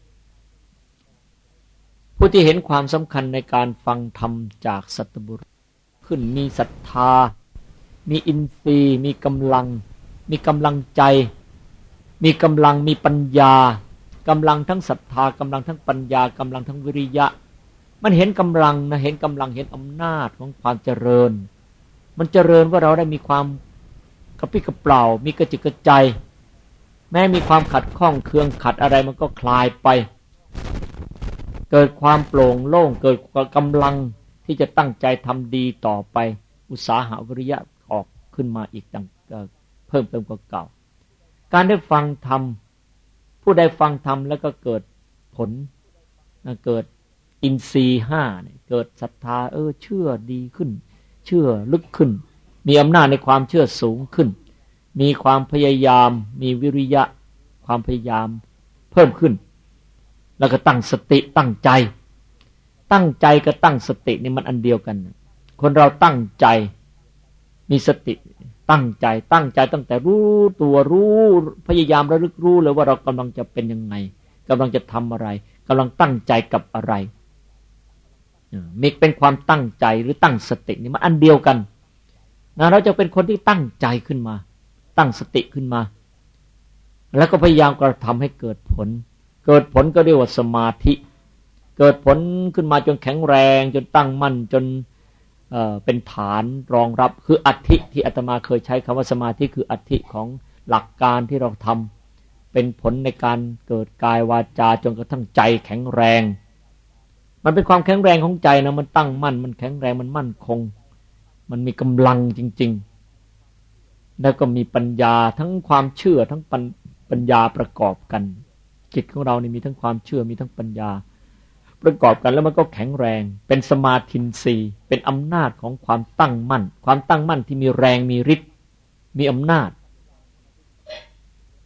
Speaker 3: ผู้ที่เห็นความสำคัญในการฟังธรรมจากสัตบุรุษขึ้นมีศรัทธามีอินทรีย์มีกำลังมีกำลังใจมีกำลังมีปัญญากำลังทั้งศรัทธากำลังทั้งปัญญากำลังทั้งวิริยะมันเห็นกำลังนะเห็นกำลังเห็นอำนาจของความเจริญมันเจริญว่าเราได้มีความกระปรี้กระเปร่ามีกระจิตกระใจแม้มีความขัดข้องเคืองขัดอะไรมันก็คลายไปเกิดความโปร่งโล่งเกิดกำลังที่จะตั้งใจทำดีต่อไปอุตสาหะวิริยะออกขึ้นมาอีกตั้งเพิ่มเติมกว่าเก่าการได้ฟังธรรมผู้ใดฟังธรรมแล้วก็เกิดผลเกิดอินทรีย์ห้าเกิดศรัทธาเออเชื่อดีขึ้นเชื่อลึกขึ้นมีอำนาจในความเชื่อสูงขึ้นมีความพยายามมีวิริยะความพยายามเพิ่มขึ้นแล้วก็ตั้งสติตั้งใจตั้งใจกับตั้งสตินี่มันอันเดียวกันคนเราตั้งใจมีสติตั้งใจตั้งใจตั้งแต่รู้ตัวรู้พยายามระลึกรู้เลยว่าเรากำลังจะเป็นยังไงกำลังจะทำอะไรกำลังตั้งใจกับอะไรมีเป็นความตั้งใจหรือตั้งสตินี่มันอันเดียวกันนะเราจะเป็นคนที่ตั้งใจขึ้นมาตั้งสติขึ้นมาแล้วก็พยายามกระทำให้เกิดผลเกิดผลก็เรียกว่าสมาธิเกิดผลขึ้นมาจนแข็งแรงจนตั้งมั่นจนเอ่อเป็นฐานรองรับคืออัตถิที่อาตมาเคยใช้คำว่าสมาธิคืออัตถิของหลักการที่เราทำเป็นผลในการเกิดกายวาจาจนกระทั่งใจแข็งแรงมันเป็นความแข็งแรงของใจนะมันตั้งมั่นมันแข็งแรงมันมั่นคงมันมีกำลังจริงๆแล้วก็มีปัญญาทั้งความเชื่อทั้งปัญญาประกอบกันจิตของเรานี่มีทั้งความเชื่อมีทั้งปัญญาประกอบกันแล้วมันก็แข็งแรงเป็นสมาธินทรีย์เป็นอำนาจของความตั้งมั่นความตั้งมั่นที่มีแรงมีฤทธิ์มีอำนาจ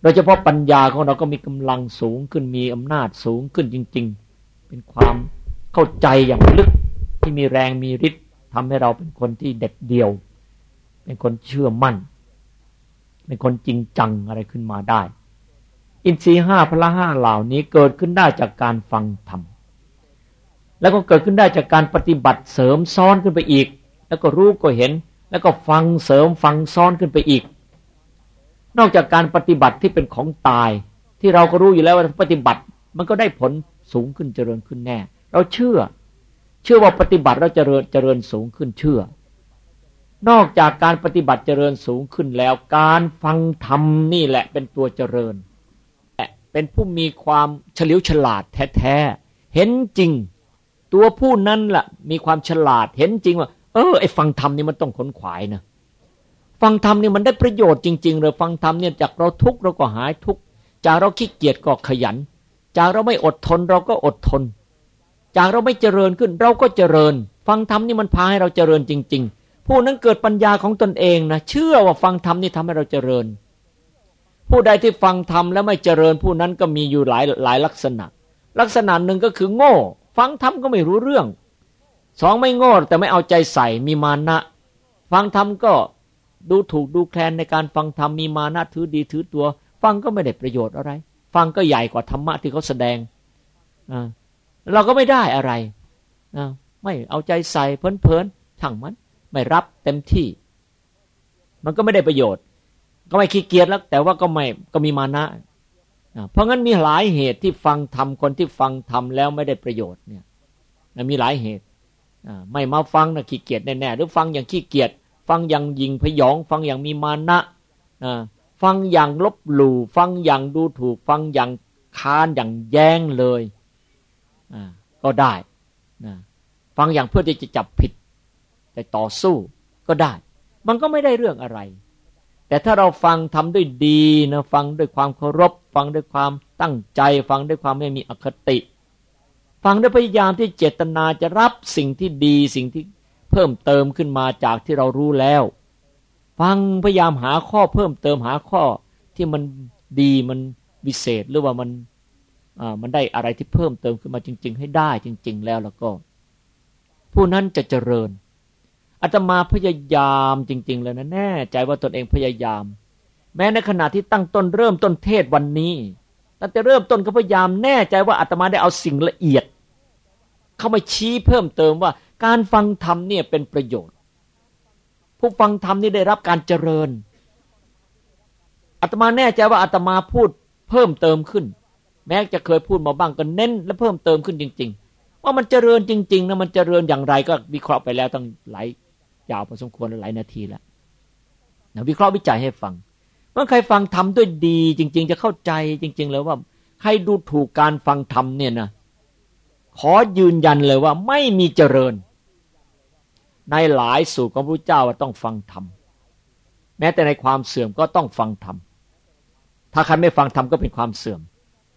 Speaker 3: โดยเฉพาะปัญญาของเราก็มีกำลังสูงขึ้นมีอำนาจสูงขึ้นจริงๆเป็นความเข้าใจอย่างลึกที่มีแรงมีฤทธิ์ทำให้เราเป็นคนที่เด็ดเดี่ยวเป็นคนเชื่อมั่นเป็นคนจริงจังอะไรขึ้นมาได้อินทรีย์ห้าพละห้าเหล่านี้เกิดขึ้นได้จากการฟังธรรมแล้วก็เกิดขึ้นได้จากการปฏิบัติเสริมซ้อนขึ้นไปอีกแล้วก็รู้ก็เห็นแล้วก็ฟังเสริมฟังซ้อนขึ้นไปอีกนอกจากการปฏิบัติที่เป็นของตายที่เราก็รู้อยู่แล้วว่าปฏิบัติมันก็ได้ผลสูงขึ้นเจริญขึ้นแน่เราเชื่อเชื่อว่าปฏิบัติเราเจริญเจริญสูงขึ้นเชื่อนอกจากการปฏิบัติเจริญสูงขึ้นแล้วการฟังธรรมนี่แหละเป็นตัวเจริญเป็นผู้มีความเฉลียวฉลาดแท้ๆเห็นจริงตัวผู้นั้นล่ะมีความฉลาดเห็นจริงว่าเออไอ้ฟังธรรมนี่มันต้องขนขวายนะฟังธรรมนี่มันได้ประโยชน์จริงๆเลยฟังธรรมเนี่ยจากเราทุกข์เราก็หายทุกข์จากเราขี้เกียจก็ขยันจากเราไม่อดทนเราก็อดทนจากเราไม่เจริญขึ้นเราก็เจริญฟังธรรมนี่มันพาให้เราเจริญจริงๆผู้นั้นเกิดปัญญาของตนเองนะเชื่อว่าฟังธรรมนี่ทำให้เราเจริญผู้ใดที่ฟังธรรมแล้วไม่เจริญผู้นั้นก็มีอยู่หลายหลายลักษณะลักษณะหนึ่งก็คือโง่ฟังธรรมก็ไม่รู้เรื่องสองไม่โง่แต่ไม่เอาใจใส่มีมานะฟังธรรมก็ดูถูกดูแคลนในการฟังธรรมมีมานะถือดีถือตัวฟังก็ไม่ได้ประโยชน์อะไรฟังก็ใหญ่กว่าธรรมะที่เขาแสดงอ่าเราก็ไม่ได้อะไรอ่าไม่เอาใจใส่เพลินๆช่างมันไม่รับเต็มที่มันก็ไม่ได้ประโยชน์ก็ไม่ขี้เกียจแล้วแต่ว่าก็ไม่ก็มีมานะเพราะงั้นมีหลายเหตุที่ฟังธรรมคนที่ฟังธรรมแล้วไม่ได้ประโยชน์เนี่ยมีหลายเหตุไม่มาฟังนะขี้เกียจแน่ๆหรือฟังอย่างขี้เกียจฟังอย่างยิงพยองฟังอย่างมีมานะฟังอย่างลบหลู่ฟังอย่างดูถูกฟังอย่างค้านอย่างแย้งเลยก็ได้ฟังอย่างเพื่อที่จะจับผิดแต่ต่อสู้ก็ได้มันก็ไม่ได้เรื่องอะไรแต่ถ้าเราฟังทำด้วยดีนะฟังด้วยความเคารพฟังด้วยความตั้งใจฟังด้วยความไม่มีอคติฟังด้วยพยายามที่เจตนาจะรับสิ่งที่ดีสิ่งที่เพิ่มเติมขึ้นมาจากที่เรารู้แล้วฟังพยายามหาข้อเพิ่มเติมหาข้อที่มันดีมันวิเศษหรือว่ามันอ่ามันได้อะไรที่เพิ่มเติมขึ้นมาจริงๆให้ได้จริงๆแล้วแล้วก็ผู้นั้นจะเจริญอาตมาพยายามจริงๆเลยนะแน่ใจว่าตนเองพยายามแม้ในขณะที่ตั้งต้นเริ่มต้นเทศวันนี้ตั้งแต่เริ่มต้นก็พยายามแน่ใจว่าอาตมาได้เอาสิ่งละเอียดเข้ามาชี้เพิ่มเติมว่าการฟังธรรมเนี่ยเป็นประโยชน์ผู้ฟังธรรมนี่ได้รับการเจริญอาตมาแน่ใจว่าอาตมาพูดเพิ่มเติมขึ้นแม้จะเคยพูดมาบ้างก็เน้นและเพิ่มเติมขึ้นจริงๆว่ามันเจริญจริงๆนะมันเจริญอย่างไรก็วิเคราะห์ไปแล้วตั้งหลายยาวพอสมควรหลายนาทีแล้วนะวิเคราะห์วิจัยให้ฟังเมื่อใครฟังธรรมด้วยดีจริงๆจะเข้าใจจริงๆเลยว่าใครดูถูกการฟังธรรมเนี่ยนะขอยืนยันเลยว่าไม่มีเจริญในหลายสูตรของพระพุทธเจ้าว่าต้องฟังธรรมแม้แต่ในความเสื่อมก็ต้องฟังธรรมถ้าใครไม่ฟังธรรมก็เป็นความเสื่อม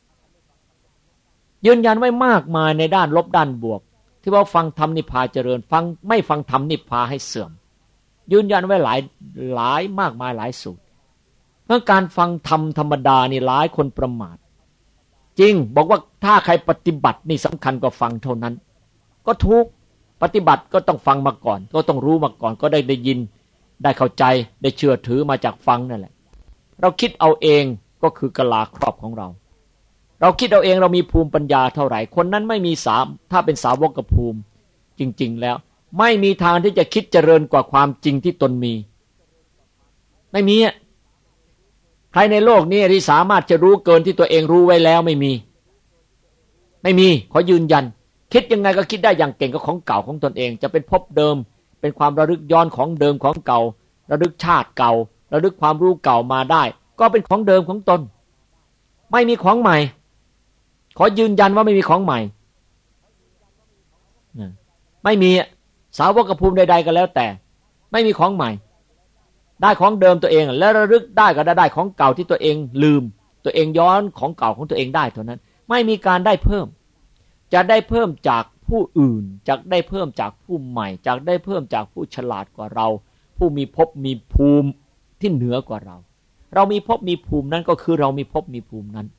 Speaker 3: ยืนยันไว้มากมายในด้านลบด้านบวกที่ว่าฟังธรรมนิพพาเจริญฟังไม่ฟังธรรมนิพพาให้เสื่อมยืนยันไว้หลายหลายมากมายหลายสูตรเพราะการฟังธรรมธรรมดานี่หลายคนประมาทจริงบอกว่าถ้าใครปฏิบัตินี่สำคัญกว่าฟังเท่านั้นก็ถูกปฏิบัติก็ต้องฟังมาก่อนก็ต้องรู้มาก่อนก็ได้ได้ยินได้เข้าใจได้เชื่อถือมาจากฟังนั่นแหละเราคิดเอาเองก็คือกะลาครอบของเราเราคิดเอาเองเรามีภูมิปัญญาเท่าไหร่คนนั้นไม่มีสามถ้าเป็นสาวกภูมิจริงๆแล้วไม่มีทางที่จะคิดเจริญกว่าความจริงที่ตนมีไม่มีใครในโลกนี้ที่สามารถจะรู้เกินที่ตัวเองรู้ไว้แล้วไม่มีไม่มีขอยืนยันคิดยังไงก็คิดได้อย่างเก่งกับของเก่าของตนเองจะเป็นภพเดิมเป็นความระลึกย้อนของเดิมของเก่าระลึกชาติเก่าระลึกความรู้เก่ามาได้ก็เป็นของเดิมของตนไม่มีของใหม่ขอยืนยันว่าไม่มีของใหม่ไม่มีสาวกภูมิใดๆก็แล้วแต่ไม่มีของใหม่ได้ของเดิมตัวเองและระลึกได้ก็ได้ได้ของเก่าที่ตัวเองลืมตัวเองย้อนของเก่าของตัวเองได้เท่านั้นไม่มีการได้เพิ่มจะได้เพิ่มจากผู้อื่นจะได้เพิ่มจากผู้ใหม่จะได้เพิ่มจากผู้ฉลาดกว่าเราผู้มีภพมีภูมิที่เหนือกว่าเราเรามีภพมีภูมินั้นก็คือเรามีภพมีภูมินั้น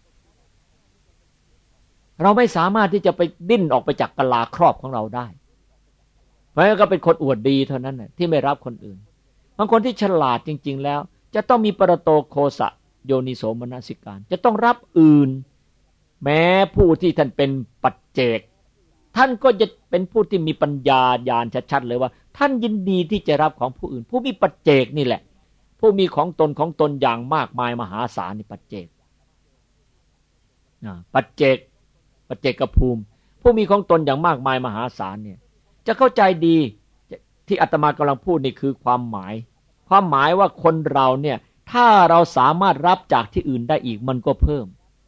Speaker 3: เราไม่สามารถที่จะไปดิ้นออกไปจากกะลาครอบของเราได้เพราะงั้นก็เป็นคนอวดดีเท่านั้นน่ะที่ไม่รับคนอื่นบางคนที่ฉลาดจริงๆแล้วจะต้องมีปรโตโคสะโยนิโสมนสิการจะต้องรับอื่นแม้ผู้ที่ท่านเป็นปัจเจกท่านก็จะเป็นผู้ที่มีปัญญาญาณชัดๆเลยว่าท่านยินดีที่จะรับของผู้อื่นผู้มีปัจเจกนี่แหละผู้มีของตนของตนอย่างมากมายมหาศาลนี่ปัจเจกปัจเจกปัจเจกภูมิผู้มีของตนอย่างมากมายมหาศาลเนี่ยจะเข้าใจดีที่อาตมากำลังพูดนี่คือความหมายความหมายว่าคนเราเนี่ยถ้าเราสามารถรับจากที่อื่นได้อีกมันก็เพิ่ม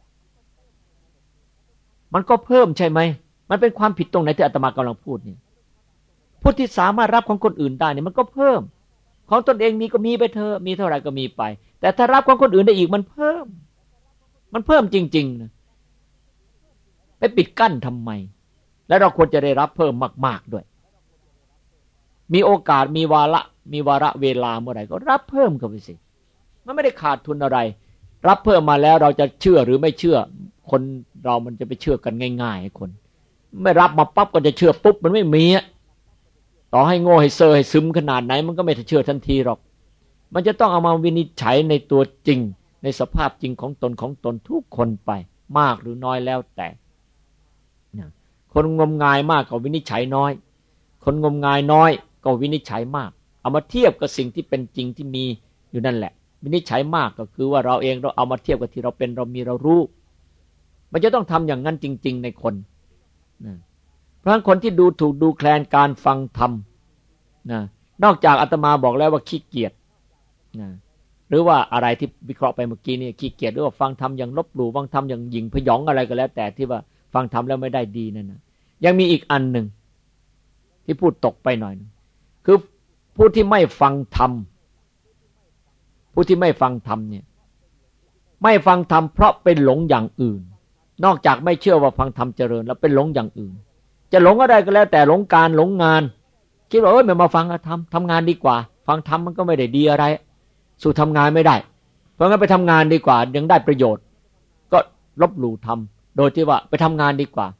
Speaker 3: มันก็เพิ่มใช่ไหมมันเป็นความผิดตรงไหนที่อาตมากำลังพูดนี่ผู้ที่สามารถรับของคนอื่นได้เนี่ยมันก็เพิ่มของตนเองมีก็มีไปเถอะมีเท่าไหร่ก็มีไปแต่ถ้ารับของคนอื่นได้อีกมันเพิ่มมันเพิ่มจริงๆนะไปปิดกั้นทำไมและเราควรจะได้รับเพิ่มมากๆด้วยมีโอกาสมีวาระมีวาระเวลาเมื่อไหร่ก็รับเพิ่มเข้าไปสิมันไม่ได้ขาดทุนอะไรรับเพิ่มมาแล้วเราจะเชื่อหรือไม่เชื่อคนเรามันจะไปเชื่อกันง่ายๆคนไม่รับมาปั๊บก็จะเชื่อปุ๊บมันไม่มีต่อให้โง่ให้เซอร์ให้ซึมขนาดไหนมันก็ไม่เชื่อทันทีหรอกมันจะต้องเอามาวินิจฉัยในตัวจริงในสภาพจริงของตนของตนทุกคนไปมากหรือน้อยแล้วแต่คนงมงายมากก็วินิจฉัยน้อยคนงมงายน้อยก็วินิจฉัยมากเอามาเทียบกับสิ่งที่เป็นจริงที่มีอยู่นั่นแหละวินิจฉัยมากก็คือว่าเราเองเราเอามาเทียบกับที่เราเป็นเรามีเรารู้มันจะต้องทำอย่างนั้นจริงๆในคนนะเพราะฉะนั้นคนที่ดูถูกดูแคลนการฟังธรรมนะนอกจากอาตมาบอกแล้วว่าขี้เกียจนะหรือว่าอะไรที่วิเคราะห์ไปเมื่อกี้นี่ขี้เกียจหรือว่าฟังธรรมอย่างลบหลู่ฟังธรรมอย่างหยิ่งพยองอะไรก็แล้วแต่ที่ว่าฟังธรรมแล้วไม่ได้ดีนั่นนะยังมีอีกอันหนึ่งที่พูดตกไปหน่อยคือผู้ที่ไม่ฟังธรรมผู้ที่ไม่ฟังธรรมเนี่ยไม่ฟังธรรมเพราะเป็นหลงอย่างอื่นนอกจากไม่เชื่อว่าฟังธรรมเจริญแล้วเป็นหลงอย่างอื่นจะหลงอะไรก็แล้วแต่หลงการหลงงานคิดว่าเอ้ยไม่มาฟังธรรมทำงานดีกว่าฟังธรรมมันก็ไม่ได้ดีอะไรสู่ทำงานไม่ได้เพราะงั้นไปทำงานดีกว่ายังได้ประโยชน์ก็ลบหลู่ธรรมโดยที่ว่าไปทำงานดีกว่า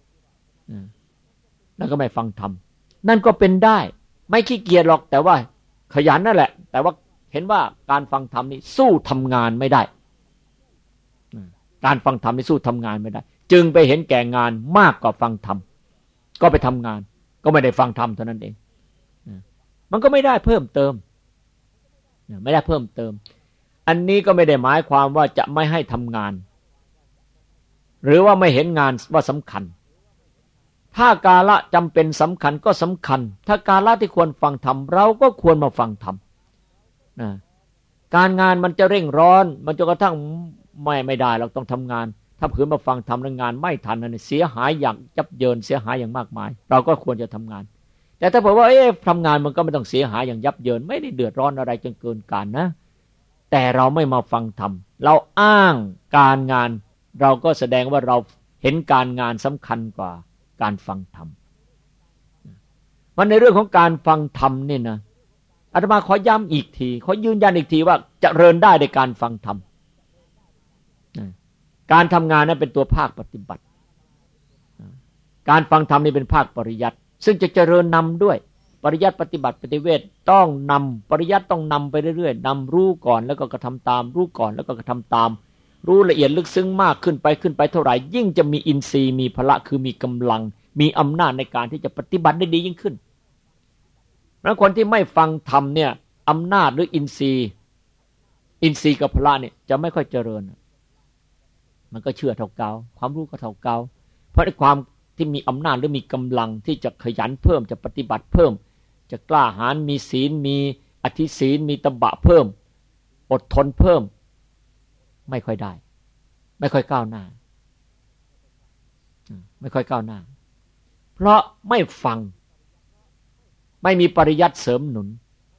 Speaker 3: แล้วก็ไม่ฟังธรรมนั่นก็เป็นได้ไม่ขี้เกียจหรอกแต่ว่าขยันนั่นแหละแต่ว่าเห็นว่าการฟังธรรมนี่สู้ทำงานไม่ได้การฟังธรรมนี่สู้ทำงานไม่ได้จึงไปเห็นแก่งานมากกว่าฟังธรรมก็ไปทำงานก็ไม่ได้ฟังธรรมเท่านั้นเองมันก็ไม่ได้เพิ่มเติมไม่ได้เพิ่มเติมอันนี้ก็ไม่ได้หมายความว่าจะไม่ให้ทำงานหรือว่าไม่เห็นงานว่าสำคัญถ้ากาละจำเป็นสำคัญก็สำคัญถ้ากาละที่ควรฟังธรรมเราก็ควรมาฟังธรรมนะการงานมันจะเร่งร้อนมันจนกระทั่งไม่ไม่ได้เราต้องทำงานถ้าเผื่อมาฟังธรรมแล้วงานไม่ทันนั่นเสียหายอย่างยับเยินเสียหายอย่างมากมายเราก็ควรจะทำงานแต่ถ้าเผื่อว่าเอ๊ะทำงานมันก็ไม่ต้องเสียหายอย่างยับเยินไม่ได้เดือดร้อนอะไรจนเกินการนะแต่เราไม่มาฟังธรรมเราอ้างการงานเราก็แสดงว่าเราเห็นการงานสำคัญกว่าการฟังธรรมมันในเรื่องของการฟังธรรมนี่นะอาตมาขอย้ำอีกทีขอยืนยันอีกทีว่าจะเจริญได้ในการฟังธรรมการทำงานนั้นเป็นตัวภาคปฏิบัติการฟังธรรมนี่เป็นภาคปริยัติซึ่งจะเจริญนำด้วยปริยัติปฏิบัติปฏิเวทต้องนำปริยัติต้องนำไปเรื่อยๆนำรู้ก่อนแล้วก็กระทำตามรู้ก่อนแล้วก็กระทำตามรู้ละเอียดลึกซึ้งมากขึ้นไปขึ้นไปเท่าไหร่ยิ่งจะมีอินทรีย์มีพละคือมีกำลังมีอำนาจในการที่จะปฏิบัติได้ดียิ่งขึ้นเพราะคนที่ไม่ฟังธรรมเนี่ยอำนาจหรืออินทรีย์อินทรีย์กับพละเนี่ยจะไม่ค่อยเจริญมันก็เชื่อเท่าเก่าความรู้ก็เท่าเก่าเพราะในความที่มีอำนาจหรือมีกำลังที่จะขยันเพิ่มจะปฏิบัติเพิ่มจะกล้าหาญมีศีลมีอธิศีลมีตบะเพิ่มอดทนเพิ่มไม่ค่อยได้ไม่ค่อยก้าวหน้าไม่ค่อยก้าวหน้าเพราะไม่ฟังไม่มีปริยัติเสริมหนุน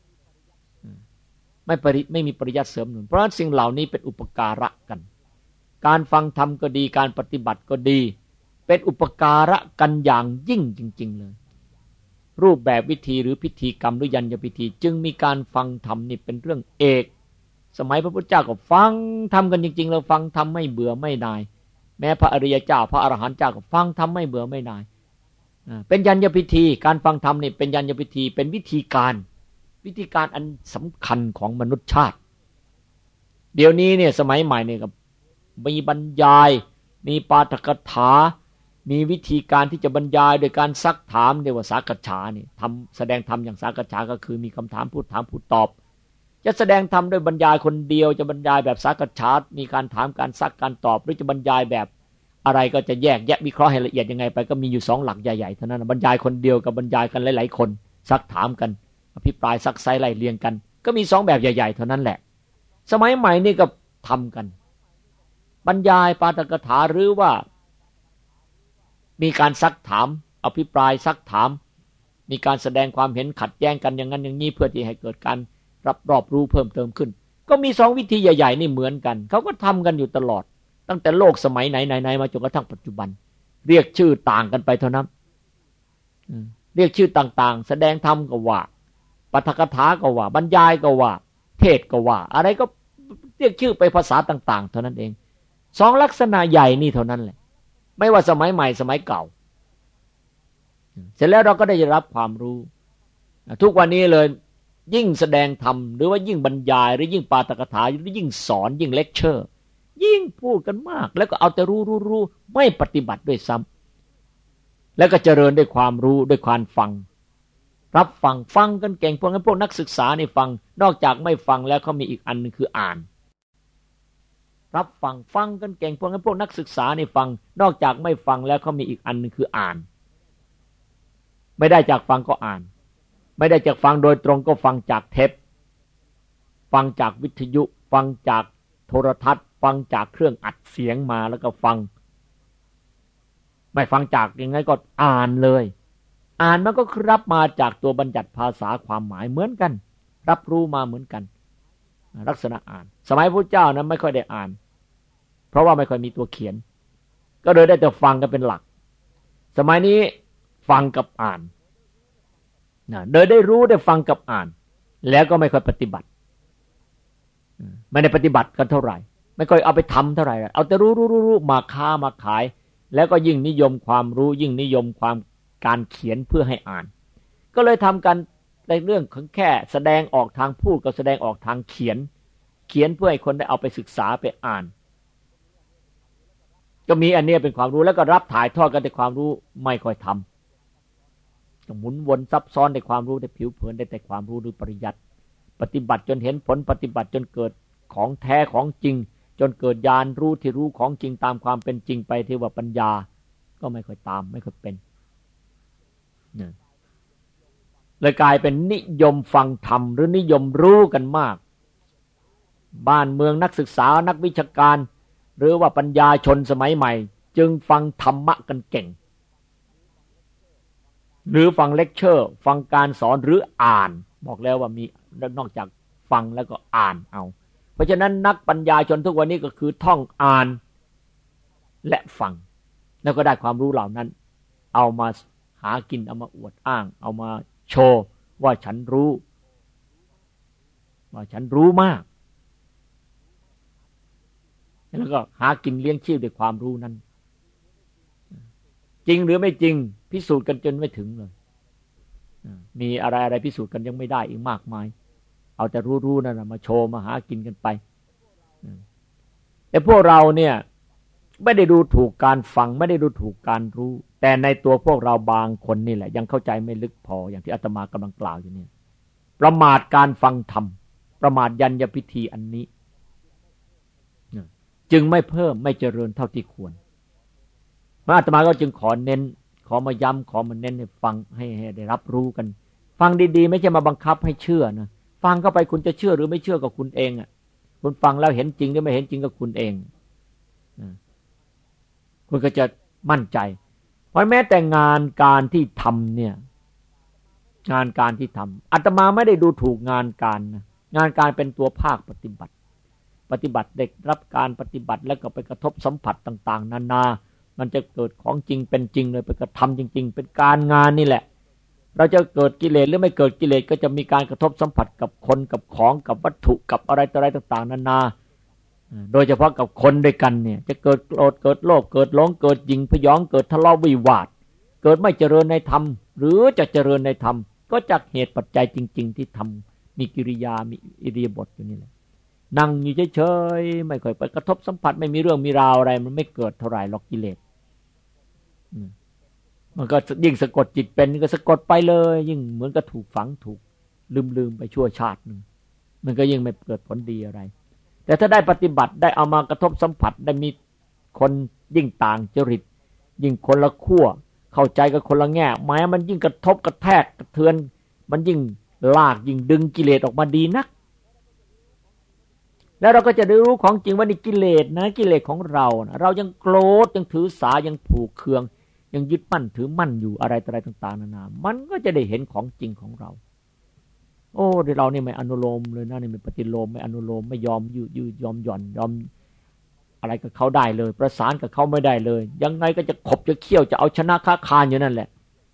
Speaker 3: ไม่ปริไม่มีปริยัติเสริมหนุนเพราะฉะนั้นสิ่งเหล่านี้เป็นอุปการะกันการฟังธรรมก็ดีการปฏิบัติก็ดีเป็นอุปการะกันอย่างยิ่งจริงๆเลยรูปแบบวิธีหรือพิธีกรรมหรือยัญญพิธีจึงมีการฟังธรรมนี่เป็นเรื่องเอกสมัยพระพุทธเจ้าก็ฟังทำกันจริงๆเราฟังทำไม่เบื่อไม่นายแม้พระอริยเจ้าพระอรหันต์เจ้าก็ฟังทำไม่เบื่อไม่นายเป็นยัญญพิธีการฟังธรรมนี่เป็นยัญญพิธีเป็นวิธีการวิธีการอันสำคัญของมนุษยชาติเดี๋ยวนี้เนี่ยสมัยใหม่เนี่ยก็มีบรรยายมีปาฐกถามีวิธีการที่จะบรรยายโดยการซักถามเรียกว่าสักฉานี่ทำแสดงธรรมอย่างสักฉาก็คือมีคำถามพูดถามพูดตอบจะแสดงธรรมด้วยบรรยายคนเดียวจะบรรยายแบบสักฉามีการถามการซักการตอบหรือจะบรรยายแบบอะไรก็จะแยกแยะวิเคราะห์ให้ละเอียดยังไงไปก็มีอยู่สองหลักใหญ่ๆเท่านั้นบรรยายคนเดียวกับบรรยายกันหลายๆคนซักถามกันอภิปรายซักไซไล่เรียงกันก็มีสองแบบใหญ่ๆเท่านั้นแหละสมัยใหม่นี่ก็ทำกันบรรยายปาฐกถาหรือว่ามีการซักถามอภิปรายซักถามมีการแสดงความเห็นขัดแย้งกันอย่างนั้นอย่างนี้เพื่อที่ให้เกิดการรับรอบรู้เพิ่มเติมขึ้นก็มีสองวิธีใหญ่ๆนี่เหมือนกันเขาก็ทำกันอยู่ตลอดตั้งแต่โลกสมัยไหนๆมาจนกระทั่งปัจจุบันเรียกชื่อต่างกันไปเท่านั้นเรียกชื่อต่างๆแสดงธรรมก็ว่าปาฐกถาก็ว่าบรรยายก็ว่าเทศก็ว่าอะไรก็เรียกชื่อไปภาษาต่างๆเท่านั้นเองสองลักษณะใหญ่นี่เท่านั้นแหละไม่ว่าสมัยใหม่สมัยเก่าเสร็จแล้วเราก็ได้รับความรู้ทุกวันนี้เลยยิ่งแสดงธรรมหรือว่ายิ่งบรรยายหรือยิ่งปาฐกถาหรือยิ่งสอนยิ่งเลคเชอร์ยิ่งพูดกันมากแล้วก็เอาแต่รู้รู้รู้ไม่ปฏิบัติด้วยซ้ำแล้วก็เจริญด้วยความรู้ด้วยความฟังรับฟังฟังกันเก่งพวกนั้นพวกนักศึกษานี่ฟังนอกจากไม่ฟังแล้วเขามีอีกอันนึงคืออ่านรับฟังฟังกันเก่งพวกนั้นพวกนักศึกษานี่ฟังนอกจากไม่ฟังแล้วเขามีอีกอันนึงคืออ่านไม่ได้จากฟังก็อ่านไม่ได้จากฟังโดยตรงก็ฟังจากเทปฟังจากวิทยุฟังจากโทรทัศน์ฟังจากเครื่องอัดเสียงมาแล้วก็ฟังไม่ฟังจากยังไงก็อ่านเลยอ่านมันก็รับมาจากตัวบัญญัติภาษาความหมายเหมือนกันรับรู้มาเหมือนกันลักษณะอ่านสมัยพระเจ้านั้นไม่ค่อยได้อ่านเพราะว่าไม่ค่อยมีตัวเขียนก็เลยได้แต่ฟังกันเป็นหลักสมัยนี้ฟังกับอ่านนะโดยได้รู้ได้ฟังกับอ่านแล้วก็ไม่ค่อยปฏิบัติไม่ได้ปฏิบัติกันเท่าไหร่ไม่ค่อยเอาไปทำเท่าไหร่เอาแต่รู้รู้รู้มาค้ามาขายแล้วก็ยิ่งนิยมความรู้ยิ่งนิยมความการเขียนเพื่อให้อ่านก็เลยทำกันในเรื่องของแค่แสดงออกทางพูดกับแสดงออกทางเขียนเขียนเพื่อให้คนได้เอาไปศึกษาไปอ่านก็มีอันนี้เป็นความรู้แล้วก็รับถ่ายทอดกันแต่ความรู้ไม่ค่อยทำก็หมุนวนซับซ้อนในความรู้ได้ผิวเผินได้แต่ความรู้โดยปริยัติปฏิบัติจนเห็นผลปฏิบัติจนเกิดของแท้ของจริงจนเกิดญาณรู้ที่รู้ของจริงตามความเป็นจริงไปที่ว่าปัญญาก็ไม่ค่อยตามไม่ค่อยเป็นเลยกลายเป็นนิยมฟังธรรมหรือนิยมรู้กันมากบ้านเมืองนักศึกษานักวิชาการหรือว่าปัญญาชนสมัยใหม่จึงฟังธรรมะกันเก่งหรือฟังเลคเชอร์ฟังการสอนหรืออ่านบอกแล้วว่ามีนอกจากฟังแล้วก็อ่านเอาเพราะฉะนั้นนักปัญญาชนทุกวันนี้ก็คือท่องอ่านและฟังแล้วก็ได้ความรู้เหล่านั้นเอามาหากินเอามาอวดอ้างเอามาโชว์ว่าฉันรู้ว่าฉันรู้มากแล้วก็หากินเลี้ยงชีพด้วยความรู้นั้นจริงหรือไม่จริงพิสูจน์กันจนไม่ถึงเลยมีอะไรอะไรพิสูจน์กันยังไม่ได้อีกมากมายเอาแต่รู้ๆนั่นนะมาโชว์มาหากินกันไปแต่พวกเราเนี่ยไม่ได้ดูถูกการฟังไม่ได้ดูถูกการรู้แต่ในตัวพวกเราบางคนนี่แหละยังเข้าใจไม่ลึกพออย่างที่อาตมากำลังกล่าวอยู่เนี่ยประมาทการฟังธรรมประมาทยัญญพิธีอันนี้จึงไม่เพิ่มไม่เจริญเท่าที่ควรพระอาตมาก็จึงขอเน้นขอมาย้ำขอมาเน้นให้ฟังให้ให้ได้รับรู้กันฟังดีๆไม่ใช่มาบังคับให้เชื่อนะฟังเข้าไปคุณจะเชื่อหรือไม่เชื่อกับคุณเองอ่ะคุณฟังแล้วเห็นจริงหรือไม่เห็นจริงกับคุณเองคุณก็จะมั่นใจเพราะแม้แต่งานการที่ทำเนี่ยงานการที่ทำอาตมาไม่ได้ดูถูกงานการนะงานการเป็นตัวภาคปฏิบัติปฏิบัติเด็กรับการปฏิบัติแล้วก็ไปกระทบสัมผัสต่างๆนานามันจะเกิดของจริงเป็นจริงเลยไปกระทำจริงๆเป็นการงานนี่แหละเราจะเกิดกิเลสหรือไม่เกิดกิเลสก็จะมีการกระทบสัมผัสกับคนกับของกับวัตถุกับอะไรต่ออะไรต่างๆนานาโดยเฉพาะกับคนด้วยกันเนี่ยจะเกิดโกรธเกิดโลภเกิดหลงเกิดหยิ่งพยองเกิดทะเลาะวิวาทเกิดไม่เจริญในธรรมหรือจะเจริญในธรรมก็จากเหตุปัจจัยจริงๆที่ทำมีกิริยามีอิริยาบถอยู่นี่แหละนั่งอยู่เฉยๆไม่ค่อยไปกระทบสัมผัสไม่มีเรื่องมีราวอะไรมันไม่เกิดเท่าไหร่หรอกกิเลสมันก็ยิ่งสะกดจิตเป็นก็สะกดไปเลยยิ่งเหมือนกับถูกฝังถูกลืมๆไปชั่วชาตินึงมันก็ยิ่งไม่เกิดผลดีอะไรแต่ถ้าได้ปฏิบัติได้เอามากระทบสัมผัสได้มีคนยิ่งต่างจริตยิ่งคนละขั้วเข้าใจกับคนละแง่แม้มันยิ่งกระทบกระแทกกระเทือนมันยิ่งลากยิ่งดึงกิเลสออกมาดีนักแล้วเราก็จะได้รู้ของจริงว่านี่กิเลสนะกิเลสของเรานะเรายังโกรธยังถือสายังผูกเคืองยังยึดมั่นถือมั่นอยู่อะไรต่ออะไรต่างๆนานามันก็จะได้เห็นของจริงของเราโอ้เดี๋ยวเรานี่ไม่อนุโลมเลยนะนี่ไม่ปฏิโลมไม่อนุโลมไม่ยอมยืดยืดยอมหย่อนยอมอะไรกับเขาได้เลยประสานกับเขาไม่ได้เลยยังไงก็จะขบจะเคี่ยวจะเอาชนะค้าคานอยู่นั่นแหละ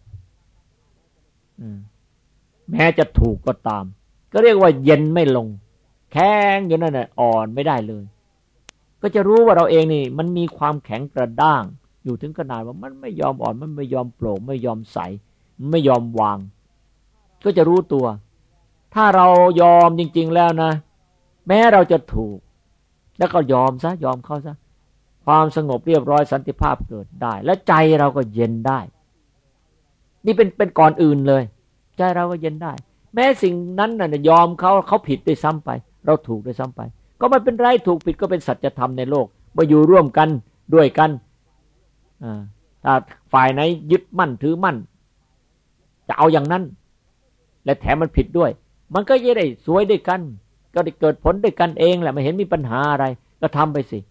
Speaker 3: แม้จะถูกก็ตามก็เรียกว่าเย็นไม่ลงแข็งอยู่นั่นแหละอ่อนไม่ได้เลยก็จะรู้ว่าเราเองนี่มันมีความแข็งกระด้างอยู่ถึงขนาดว่ามันไม่ยอมอ่อนมันไม่ยอมโปร่งไม่ยอมใสมันไม่ยอมวางก็จะรู้ตัวถ้าเรายอมจริงๆแล้วนะแม้เราจะถูกแล้วก็ยอมซะยอมเข้าซะความสงบเรียบร้อยสันติภาพเกิดได้และใจเราก็เย็นได้นี่เป็นเป็นก่อนอื่นเลยใจเราก็เย็นได้แม้สิ่งนั้นน่ะยอมเขาเขาผิดด้วยซ้ำไปเราถูกด้วยซ้ำไปก็ไม่เป็นไรถูกผิดก็เป็นสัจธรรมในโลกมาอยู่ร่วมกันด้วยกันถ้าฝ่ายไหนยึดมั่นถือมั่นจะเอาอย่างนั้นและแถมมันผิดด้วยมันก็จะได้สวยด้วยกันก็ได้เกิดผลด้วยกันเองแหละไม่เห็นมีปัญหาอะไรก็ทำไปสิ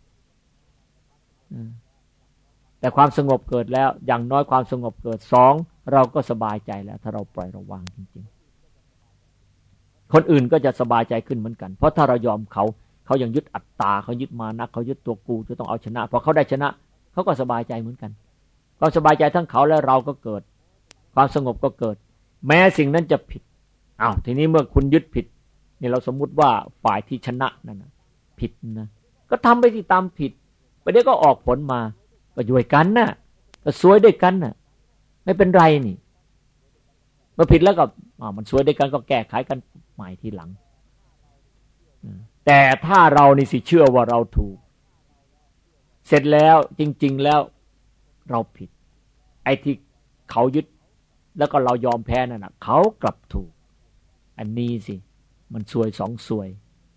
Speaker 3: แต่ความสงบเกิดแล้วอย่างน้อยความสงบเกิดสองเราก็สบายใจแล้วถ้าเราปล่อยระวางจริงๆคนอื่นก็จะสบายใจขึ้นเหมือนกันเพราะถ้าเรายอมเขาเขายังยึดอัตตาเขายึดมานะเขายึดตัวกูจะต้องเอาชนะพอเขาได้ชนะเขาก็สบายใจเหมือนกันความสบายใจทั้งเขาและเราก็เกิดความสงบก็เกิดแม้สิ่งนั้นจะผิดอ้าวทีนี้เมื่อคุณยึดผิดนี่เราสมมุติว่าฝ่ายที่ชนะนั่นนะผิดนะก็ทำไปที่ตามผิดไปเดี๋ยวก็ออกผลมาก็อยู่ด้วยกันนะก็สวยด้วยกันนะไม่เป็นไรนี่เมื่อผิดแล้วก็อ่ามันสวยด้วยกันก็แก้ไขกันใหม่ทีหลังแต่ถ้าเรานี่สิเชื่อว่าเราถูกเสร็จแล้วจริงๆแล้วเราผิดไอ้ที่เขายึดแล้วก็เรายอมแพ้นั่นนะเขากลับถูกอันนี้สิมันซวยสองซวย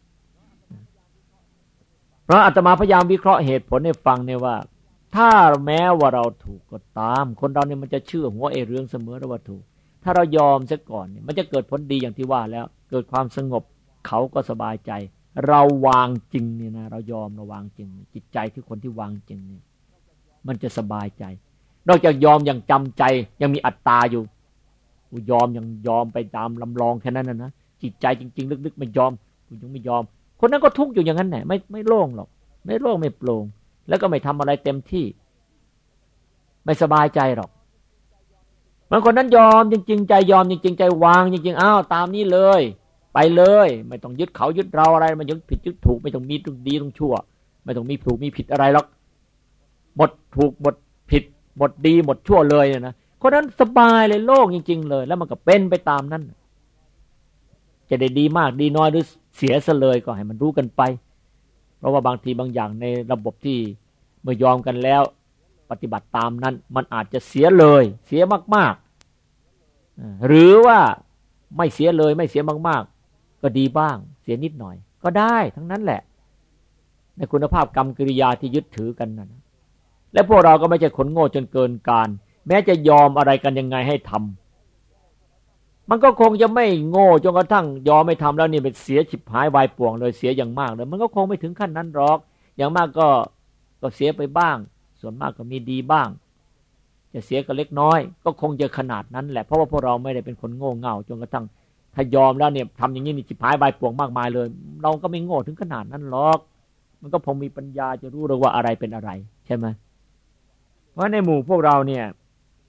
Speaker 3: เพราะอาตมาพยายามวิเคราะห์เหตุผลให้ฟังเนี่ยว่าถ้าแม้ว่าเราถูกก็ตามคนเราเนี่ยมันจะเชื่อหัวเอเรื่องเสมอว่าถูกถ้าเรายอมซะก่อนเนี่ยมันจะเกิดผลดีอย่างที่ว่าแล้วเกิดความสงบเขาก็สบายใจเราวางจริงเนี่ยนะเรายอมเราวางจริงจิตใจที่คนที่วางจริงเนี่ยมันจะสบายใจนอกจากยอมอย่างจำใจยังมีอัตตาอยู่กูยอมยังยอมไปตามลำลองแค่นั้นนะนะจิตใจจริงๆลึกๆไม่ยอมกูยังไม่ยอมคนนั้นก็ทุกข์อยู่อย่างนั้นแหละไม่ไม่โล่งหรอกไม่โล่งไม่โปร่งแล้วก็ไม่ทำอะไรเต็มที่ไม่สบายใจหรอกบางคนนั้นยอมจริงๆใจยอมจริงๆใจวางจริงๆอ้าวตามนี้เลยไปเลยไม่ต้องยึดเขายึดเราอะไรมันยึดผิดยึดถูกไม่ต้องมีตรงดีตรงชั่วไม่ต้องมีถูกมีผิดอะไรหรอกหมดถูกหมดผิดหมดดีหมดชั่วเลยนะคนนั้นสบายเลยโล่งจริงๆเลยแล้วมันก็เป็นไปตามนั้นจะได้ดีมากดีน้อยหรือเสียซะเลยก็ให้มันรู้กันไปเพราะว่าบางทีบางอย่างในระบบที่เมื่อยอมกันแล้วปฏิบัติตามนั้นมันอาจจะเสียเลยเสียมากๆหรือว่าไม่เสียเลยไม่เสียมากๆก็ดีบ้างเสียนิดหน่อยก็ได้ทั้งนั้นแหละในคุณภาพกรรมกิริยาที่ยึดถือกันนั้นและพวกเราก็ไม่ใช่คนโง่จนเกินการแม้จะยอมอะไรกันยังไงให้ทำมันก็คงจะไม่โง่จนกระทั่งยอมไม่ทำแล้วนี่เป็นเสียฉิบหายวายป่วงเลยเสียอย่างมากเลยมันก็คงไม่ถึงขั้นนั้นหรอกอย่างมากก็ก็เสียไปบ้างส่วนมากก็มีดีบ้างจะเสียก็เล็กน้อยก็คงจะขนาดนั้นแหละเพราะว่าพวกเราไม่ได้เป็นคนโง่เง่าจนกระทั่งถ้ายอมแล้วเนี่ยทำอย่างนี้นี่ฉิบหายวายป่วงมากมายเลยเราก็ไม่โง่ถึงขนาดนั้นหรอกมันก็คงมีปัญญาจะรู้เลยว่าอะไรเป็นอะไรใช่ไหมเพราะในหมู่พวกเราเนี่ย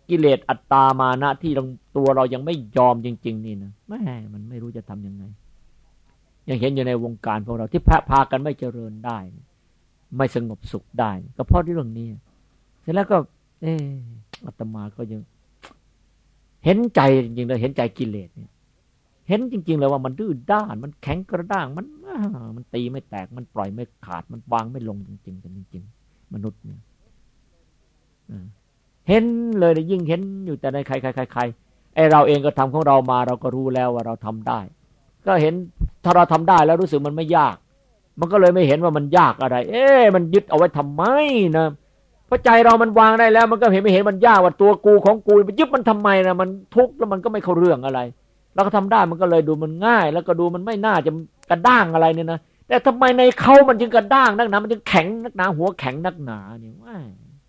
Speaker 3: กิเลสอัตตามานะที่ตัวเรายังไม่ยอมจริงๆนี่นะแม่มันไม่รู้จะทำยังไงยังเห็นอยู่ในวงการพวกเราที่พาพากันไม่เจริญได้ไม่สงบสุขได้ก็เพราะเรื่องนี้เสร็จแล้วก็เอออาตมาก็ยังเห็นใจจริงๆเลยเห็นใจกิเลสเนี่ยเห็นจริงๆเลยว่ามันดื้อด้านมันแข็งกระด้างมันมันตีไม่แตกมันปล่อยไม่ขาดมันวางไม่ลงจริงๆกันจริงๆมนุษย์เนี่ยเห็นเลยยิ่งเห็นอยู่แต่ในใครใครใครใครไอเราเองก็ทำของเรามาเราก็รู้แล้วว่าเราทำได้ก็เห็นถ้าเราทำได้แล้วรู้สึกมันไม่ยากมันก็เลยไม่เห็นว่ามันยากอะไรเอ๊ะมันยึดเอาไว้ทำไมนะเพราะใจเรามันวางได้แล้วมันก็เห็นไม่เห็นมันยากว่าตัวกูของกูไปยึดมันทำไมนะมันทุกข์แล้วมันก็ไม่เข้าเรื่องอะไรเราก็ทำได้มันก็เลยดูมันง่ายแล้วก็ดูมันไม่น่าจะกระด้างอะไรเนี่ยนะแต่ทำไมในเขามันจึงกระด้างนักหนามันจึงแข็งนักหนาหัวแข็งนักหนาเนี่ยว่า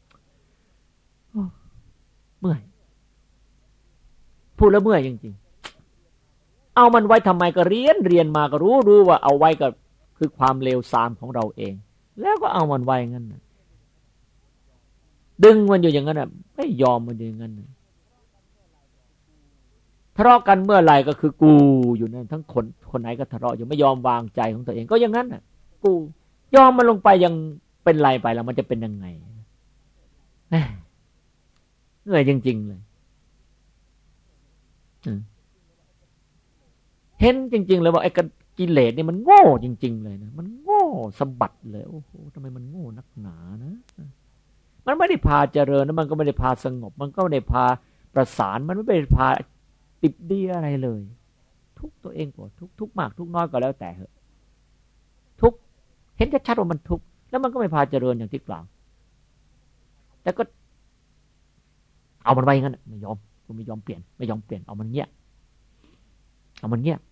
Speaker 3: เมื่อยพูดแล้วเมื่อยจริงๆเอามันไว้ทำไมก็เรียนเรียนมาก็รู้รู้ว่าเอาไว้ก็คือความเลวทรามของเราเองแล้วก็เอามันไว้งั้นนะดึงมันอยู่อย่างนั้นน่ะไม่ยอมมันอยู่อย่างนั้นนะทะเลาะกันเมื่อไหร่ก็คือกูอยู่นั่นทั้งคนคนไหนก็ทะเลาะอยู่ไม่ยอมวางใจของตัวเองก็อย่างนั้นน่ะกูยอมมันลงไปยังเป็นไรไปแล้วมันจะเป็นยังไงเหนื่อยจริงๆเลยเห็นจริงๆเลยว่าไอ้กิเลสนี่มันโง่จริงๆเลยนะมันโง่สะบัดเลยโอ้โหทำไมมันโง่นักหนานะมันไม่ได้พาเจริญนะมันก็ไม่ได้พาสงบมันก็ไม่ได้พาประสานมันไม่ได้พาติดดีอะไรเลยทุกตัวเองกว่าทุกทุกมากทุกน้อยก็แล้วแต่เหอะทุกเห็นชัดๆว่ามันทุกแล้วมันก็ไม่พาเจริญอย่างที่กล่าวแต่ก็เอามันไว้งั้นไม่ยอมกูไม่ยอมเปลี่ยนไม่ยอมเปลี่ยนเอามันเงี้ยเอามันเงี้ย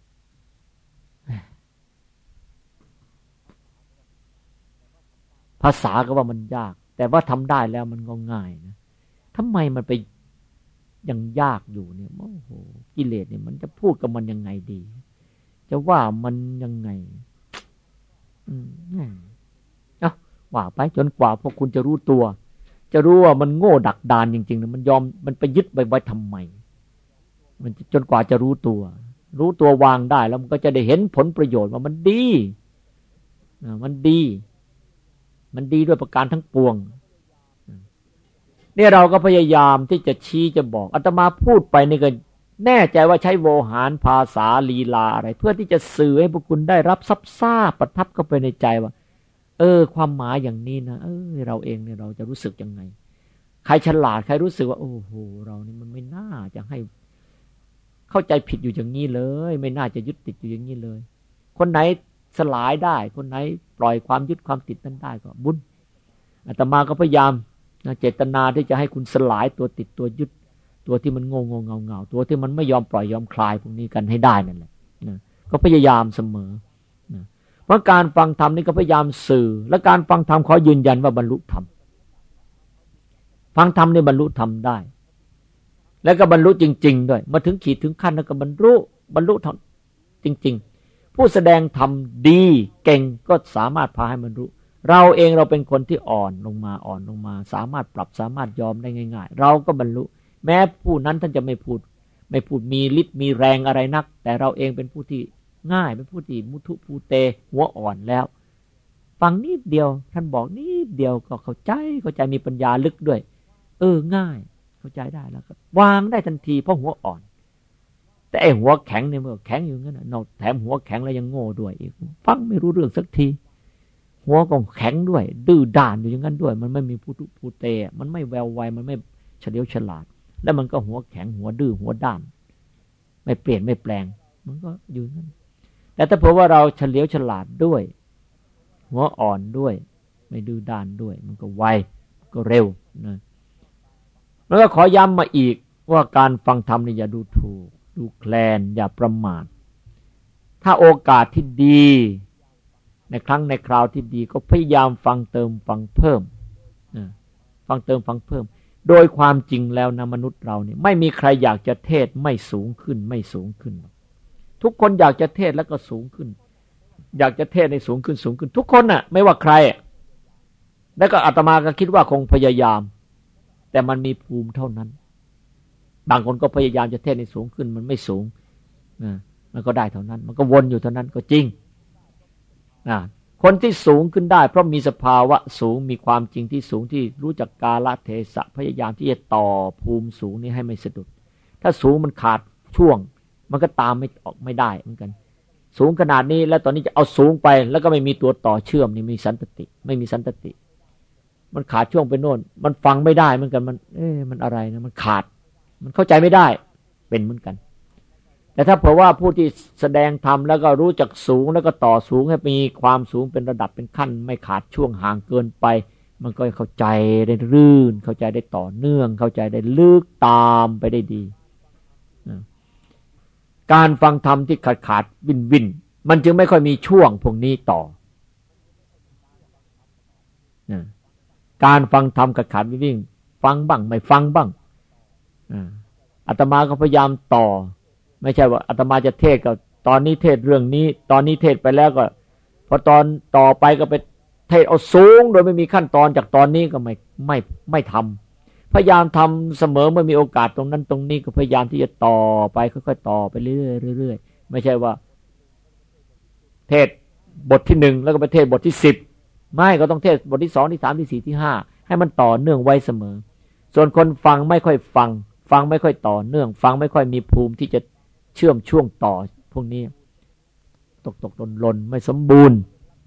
Speaker 3: ภาษาก็ว่ามันยากแต่ว่าทำได้แล้วมันก็ง่ายนะทำไมมันไปยังยากอยู่เนี่ยโอ้โหกิเลสเนี่ยมันจะพูดกับมันยังไงดีจะว่ามันยังไงอืมเอ้าว่าไปจนกว่าพวกคุณจะรู้ตัวจะรู้ว่ามันโง่ดักดานจริงๆนะมันยอมมันไปยึดไปไว้ทำไมมันจนกว่าจะรู้ตัวรู้ตัววางได้แล้วมันก็จะได้เห็นผลประโยชน์ว่ามันดีมันดีมันดีด้วยประการทั้งปวงเนี่ยเราก็พยายามที่จะชี้จะบอกอาตมาพูดไปนี่ก็แน่ใจว่าใช้โวหารภาษาลีลาอะไรเพื่อที่จะสื่อให้พวกคุณได้รับซับซ่าประทับเข้าไปในใจว่าเออความหมายอย่างนี้นะเออเราเองเนี่ยเราจะรู้สึกยังไงใครฉลาดใครรู้สึกว่าโอ้โหเรานี่มันไม่น่าจะให้เข้าใจผิดอยู่อย่างนี้เลยไม่น่าจะยึดติดอยู่อย่างนี้เลยคนไหนสลายได้คนไหนปล่อยความยึดความติดนั้นได้ก็บุญอาตมาก็พยายามนะเจตนาที่จะให้คุณสลายตัวติดตัวยึดตัวที่มันโง่โง่เงาเงาตัวที่มันไม่ยอมปล่อยยอมคลายพวกนี้กันให้ได้นั่นแหละนะก็พยายามเสมอนะเพราะการฟังธรรมนี่ก็พยายามสื่อและการฟังธรรมขอยืนยันว่าบรรลุธรรมฟังธรรมนี่บรรลุธรรมได้แล้วก็บรรลุจริงๆด้วยมาถึงขีดถึงขั้นแล้วก็บรรลุบรรลุธรรมจริงๆผู้แสดงธรรมดีเก่งก็สามารถพาให้บรรลุเราเองเราเป็นคนที่อ่อนลงมาอ่อนลงมาสามารถปรับสามารถยอมได้ง่ายๆเราก็บรรลุแม้ผู้นั้นท่านจะไม่พูดไม่พูดมีฤทธิ์มีแรงอะไรนักแต่เราเองเป็นผู้ที่ง่ายเป็นผู้ที่มุทุภูเตหัวอ่อนแล้วฟังนิดเดียวท่านบอกนิดเดียวก็เข้าใจเข้าใจมีปัญญาลึกด้วยเออง่ายเข้าใจได้แล้วก็วางได้ทันทีเพราะหัวอ่อนแต่ไอ้หัวแข็งเนี่ยเมื่อแข็งอยู่งั้นน่ะแถมหัวแข็งแล้วยังโง่ด้วยอีกฟังไม่รู้เรื่องสักทีหัวก็แข็งด้วยดื้อด้านอยู่อย่างนั้นด้วยมันไม่มีพุทุภูเตมันไม่แววไวมันไม่เฉลียวฉลาดแล้วมันก็หัวแข็งหัวดื้อหัวด้านไม่เปลี่ยนไม่แปลงมันก็อยู่งั้นแต่ถ้าเผื่อว่าเราเฉลียวฉลาดด้วยหัวอ่อนด้วยไม่ดื้อด้านด้วยมันก็ไวก็เร็วนะแล้วก็ขอย้ำมาอีกว่าการฟังธรรมนี่อย่าดูถูกดูแคลนอย่าประมาทถ้าโอกาสที่ดีในครั้งในคราวที่ดีก็พยายามฟังเติมฟังเพิ่มนะฟังเติมฟังเพิ่มโดยความจริงแล้วนะมนุษย์เราเนี่ยไม่มีใครอยากจะเทศไม่สูงขึ้นไม่สูงขึ้นทุกคนอยากจะเทศแล้วก็สูงขึ้นอยากจะเทศในสูงขึ้นสูงขึ้นทุกคนน่ะไม่ว่าใครแล้วก็อาตมาก็คิดว่าคงพยายามแต่มันมีภูมิเท่านั้นบางคนก็พยายามจะเทศให้สูงขึ้นมันไม่สูงนะมันก็ได้เท่านั้นมันก็วนอยู่เท่านั้นก็จริงนะคนที่สูงขึ้นได้เพราะมีสภาวะสูงมีความจริงที่สูงที่รู้จักกาลเทศะพยายามที่จะต่อภูมิสูงนี้ให้ไม่สะดุดถ้าสูงมันขาดช่วงมันก็ตามไม่ออกไม่ได้เหมือนกันสูงขนาดนี้แล้วตอนนี้จะเอาสูงไปแล้วก็ไม่มีตัวต่อเชื่อมนี่มีสันตติไม่มีสันตติมันขาดช่วงไปโน่นมันฟังไม่ได้เหมือนกันมันเอ๊ะมันอะไรนะมันขาดมันเข้าใจไม่ได้เป็นเหมือนกันแต่ถ้าเผื่อว่าผู้ที่แสดงธรรมแล้วก็รู้จักสูงแล้วก็ต่อสูงให้มีความสูงเป็นระดับเป็นขั้นไม่ขาดช่วงห่างเกินไปมันก็เข้าใจได้รื่นเข้าใจได้ต่อเนื่องเข้าใจได้ลึกตามไปได้ดีการฟังธรรมที่ขาดขาดวินวินมันจึงไม่ค่อยมีช่วงพวกนี้ต่อการฟังธรรมขาดขาดวินวินฟังบ้างไม่ฟังบ้างอาตมาก็พยายามต่อไม่ใช่ว่าอาตมาจะเทศกับตอนนี้เทศเรื่องนี้ตอนนี้เทศไปแล้วก็พอตอนต่อไปก็ไปเทศเอาสูงโดยไม่มีขั้นตอนจากตอนนี้ก็ไม่ไม่ไม่ทำพยายามทำเสมอเมื่อมีโอกาสตรงนั้นตรงนี้ก็พยายามที่จะต่อไปค่อยๆต่อไปเรื่อยๆเรื่อยๆไม่ใช่ว่าเทศบทที่หนึ่งแล้วก็ไปเทศบทที่สิบไม่ก็ต้องเทศบทที่สองที่สามที่สี่ที่ห้าให้มันต่อเนื่องไว้เสมอส่วนคนฟังไม่ค่อยฟังฟังไม่ค่อยต่อเนื่องฟังไม่ค่อยมีภูมิที่จะเชื่อมช่วงต่อพวกนี้ตกตกหล่นหล่นไม่สมบูรณ์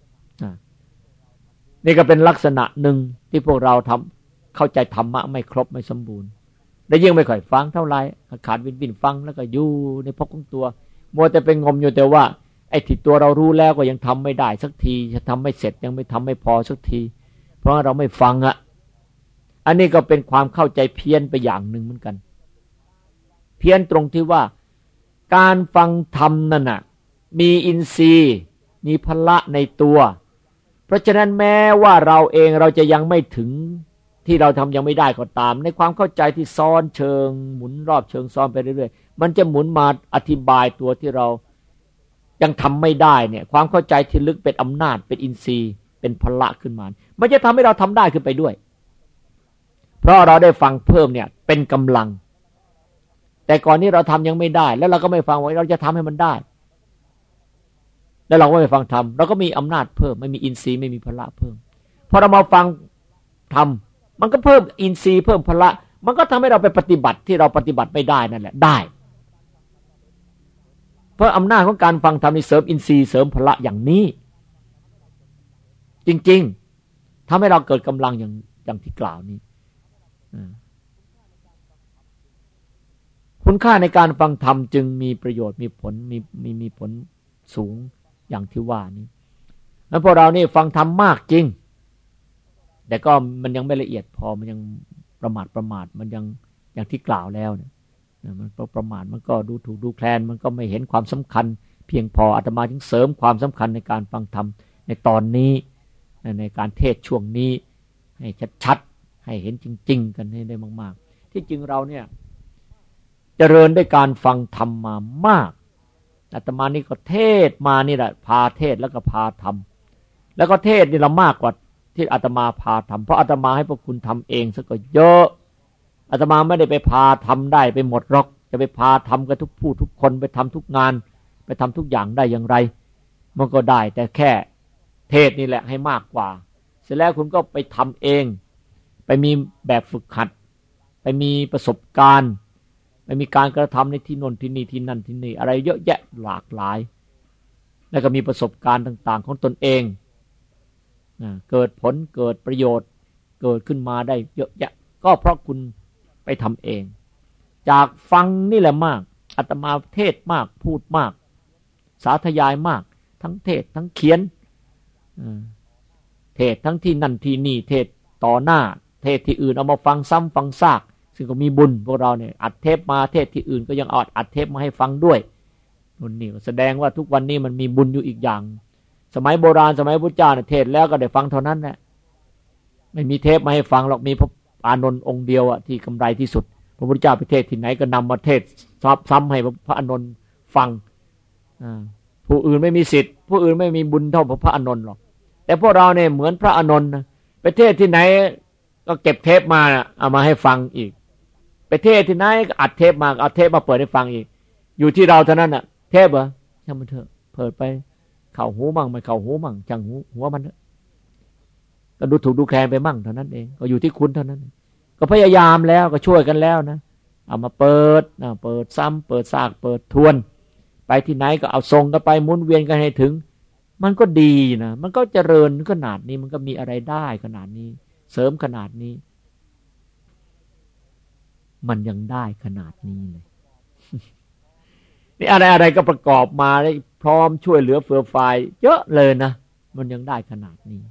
Speaker 3: นี่ก็เป็นลักษณะหนึ่งที่พวกเราทำเข้าใจธรรมะไม่ครบไม่สมบูรณ์ได้ยิ่งไม่ค่อยฟังเท่าไหร่ขาดวินวินฟังแล้วก็อยู่ในพกของตัวมัวแต่เป็นงมอยู่แต่ว่าไอ้ที่ตัวเรารู้แล้วก็ยังทำไม่ได้สักทีจะทำไม่เสร็จยังไม่ทำไม่พอสักทีเพราะเราไม่ฟังอ่ะอันนี้ก็เป็นความเข้าใจเพี้ยนไปอย่างหนึ่งเหมือนกันเพี้ยนตรงที่ว่าการฟังธรรมนั่นน่ะมีอินทรีย์มีพละในตัวเพราะฉะนั้นแม้ว่าเราเองเราจะยังไม่ถึงที่เราทำยังไม่ได้ก็ตามในความเข้าใจที่ซ้อนเชิงหมุนรอบเชิงซ้อนไปเรื่อยๆมันจะหมุนมาอธิบายตัวที่เรายังทำไม่ได้เนี่ยความเข้าใจที่ลึกเป็นอำนาจเป็นอินทรีย์เป็นพละขึ้นมามันจะทำให้เราทำได้ขึ้นไปด้วยเพราะเราได้ฟังเพิ่มเนี่ยเป็นกำลังแต่ก่อนนี้เราทำยังไม่ได้แล้วเราก็ไม่ฟังว่าเราจะทำให้มันได้แล้วเราก็ไม่ฟังธรรมเราก็มีอำนาจเพิ่มไม่มีอินทรีย์ไม่มีพละเพิ่มพอเรามาฟังธรรมมันก็เพิ่มอินทรีย์เพิ่มพละมันก็ทำให้เราไปปฏิบัติที่เราปฏิบัติไม่ได้นั่นแหละได้เพราะอำนาจของการฟังธรรมนี่เสริมอินทรีย์เสริมพละอย่างนี้จริงๆทำให้เราเกิดกำลังอย่างอย่างที่กล่าวนี้คุณค่าในการฟังธรรมจึงมีประโยชน์มีผลมีมีมีผลสูงอย่างที่ว่านี้แล้วพวกเรานี่ฟังธรรมมากจริงแต่ก็มันยังไม่ละเอียดพอมันยังประมาทประมาทมันยังอย่างที่กล่าวแล้วเนี่ยมันประมาทมันก็ดูถูกดูแคลนมันก็ไม่เห็นความสำคัญเพียงพออาตมาจึงเสริมความสำคัญในการฟังธรรมในตอนนี้ในการเทศช่วงนี้ให้ชัดๆให้เห็นจริงๆกันให้ได้มากๆที่จริงเราเนี่ยเจริญด้วยการฟังธรรมมามากอาตมานี่ก็เทศมานี่แหละพาเทศแล้วก็พาธรรมแล้วก็เทศนี่เรามากกว่าที่อาตมาพาทำเพราะอาตมาให้พวกคุณทำเองซะก็เยอะอาตมาไม่ได้ไปพาทำได้ไปหมดหรอกจะไปพาทำกับทุกผู้ทุกคนไปทำทุกงานไปทำทุกอย่างได้อย่างไรมันก็ได้แต่แค่เทศนี่แหละให้มากกว่าเสร็จแล้วคุณก็ไปทำเองไปมีแบบฝึกหัดไปมีประสบการณ์ไปมีการกระทำในที่โน่นที่นี่ที่นั่นที่นี่อะไรเยอะแยะหลากหลายแล้วก็มีประสบการณ์ต่างๆของตนเองเกิดผลเกิดประโยชน์เกิดขึ้นมาได้เยอะแยะก็เพราะคุณไปทำเองจากฟังนี่แหละมากอาตมาเทศมากพูดมากสาธยายมากทั้งเทศทั้งเขียนเทศทั้งที่นั่นที่นี่เทศต่อหน้าเทศที่อื่นเอามาฟังซ้ำฟังซากซึ่งก็มีบุญพวกเราเนี่ยอัดเทปมาเทศที่อื่นก็ยังอัดอัดเทปมาให้ฟังด้วยนู่นนี่แสดงว่าทุกวันนี้มันมีบุญอยู่อีกอย่างสมัยโบราณสมัยพุทธเจ้าเนี่ยเทศแล้วก็ได้ฟังเท่านั้นแหละไม่มีเทปมาให้ฟังหรอกมีพระอานนท์องค์เดียวอะที่กำไรที่สุดพระพุทธเจ้าไปเทศที่ไหนก็นำมาเทศซ้ำให้พระอานนท์ฟังผู้อื่นไม่มีสิทธิ์ผู้อื่นไม่มีบุญเท่าพระอานนท์หรอกแต่พวกเราเนี่ยเหมือนพระอานนท์ไปเทศที่ไหนก็เก็บเทปมาเอามาให้ฟังอีกไปเทศที่ไหนก็อัดเทปมาเอาเทปมาเปิดให้ฟังอีกอยู่ที่เราเท่านั้นน่ะเทปเหรอช่างมันเถอะเปิดไปเข้าหูมั่งไม่เข้าหูมั่งจังหูหัวมันก็ดูถูกดูแคลนไปมั่งเท่านั้นเองก็อยู่ที่คุณเท่านั้นก็พยายามแล้วก็ช่วยกันแล้วนะเอามาเปิดนะเปิดซ้ำเปิดซากเปิดทวนไปที่ไหนก็เอาส่งกันไปหมุนเวียนกันให้ถึงมันก็ดีนะมันก็เจริญขนาดนี้มันก็มีอะไรได้ขนาดนี้เสริมขนาดนี้มันยังได้ขนาดนี้เลย นี่อะไรอะไรก็ประกอบมาได้พร้อมช่วยเหลือเฟื่อฟายเยอะเลยนะมันยังได้ขนาดนี้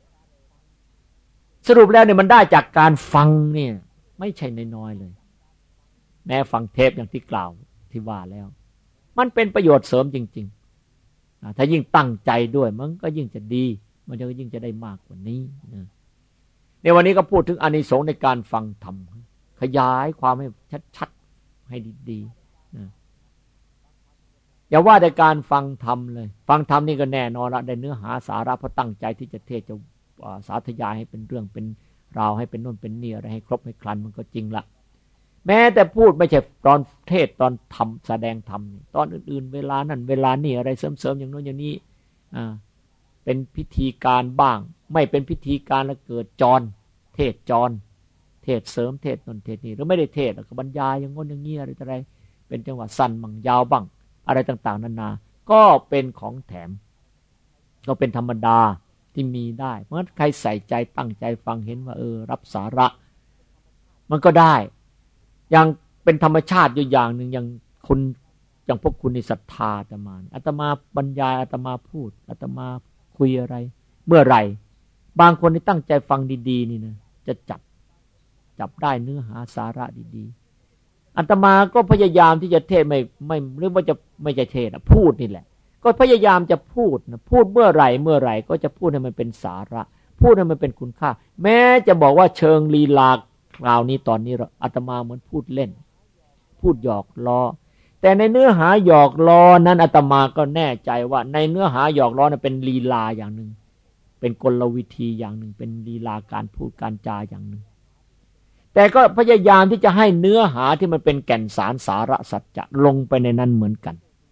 Speaker 3: สรุปแล้วเนี่ยมันได้จากการฟังเนี่ยไม่ใช่น้อยๆเลยแม้ฟังเทปอย่างที่กล่าวที่ว่าแล้วมันเป็นประโยชน์เสริมจริงๆถ้ายิ่งตั้งใจด้วยมันก็ยิ่งจะดีมันก็ยิ่งจะได้มากกว่านี้นะในวันนี้ก็พูดถึงอานิสงส์ในการฟังธรรมขยายความให้ชัดๆให้ดีๆนะอย่าว่าแต่การฟังธรรมเลยฟังธรรมนี่ก็แน่นอนละได้เนื้อหาสาระเพราะตั้งใจที่จะเทศจะสาธยายให้เป็นเรื่องเป็นราวให้เป็นโน่นเป็นนี่อะไรให้ครบให้ครันมันก็จริงละแม้แต่พูดไม่ใช่ตอนเทศตอนทำแสดงธรรมตอนอื่นๆเวลานั้นเวลานี่อะไรเสริมๆอย่างโน้นอย่างนี้อ่าเป็นพิธีการบ้างไม่เป็นพิธีการแล้วเกิดจรเทศจรเทศเสริมเทศนนเทศนี่หรือไม่ได้เทศแล้วก็บรรยายอย่างโน้นอย่างนี้อะไรอะไรเป็นจังหวะสั้นมั่งยาวบ้างอะไรต่างๆนานาก็เป็นของแถมก็เป็นธรรมดาที่มีได้เพราะฉะนั้นใครใส่ใจตั้งใจฟังเห็นว่าเออรับสาระมันก็ได้อย่างเป็นธรรมชาติอยู่อย่างหนึ่งอย่างคุณอย่างพวกคุณในศรัทธาอาตมาอาตมาบรรยายอาตมาพูดอาตมาคุยอะไรเมื่อไหร่บางคนที่ตั้งใจฟังดีๆนี่นะจะจับจับได้เนื้อหาสาระดีๆอาตมาก็พยายามที่จะเทศไม่ไม่หรือว่าจะไม่จะเทศนะพูดนี่แหละก็พยายามจะพูดนะพูดเมื่อไหร่เมื่อไหร่ก็จะพูดให้มันเป็นสาระพูดให้มันเป็นคุณค่าแม้จะบอกว่าเชิงลีลาคราวนี้ตอนนี้อาตมาเหมือนพูดเล่นพูดหยอกล้อแต่ในเนื้อหาหยอกล้อนั้นอาตมาก็แน่ใจว่าในเนื้อหาหยอกล้อนั้นเป็นลีลาอย่างหนึ่งเป็นกลวิธีอย่างหนึ่งเป็นลีลาการพูดการจาอย่างหนึ่งแต่ก็พยายามที่จะให้เนื้อหาที่มันเป็นแก่นสารสาระสัจจะลงไปในนั้นเหมือนกัน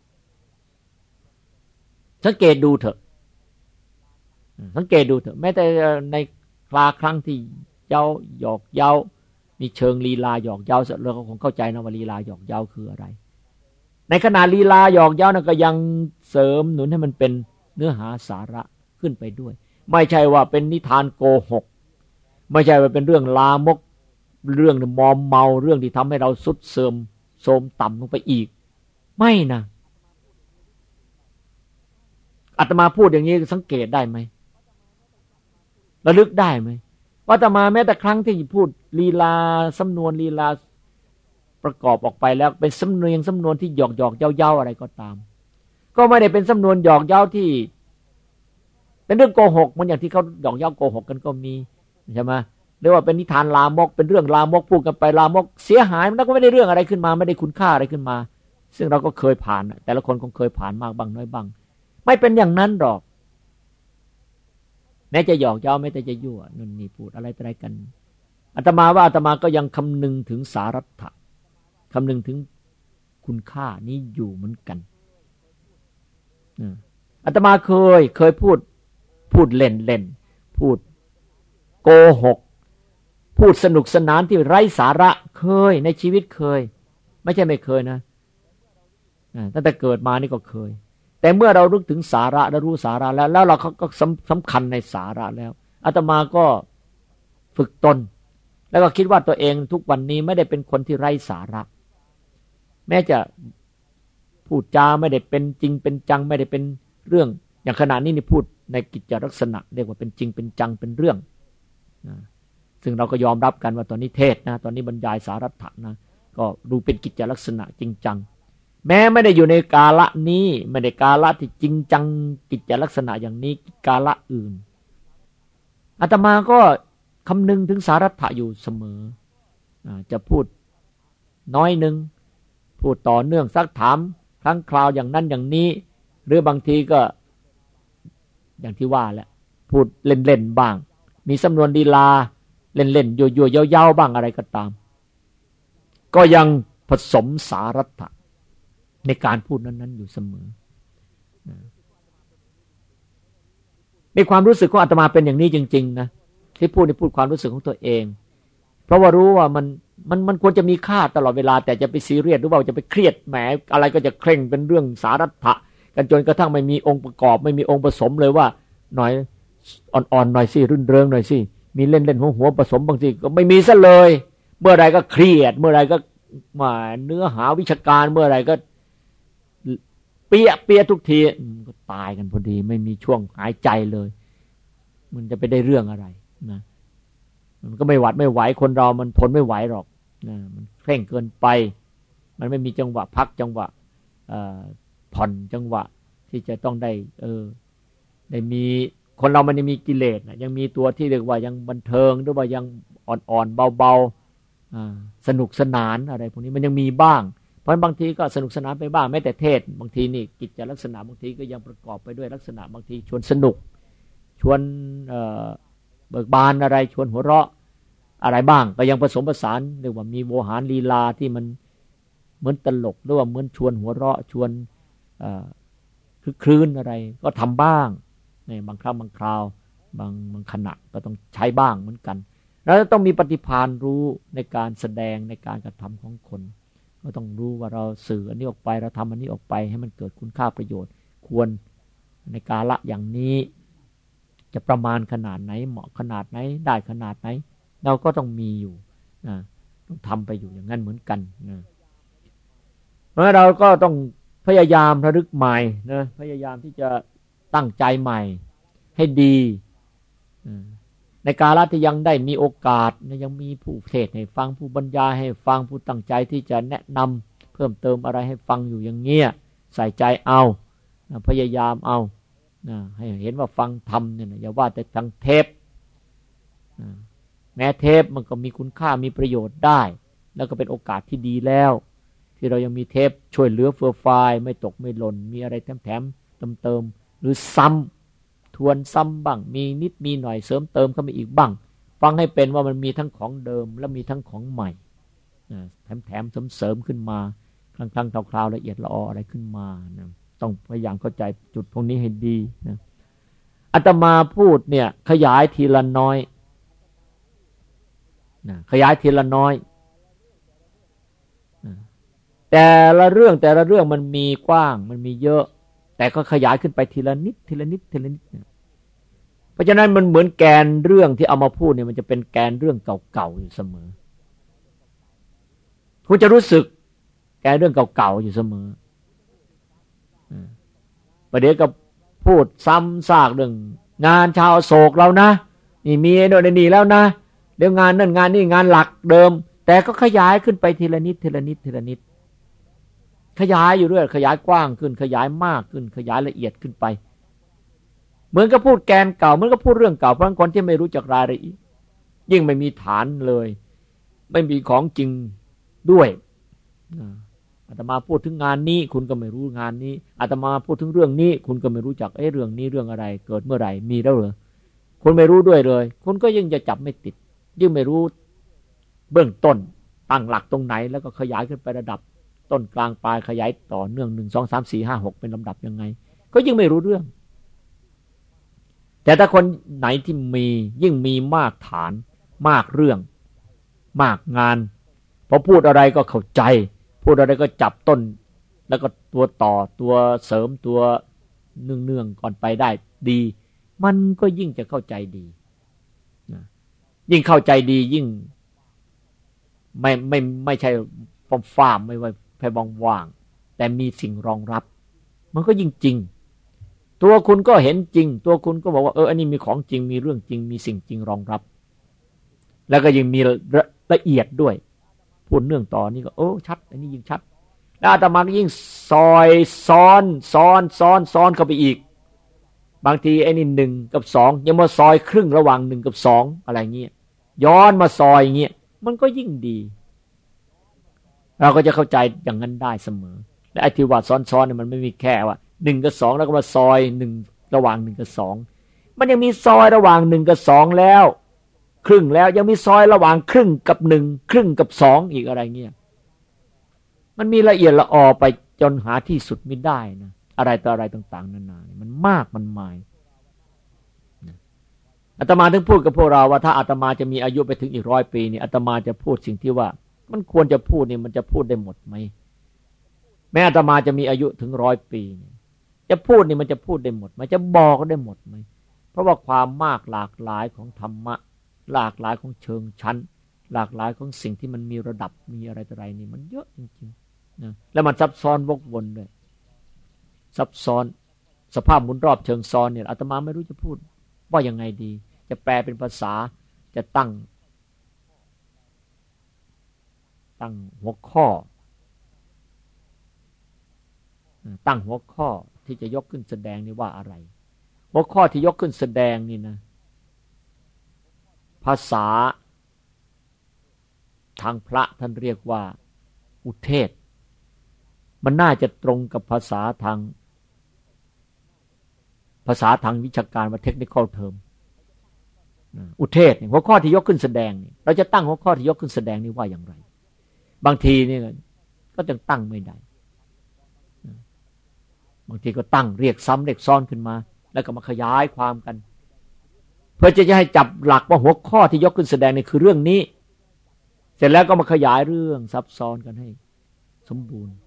Speaker 3: สังเกตดูเถอะสังเกตดูเถอะแม้แต่ในคลาครั้งที่เย้าหยอกเย้ามีเชิงลีลาหยอกเย้าเราก็คงเข้าใจนะว่าลีลาหยอกเย้าคืออะไรในขณะลีลาหยอกเย้านั้นก็ยังเสริมหนุนให้มันเป็นเนื้อหาสาระขึ้นไปด้วยไม่ใช่ว่าเป็นนิทานโกหกไม่ใช่ว่าเป็นเรื่องลามกเรื่องมอมเมาเรื่องที่ทำให้เราสุดเสื่อมโทรมต่ำลงไปอีกไม่นะอาตมาพูดอย่างนี้สังเกตได้ไหมระลึกได้ไหมว่าอาตมาแม้แต่ครั้งที่พูดลีลาสำนวนลีลาประกอบออกไปแล้วเป็นสำเนียงสำนวนที่หยอกหยอกเย้าเย้าอะไรก็ตามก็ไม่ได้เป็นสำนวนหยอกเย้าที่เป็นเรื่องโกหกมันอย่างที่เขาหยอกเย้าโกหกกันก็มีใช่ไหมหรือว่าเป็นนิทานลามกเป็นเรื่องลามกพูดกันไปลามกเสียหายมันก็ไม่ได้เรื่องอะไรขึ้นมาไม่ได้คุณค่าอะไรขึ้นมาซึ่งเราก็เคยผ่านแต่ละคนคงเคยผ่านมากบ้างน้อยบ้างไม่เป็นอย่างนั้นหรอกแม้จะหยอกเย้าแม้แต่จะยั่วนั่นนี่พูดอะไรอะไรกันอาตมาว่าอาตมาก็ยังคำนึงถึงสารัตถะคำนึงถึงคุณค่านี้อยู่เหมือนกันอาตมาเคยเคยพูดพูดเล่นเล่นพูดโกหกพูดสนุกสนานที่ไร้สาระเคยในชีวิตเคยไม่ใช่ไม่เคยนะตั้งแต่เกิดมานี่ก็เคยแต่เมื่อเรารู้ถึงสาระและรู้สาระแล้วแล้วเราก็สำคัญในสาระแล้วอาตมาก็ฝึกตนแล้วก็คิดว่าตัวเองทุกวันนี้ไม่ได้เป็นคนที่ไร้สาระแม้จะพูดจาไม่ได้เป็นจริงเป็นจังไม่ได้เป็นเรื่องอย่างขณะนี้นี่พูดในกิจลักษณะเรียกว่าเป็นจริงเป็นจังเป็นเรื่องนะซึ่งเราก็ยอมรับกันว่าตอนนี้เทศนะตอนนี้บรรยายสารัตถะนะก็ดูเป็นกิจลักษณะจริงจังแม้ไม่ได้อยู่ในกาละนี้ไม่ได้กาละที่จริงจังกิจลักษณะอย่างนี้กาละอื่นอาตมาก็คำนึงถึงสารัตถะอยู่เสมอจะพูดน้อยนึงพูดต่อเนื่องซักถามครั้งคราวอย่างนั้นอย่างนี้หรือบางทีก็อย่างที่ว่าแหละพูดเล่นๆบ้างมีสำนวนลีลาเล่นๆยั่วๆเย้าๆบ้างอะไรก็ตามก็ยังผสมสารัตถะในการพูดนั้นๆอยู่เสมอในความรู้สึกของอาตมาเป็นอย่างนี้จริงๆนะที่พูดในพูดความรู้สึกของตัวเองเพราะว่ารู้ว่ามันมันมันควรจะมีค่าตลอดเวลาแต่จะไปซีเรียสหรือว่าจะไปเครียดแหมอะไรก็จะเคร่งเป็นเรื่องสารัตถะกันจนกระทั่งไม่มีองค์ประกอบไม่มีองค์ผสมเลยว่าหน่อยอ่อนๆหน่อยสิรื่นเริงหน่อยสิมีเล่นๆหัวหัวผสมบางทีก็ไม่มีซะเลยเมื่อไรก็เครียดเมื่อไรก็มาเนื้อหาวิชาการเมื่อไรก็เปียเปียทุกทีก็ตายกันพอดีไม่มีช่วงหายใจเลยมันจะไปได้เรื่องอะไรนะมันก็ไม่หวัดไม่ไหวคนเรามันทนไม่ไหวหรอกนะมันเคร่งเกินไปมันไม่มีจังหวะพักจังหวะผ่อนจังหวะที่จะต้องได้เออได้มีคนเรามันยังมีกิเลสนะยังมีตัวที่เรียกว่ายังบันเทิงหรือว่ายังอ่อนๆเบาๆสนุกสนานอะไรพวกนี้มันยังมีบ้างเพราะบางทีก็สนุกสนานไปบ้างแม้แต่เทศบางทีนี่กิจลักษณะบางทีก็ยังประกอบไปด้วยลักษณะบางทีชวนสนุกชวนเอ่อเบิกบานอะไรชวนหัวเราะอะไรบ้างก็ยังผสมผสานเรียกว่ามีโวหารลีลาที่มันเหมือนตลกหรือว่าเหมือนชวนหัวเราะชวนคือคลื่นอะไรก็ทำบ้างในบางครั้งบางคราวบางบางขณะก็ต้องใช้บ้างเหมือนกันแล้วต้องมีปฏิภาณรู้ในการแสดงในการกระทำของคนก็ต้องรู้ว่าเราสื่ออันนี้ออกไปเราทำอันนี้ออกไปให้มันเกิดคุณค่าประโยชน์ควรในกาละอย่างนี้จะประมาณขนาดไหนเหมาะขนาดไหนได้ขนาดไหนเราก็ต้องมีอยู่นะต้องทำไปอยู่อย่างนั้นเหมือนกันนะเพราะเราก็ต้องพยายามระลึกใหม่นะพยายามที่จะตั้งใจใหม่ให้ดีในกาลที่ยังได้มีโอกาสยังมีผู้เทศน์ให้ฟังผู้บรรยายให้ฟังผู้ตั้งใจที่จะแนะนำเพิ่มเติมอะไรให้ฟังอยู่อย่างเงี้ยใส่ใจเอาพยายามเอาให้เห็นว่าฟังธรรมเนี่ยอย่าว่าแต่ทางเทปแม้เทปมันก็มีคุณค่ามีประโยชน์ได้แล้วก็เป็นโอกาสที่ดีแล้วที่เรายังมีเทปช่วยเหลือเฟื่อฟายไม่ตกไม่หล่นมีอะไรแถมแถมเติมเติมหรือซ้ำทวนซ้ำบ้างมีนิดมีหน่อยเสริมเติมเข้าไปอีกบ้างฟังให้เป็นว่ามันมีทั้งของเดิมและมีทั้งของใหม่แถมแถมเสริมเสริมขึ้นมาครั้งครั้งคราวๆละเอียดละอออะไรขึ้นมานะต้องพยายามเข้าใจจุดพวกนี้ให้ดีนะอาตมาพูดเนี่ยขยายทีละน้อยนะขยายทีละน้อยนะแต่ละเรื่องแต่ละเรื่องมันมีกว้างมันมีเยอะแต่ก็ขยายขึ้นไปทีละนิดทีละนิดทีละนิดนะเพราะฉะนั้นมันเหมือนแกนเรื่องที่เอามาพูดเนี่ยมันจะเป็นแกนเรื่องเก่าๆอยู่เสมอคุณจะรู้สึกแกนเรื่องเก่าๆอยู่เสมอประเดี๋ยวก็พูดซ้ำซากเรื่องงานชาวโศกเรานะนี่มีโน่นนี่แล้วนะเดี๋ยวงานนั่นงานนี่งานหลักเดิมแต่ก็ขยายขึ้นไปทีละนิดทีละนิดทีละนิดขยายอยู่เรื่อยขยายกว้างขึ้นขยายมากขึ้นขยายละเอียดขึ้นไปเหมือนกับพูดแกนเก่าเหมือนกับพูดเรื่องเก่าเพราะคนที่ไม่รู้จักรายละเอียดยิ่งไม่มีฐานเลยไม่มีของจริงด้วยอาตมาพูดถึงงานนี้คุณก็ไม่รู้งานนี้อาตมาพูดถึงเรื่องนี้คุณก็ไม่รู้จักเอ้เรื่องนี้เรื่องอะไรเกิดเมื่อไหร่มีแล้วเหรอคุณไม่รู้ด้วยเลยคุณก็ยิ่งจะจับไม่ติดยิ่งไม่รู้เบื้องต้นตั้งหลักตรงไหนแล้วก็ขยายขึ้นไประดับต้นกลางปลายขยายต่อเนื่องหนึ่งสองสามสี่ห้าหกเป็นลำดับยังไงก็ยิ่งไม่รู้เรื่องแต่ถ้าคนไหนที่มียิ่งมีมากฐานมากเรื่องมากงานพอพูดอะไรก็เข้าใจพูดอะไรก็จับต้นแล้วก็ตัวต่อตัวเสริมตัวเนื่องๆก่อนไปได้ดีมันก็ยิ่งจะเข้าใจดีนะยิ่งเข้าใจดียิ่งไม่ไม่ไม่ใช่ฟ้าฟ้าไม่ไว้แผ่ว่างๆแต่มีสิ่งรองรับมันก็ยิ่งจริงตัวคุณก็เห็นจริงตัวคุณก็บอกว่าเอออันนี้มีของจริงมีเรื่องจริงมีสิ่งจริงรองรับแล้วก็ยังมีละเอียดด้วยพูดเนื่องต่อนี่ก็โอ้ชัดอันนี้ยิ่งชัดแล้วอาตมาก็ยิ่งซอยซ้อนซ้อนซ้อนซ้อนเข้าไปอีกบางทีไอ้นี่หนึ่งกับสองยังมาซอยครึ่งระหว่างหนึ่งกับสองอะไรเงี้ยย้อนมาซอยเงี้ยมันก็ยิ่งดีเราก็จะเข้าใจอย่างนั้นได้เสมอและไอ้ที่ว่าซ้อนๆเนี่ยมันไม่มีแค่ว่าหนึ่งกับสองแล้วก็มาซอยหนึ่งระหว่างหนึ่งกับสองมันยังมีซอยระหว่างหนึ่งกับสองแล้วครึ่งแล้วยังมีซอยระหว่างครึ่งกับหนึ่งครึ่งกับสองอีกอะไรเงี้ยมันมีละเอียดละออไปจนหาที่สุดไม่ได้นะอะไรต่ออะไรต่างๆนานามันมากมันมายอาตมาถึงพูดกับพวกเราว่าถ้าอาตมาจะมีอายุไปถึงอีกร้อยปีนี่อาตมาจะพูดสิ่งที่ว่ามันควรจะพูดนี่มันจะพูดได้หมดไหมแม้อาตมาจะมีอายุถึงร้อยปีจะพูดนี่มันจะพูดได้หมดไหมจะบอกได้หมดไหมเพราะว่าความมากหลากหลายของธรรมะหลากหลายของเชิงชั้นหลากหลายของสิ่งที่มันมีระดับมีอะไรต่ออะไรนี่มันเยอะจริงๆนะแล้วมันซับซ้อนวกวนด้วยซับซ้อนสภาพหมุนรอบเชิงซ้อนเนี่ยอาตมาไม่รู้จะพูดว่ายังไงดีจะแปลเป็นภาษาจะตั้งตั้งหัวข้อตั้งหัวข้อที่จะยกขึ้นแสดงนี่ว่าอะไรหัวข้อที่ยกขึ้นแสดงนี่นะภาษาทางพระท่านเรียกว่าอุเทศมันน่าจะตรงกับภาษาทางภาษาทางวิชาการว่า technical term อุเทศหัวข้อที่ยกขึ้นแสดงนี่เราจะตั้งหัวข้อที่ยกขึ้นแสดงนี่ว่าอย่างไรบางทีนี่ก็จะตั้งไม่ได้บางทีก็ตั้งเรียกซ้ำเรียกซ้อนขึ้นมาแล้วก็มาขยายความกันเพื่อจะให้จับหลักว่าหัวข้อที่ยกขึ้นแสดงนี่คือเรื่องนี้เสร็จแล้วก็มาขยายเรื่องซับซ้อนกันให้สมบูรณ์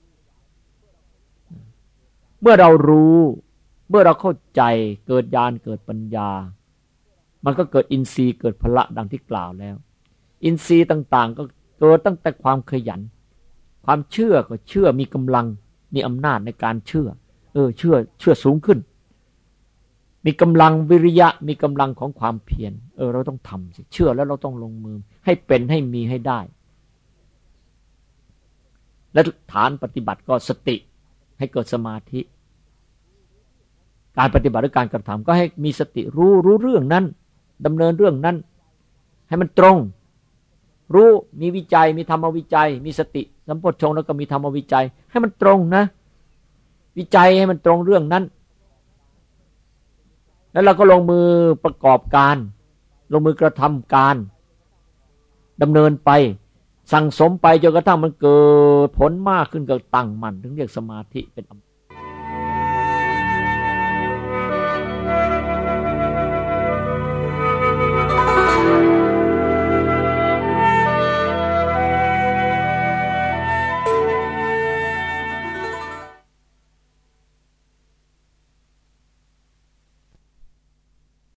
Speaker 3: เมื่อเรารู้เมื่อเราเข้าใจเกิดญาณเกิดปัญญามันก็เกิดอินทรีย์เกิดพละดังที่กล่าวแล้วอินทรีย์ต่างๆก็เกิดตั้งแต่ความขยันความเชื่อก็เชื่อมีกำลังมีอำนาจในการเชื่อเออเชื่อเชื่อสูงขึ้นมีกำลังวิริยะมีกำลังของความเพียรเออเราต้องทำสิเชื่อแล้วเราต้องลงมือให้เป็นให้มีให้ได้และฐานปฏิบัติก็สติให้เกิดสมาธิการปฏิบัติหรือการกระทำก็ให้มีสติรู้รู้เรื่องนั้นดำเนินเรื่องนั้นให้มันตรงรู้มีวิจัยมีธรรมวิจัยมีสติสัมโพชฌงค์แล้วก็มีธรรมวิจัยให้มันตรงนะวิจัยให้มันตรงเรื่องนั้นแล้วเราก็ลงมือประกอบการลงมือกระทำการดำเนินไปสั่งสมไปจนกระทั่งมันเกิดผลมากขึ้นก็ตั้งมั่นถึงเรียกสมาธิเป็น